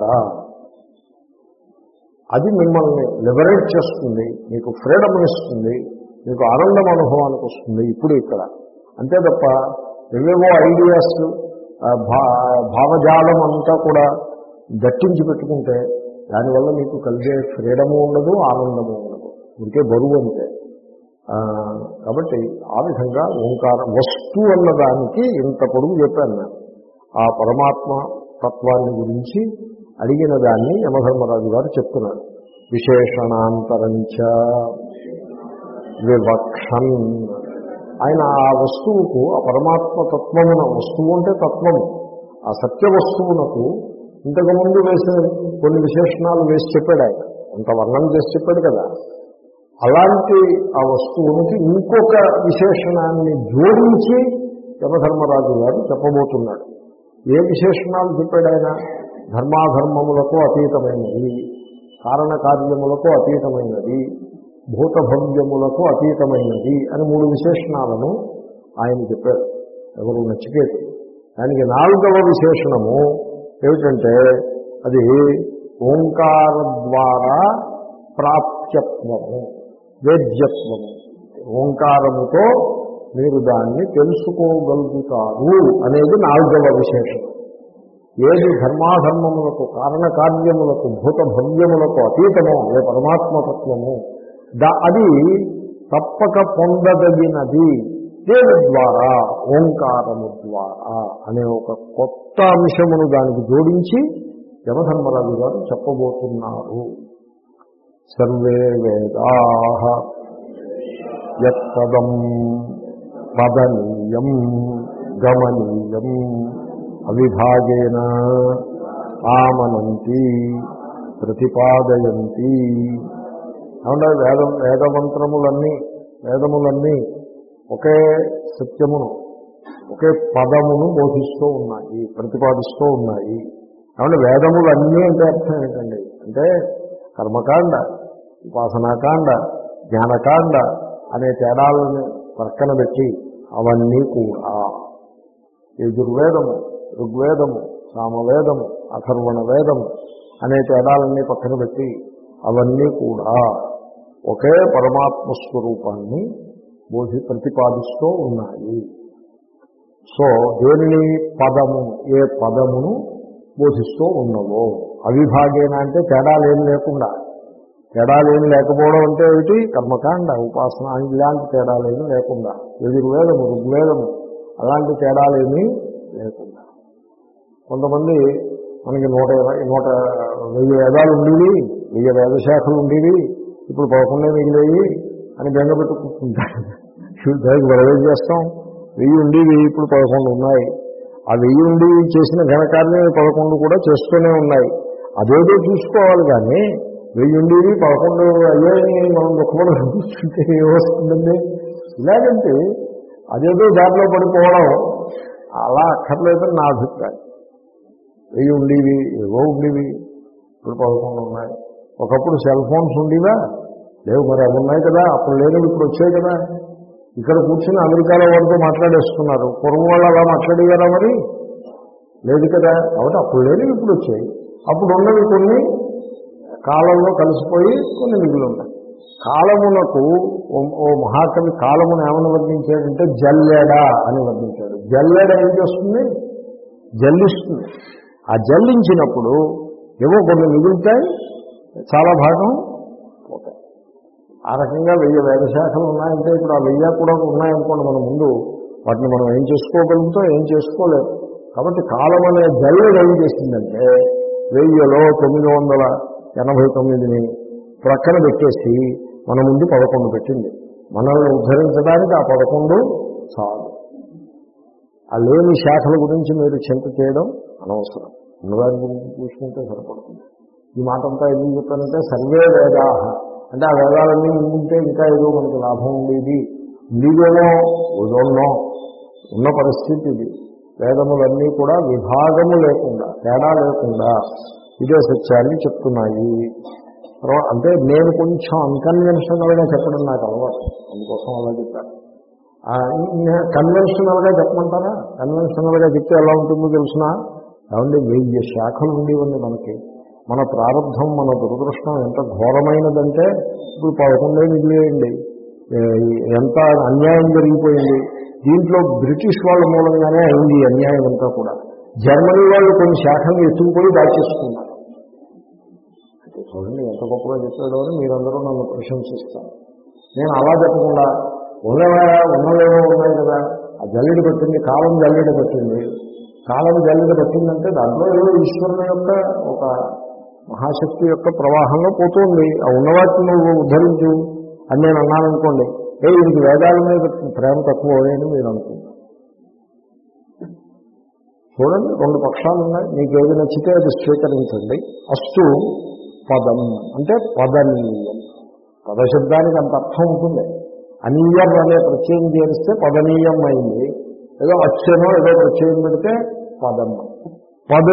అది మిమ్మల్ని లిబరేట్ చేస్తుంది, మీకు ఫ్రీడమ్ ఇస్తుంది, మీకు ఆనందం అనుభవానికి వస్తుంది ఇప్పుడు ఇక్కడ. అంతే తప్ప ఎవేవో ఐడియాస్, భా భావజాలం అంతా కూడా దట్టించి పెట్టుకుంటే దానివల్ల మీకు కలిగే ఫ్రీడము ఉండదు, ఆనందము ఉండదు, ఇంకే బరువు అంతే. కాబట్టి ఆ విధంగా ఓంకార వస్తువు అన్నదానికి ఇంత పొడుగు చెప్పాను నేను. ఆ పరమాత్మ తత్వాన్ని గురించి అడిగిన దాన్ని యమధర్మరాజు గారు చెప్తున్నారు. విశేషణాంతరంచ వివక్షన్, ఆయన ఆ వస్తువుకు, ఆ పరమాత్మ తత్వమున, వస్తువు అంటే తత్వము, ఆ సత్య వస్తువునకు ఇంతకుముందు వేసిన కొన్ని విశేషణాలు వేసి చెప్పాడు ఆయన, అంత వర్ణన చేసి చెప్పాడు కదా. అలాంటి ఆ వస్తువునికి ఇంకొక విశేషణాన్ని జోడించి యమధర్మరాజు గారు చెప్పబోతున్నాడు. ఏ విశేషణాలు చెప్పాడు ఆయన? ధర్మాధర్మములకు అతీతమైనది, కారణకార్యములకు అతీతమైనది, భూతభవ్యములకు అతీతమైనది అని మూడు విశేషణాలను ఆయన చెప్పారు. ఎవరు? నచికేతుడు. దానికి నాలుగవ విశేషణము ఏమిటంటే అది ఓంకార ద్వారా ప్రాప్త్యత్వము, వేద్యత్వము. ఓంకారముతో మీరు దాన్ని తెలుసుకోగలుగుతారు అనేది నాలుగవ విశేషణం. ఏది ధర్మాధర్మములకు, కారణకార్యములకు, భూతభవ్యములకు అతీతమో ఏ పరమాత్మతత్వము, దా అది తప్పక పొందదగినది దేని ద్వారా? ఓంకారము ద్వారా అనే ఒక కొత్త అంశమును దానికి జోడించి యమధర్మరాజు గారు చెప్పబోతున్నారు. సర్వే వేదాః యత్తదం పదనీయం గమనీయం అవిభాగేన ఆమనంతి ప్రతిపాదయంతి. ఏమంటే వేద వేదమంత్రములన్నీ వేదములన్నీ ఒకే సత్యమును, ఒకే పదమును బోధిస్తూ ఉన్నాయి, ప్రతిపాదిస్తూ ఉన్నాయి. ఏమంటే వేదములన్నీ అంటే అర్థం ఏంటండి అంటే కర్మకాండ, ఉపాసనాకాండ, జ్ఞానకాండ అనే తేడాలను పక్కన పెట్టి అవన్నీ కూడా యజుర్వేదము, ఋగ్వేదము, సామవేదము, అథర్వణ వేదము అనే తేడాలన్నీ పక్కన పెట్టి అవన్నీ కూడా ఒకే పరమాత్మ స్వరూపాన్ని బోధి ప్రతిపాదిస్తూ ఉన్నాయి. సో దేనిని? పదము, ఏ పదమును బోధిస్తూ ఉన్నవో. అవిభాగేన అంటే తేడాలేం లేకుండా. తేడాలేమి లేకపోవడం అంటే ఏమిటి? కర్మకాండ, ఉపాసన ఇలాంటి తేడాలేమి లేకుండా. యజుర్వేదము, ఋగ్వేదము అలాంటి తేడాలేమీ లేకుండా. కొంతమంది మనకి నూట ఇరవై నూట వెయ్యి వేదాలు ఉండేవి, వెయ్యి వేదశాఖలు ఉండేవి, ఇప్పుడు పదకొండే మిగిలేవి అని బెంగపెట్టు కూర్చుంటారు. దానికి బలవేజ్ చేస్తాం. వెయ్యి ఉండేవి ఇప్పుడు పదకొండు ఉన్నాయి. ఆ వెయ్యి ఉండి చేసిన ఘనకార్యం పదకొండు కూడా చేస్తూనే ఉన్నాయి. అదేదో చూసుకోవాలి కానీ వెయ్యి ఉండేవి పదకొండు అయ్యాయని మనం దుఃఖపడి కూర్చుంటే ఏమొస్తుందండి? ఇలాగంటే అదేదో దాంట్లో పడిపోవడం అలా అక్కర్లేదని నా అభిప్రాయం. వెయ్యి ఉండేవి, ఏవో ఉండేవి, ఇప్పుడు పదకొండు ఉన్నాయి. ఒకప్పుడు సెల్ ఫోన్స్ ఉండేవా? లేవు. మరి అవి ఉన్నాయి కదా, అప్పుడు లేనివి ఇప్పుడు వచ్చాయి కదా. ఇక్కడ కూర్చొని అమెరికాలో వాడితో మాట్లాడేస్తున్నారు. పూర్వం వాళ్ళు అలా మాట్లాడేవారా? మరి లేదు కదా. కాబట్టి అప్పుడు లేనివి ఇప్పుడు వచ్చాయి. అప్పుడు ఉన్నవి కొన్ని కాలంలో కలిసిపోయి కొన్ని మిగిలి ఉన్నాయి. కాలమునకు ఓ మహాకవి కాలమును ఏమని వర్ణించాడంటే జల్లెడ అని వర్ణించాడు. జల్లెడ ఏం చేస్తుంది? జల్లిస్తుంది. ఆ జల్లించినప్పుడు ఏవో కొన్ని మిగులుతాయి, చాలా భాగం పోతాయి. ఆ రకంగా వెయ్యి వేదశాఖలు ఉన్నాయంటే ఇప్పుడు ఆ వెయ్యి కూడా ఉన్నాయనుకోండి మన ముందు, వాటిని మనం ఏం చేసుకోగలుగుతాం, ఏం చేసుకోలేము. కాబట్టి కాలం అనే జల్లెడ ఏం చేసిందంటే వెయ్యిలో తొమ్మిది వందల ఎనభై తొమ్మిదిని ప్రక్కన పెట్టేసి మన ముందు పదకొండు పెట్టింది. మనల్ని ఉద్ధరించడానికి ఆ పదకొండు చాలు. ఆ లేని శాఖల గురించి మీరు చింత చేయడం అనవసరం, ఉన్నదాని గురించి చూసుకుంటే సరిపడుతుంది. ఈ మాట అంతా ఎందుకు చెప్పానంటే సర్వే వేదాహ అంటే ఆ వేదాలన్నీ ఉంటే ఇంకా ఏదో మనకి లాభం ఉండేది, ఉండేదేమో ఏదోన్నో ఉన్న పరిస్థితి ఇది. వేదములన్నీ కూడా విభాగము లేకుండా, తేడా లేకుండా ఇదే సత్యాన్ని చెప్తున్నాయి. అంటే నేను కొంచెం అన్కన్వెన్షనల్గా చెప్పడం నాకు అలవాటు, అందుకోసం అలా చెప్పాను. కన్వెన్షనల్గా చెప్పమంటారా? కన్వెన్షనల్గా చెప్తే ఎలా ఉంటుందో తెలిసినా ఏమండి, వెయ్యి శాఖలు ఉండేవండి మనకి. మన ప్రారంభం, మన దురదృష్టం ఎంత ఘోరమైనదంటే ఇప్పుడు పదకొండే మిగిలేయండి. ఎంత అన్యాయం జరిగిపోయింది. దీంట్లో బ్రిటిష్ వాళ్ళ మూలంగానే అయింది ఈ అన్యాయం అంతా కూడా. జర్మనీ వాళ్ళు కొన్ని శాఖలు ఎత్తుకుపోయి దాచేసుకున్నారు. చూడండి ఎంత గొప్పగా చెప్పాడో అని మీరందరూ నన్ను ప్రశంసిస్తారు. నేను అలా చెప్పకుండా ఉన్నవా ఉన్నవేమో ఉన్నాయి కదా, ఆ జల్లెడ పట్టింది, కాలం జల్లెడ పట్టింది. కాలం జల్లెడ పట్టిందంటే దాంట్లో ఏదో ఈశ్వరుని యొక్క ఒక మహాశక్తి యొక్క ప్రవాహంలో పోతుంది. ఆ ఉన్నవాటిని నువ్వు ఉద్ధరించు అని నేను అన్నాను అనుకోండి, ఏ ఇంక వేదాల మీద ప్రేమ తక్కువ అని మీరు అనుకుంటారు. చూడండి, రెండు పక్షాలు ఉన్నాయి. మీకు ఏది నచ్చితే అది స్వీకరించండి. అస్తు పదం అంటే పదనీయం. పదశబ్దానికి అంత అర్థం ఉంటుంది. అనీయం అనే ప్రత్యయం చేస్తే పదనీయం అయింది. ఏదో అచ్చనో ఏదో ప్రత్యయం పెడితే పదం. పద్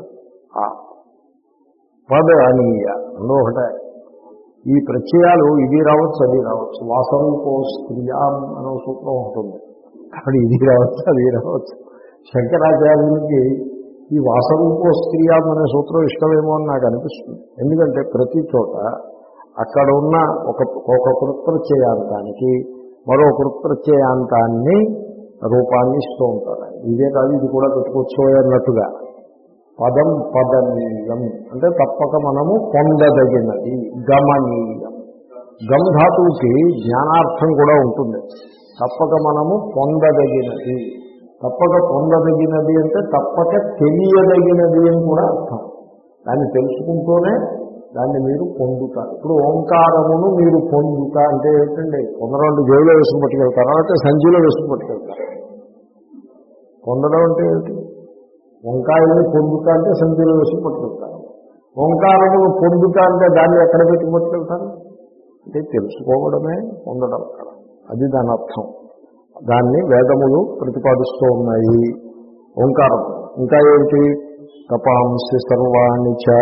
పద్ అనీయ రెండో ఒకటే. ఈ ప్రత్యయాలు ఇది రావచ్చు, అది రావచ్చు. వాసరూపో స్త్రియాం అనే సూత్రం ఉంటుంది. కాబట్టి ఇది రావచ్చు, అది రావచ్చు. శంకరాచార్యునికి ఈ వాసరూపో స్త్రియాం అనే సూత్రం ఇష్టమేమో అని నాకు అనిపిస్తుంది. ఎందుకంటే ప్రతి చోట అక్కడ ఉన్న ఒక ఒక కృత్ప్రత్యయాంతానికి మరో కృత్ప్రత్యయాంతాన్ని రూపాన్ని ఇస్తూ ఉంటారు. ఇదే కాదు, ఇది కూడా పెట్టుకోవచ్చు అన్నట్టుగా. పదం పదనీయం అంటే తప్పక మనము పొందదగినది, గమనీయం. గమ్ ధాతువుకి జ్ఞానార్థం కూడా ఉంటుంది. తప్పక మనము పొందదగినది. తప్పక పొందదగినది అంటే తప్పక తెలియదగినది అని కూడా అర్థం. దాన్ని తెలుసుకుంటూనే దాన్ని మీరు పొందుతారు. ఇప్పుడు ఓంకారమును మీరు పొందుతా అంటే ఏంటండి? పొందడం అంటే జైల్లో వేసుకు పట్టుకెళ్తారా అంటే సంచిలో వేసుకు పట్టుకెళ్తారు. పొందడం అంటే ఏంటి? వంకాయని పొందుతా అంటే సంచిలో వేసుకు పట్టుకెళ్తారు. ఓంకారమును పొందుతా అంటే దాన్ని ఎక్కడ పెట్టి పట్టుకెళ్తారు? అంటే తెలుసుకోవడమే పొందడం కదా, అది దాని అర్థం. దాన్ని వేదములు ప్రతిపాదిస్తూ ఉన్నాయి. ఓంకారం ఇంకా ఏంటి? తపాంసి సర్వాణి చ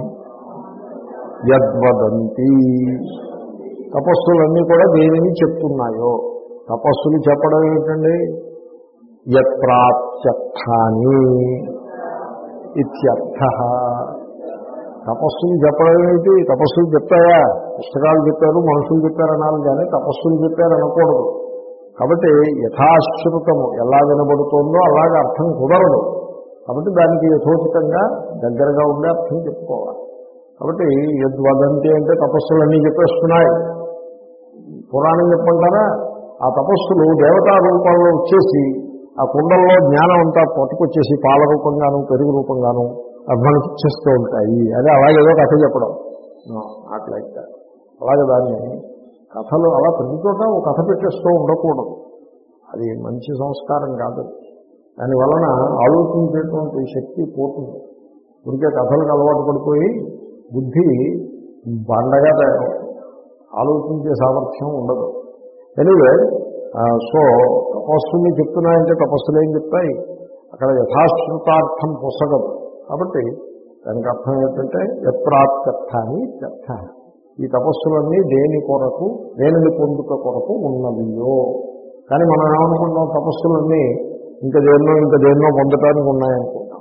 యద్వదంతి. తపస్సులన్నీ కూడా దేనిని చెప్తున్నాయో. తపస్సులు చెప్పడం ఏమిటండి? యత్ప్రాప్త్యర్థాని ఇత్యర్థ. తపస్సులు చెప్పడం ఏమిటి? తపస్సులు చెప్తాయా? పుస్తకాలు చెప్పారు, మనుషులు చెప్పారనాలి, కానీ తపస్సులు చెప్పారనకూడదు. కాబట్టి యథాశ్రుతము ఎలా వినబడుతోందో అలాగే అర్థం కుదరదు. కాబట్టి దానికి యథోచితంగా దగ్గరగా ఉండే అర్థం చెప్పుకోవాలి. కాబట్టి యద్వదంతి అంటే తపస్సులన్నీ చెప్పేస్తున్నాయి. పురాణం చెప్పంటారా? ఆ తపస్సులు దేవతా రూపంలో వచ్చేసి ఆ కుండల్లో జ్ఞానం అంతా పట్టుకొచ్చేసి పాల రూపంగాను పెరుగు రూపంగాను మనకి ఇచ్చేస్తూ ఉంటాయి. అదే అలాగేదో కథ చెప్పడం అట్లయితే అలాగే దాన్ని కథలు అలా ప్రతి చోట ఒక కథ పెట్టేస్తూ ఉండకూడదు. అది మంచి సంస్కారం కాదు. దానివలన ఆలోచించేటువంటి శక్తి పోతుంది. ఉడికే కథలకు అలవాటు పడిపోయి బుద్ధి బండగా తయారవుతుంది. ఆలోచించే సామర్థ్యం ఉండదు. ఎనివే, సో తపస్సుని చెప్తున్నాయంటే తపస్సులు ఏం చెప్తాయి? అక్కడ యథాశ్రుతార్థం పొసగదు. కాబట్టి దానికి అర్థం ఏంటంటే యత్ప్రాప్త్యర్థాని ఇత్యర్థ. ఈ తపస్సులన్నీ దేని కొరకు, దేనిని పొందుట కొరకు ఉన్నవియో. కానీ మనం ఏమనుకుంటాం? తపస్సులన్నీ ఇంకా దేన్నో ఇంకా దేన్నో పొందటానికి ఉన్నాయనుకుంటాం.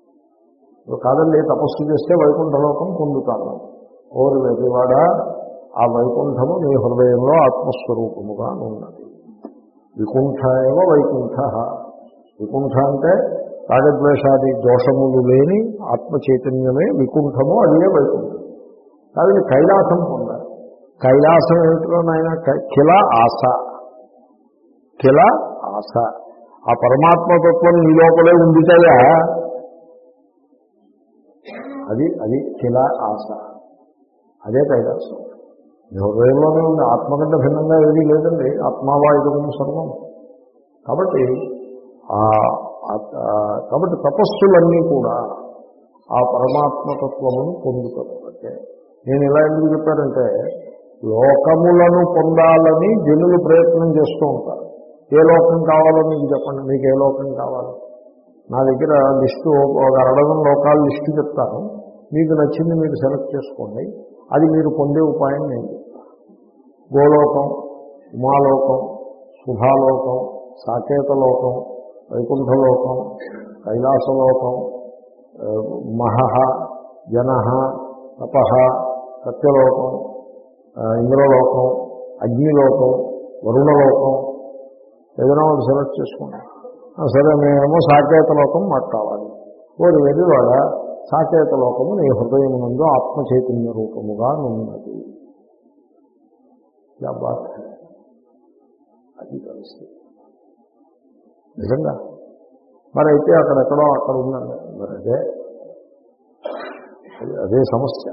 కాదండి, తపస్సు చేస్తే వైకుంఠలోకం పొందుతాను. ఓరు వెర్రివాడా, ఆ వైకుంఠము నీ హృదయంలో ఆత్మస్వరూపముగా ఉన్నది. వికుంఠ ఏవ వైకుంఠ. వికుంఠ అంటే రాగద్వేషాది దోషములు లేని ఆత్మ చైతన్యమే వికుంఠము, అదే వైకుంఠం. కాబట్టి కైలాసం పొందాలి. కైలాసం ఏమిటో నాయన? కిల ఆశ, కిల ఆశ. ఆ పరమాత్మతత్వం నీ లోపలే ఉందిటయా, అది అది కిల ఆశ, అదే కైలాసం. మీ హృదయంలోనే ఉంది. ఆత్మ కంటే భిన్నంగా ఏదీ లేదండి. ఆత్మావా ఇదం సర్వం. కాబట్టి కాబట్టి తపస్సులన్నీ కూడా ఆ పరమాత్మతత్వమును పొందుతారు. నేను ఇలా ఎందుకు చెప్పానంటే, లోకములను పొందాలని జనులు ప్రయత్నం చేస్తూ ఉంటారు. ఏ లోకం కావాలో మీకు చెప్పండి, మీకు ఏ లోకం కావాలి? నా దగ్గర లిస్టు ఒక అరడజన్ లోకాల లిస్టు చెప్తాను. మీకు నచ్చింది మీరు సెలెక్ట్ చేసుకోండి. అది మీరు పొందే ఉపాయం నేను చెప్తాను. గోలోకం, ఉమాలోకం, శుభాలోకం, సాకేతలోకం, వైకుంఠలోకం, కైలాసలోకం, మహః, జనః, తపః, సత్యలోకం, ఇంద్రలోకం, అగ్నిలోకం, వరుణలోకం, ఏదైనా ఒకటి సెలెక్ట్ చేసుకోండి. సరే, మేమేమో సాకేతలోకం మాకు కావాలి. ఓడి వెళ్ళి వాళ్ళ సాకేతలోకము నీ హృదయం నందు ఆత్మ చైతన్య రూపముగా ఉన్నది. అది పరిస్థితి నిజంగా. మరి అయితే అక్కడెక్కడో అక్కడ ఉందండి. మరి అదే అదే సమస్య.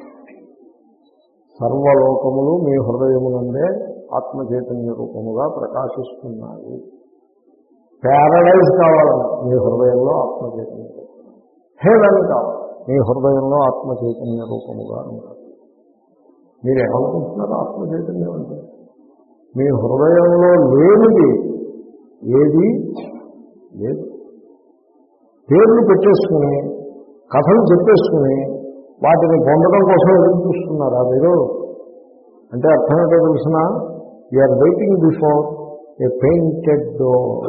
సర్వలోకములు మీ హృదయమునందే ఆత్మ చైతన్య రూపముగా ప్రకాశిస్తున్నాయి. ప్యారడైజ్ కావాలని మీ హృదయంలో ఆత్మ చైతన్య రూపం, హేవెన్ కావాలి మీ హృదయంలో ఆత్మ చైతన్య రూపముగా ఉన్నది. మీరు ఏమనుకుంటున్నారు? ఆత్మ చైతన్యం అంటే మీ హృదయంలో లేనిది ఏది లేదు. పేర్లు పెట్టేసుకుని కథలు చెప్పేసుకుని వాటిని పొందడం కోసం ఎదురు చూస్తున్నారా మీరు? అంటే అర్థం ఏంటో తెలిసిన, you're waiting before a painted door.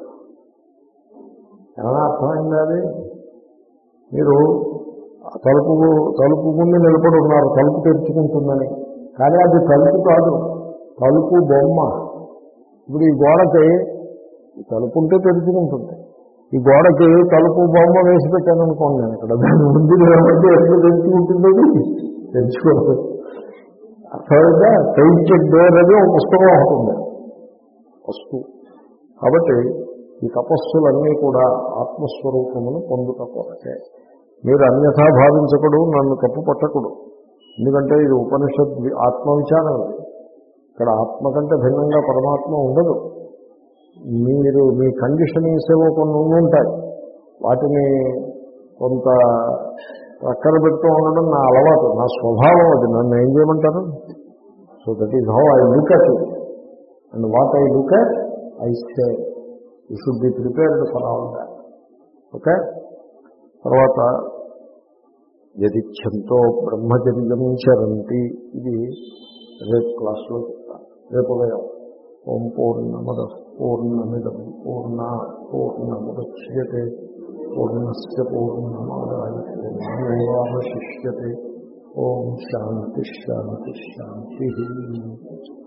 ఏమైనా అర్థమైంది? అది మీరు తలుపు తలుపు ముందు నిలబడి ఉన్నారు, తలుపు తెరుచుకుంటుందని. కానీ అది తలుపు కాదు, తలుపు బొమ్మ. ఇప్పుడు ఈ గోడకి తలుపు ఉంటే తెరుచుకుంటుంది. ఈ గోడకి తలుపు బొమ్మ వేసి పెట్టాను అనుకోండి, నేను ఇక్కడ దాని ముందు నిలబడి ఎప్పుడు తెరుచుకుంటుంది? తెరుచుకోదు. అర్థమైందా? పెయింటెడ్ డోర్ అది ఒక పుస్తకం ఉంటుంది, వస్తువు. కాబట్టి ఈ తపస్సులన్నీ కూడా ఆత్మస్వరూపమును పొందుట కొరకే. మీరు అన్యథా భావించకూడదు, నన్ను తప్పు పట్టకూడదు. ఎందుకంటే ఇది ఉపనిషత్ ఆత్మవిచారం. ఇక్కడ ఆత్మ కంటే భిన్నంగా పరమాత్మ ఉండదు. మీరు మీ కండిషనింగ్స్ ఏవో కొన్ని ఉంటాయి, వాటిని కొంత ప్రక్కన పెడుతూ ఉండడం నా అలవాటు, నా స్వభావం. అది నన్ను ఏం చేయమంటారు? So that is how I look at it. And what I look at I say. You should be prepared for all that. Okay. తర్వాత యదిచ్ఛంతో బ్రహ్మచర్యం చరంతి. ఇది రేపు క్లాస్లో చెప్తాను, రేపు ఉదయం. ఓం పూర్ణమద పూర్ణమిదం పూర్ణాత్ పూర్ణముదచ్యతే పూర్ణస్య పూర్ణమాదాయ పూర్ణమేవావశిష్యతే. ఓం శాంతి శాంతి శాంతి.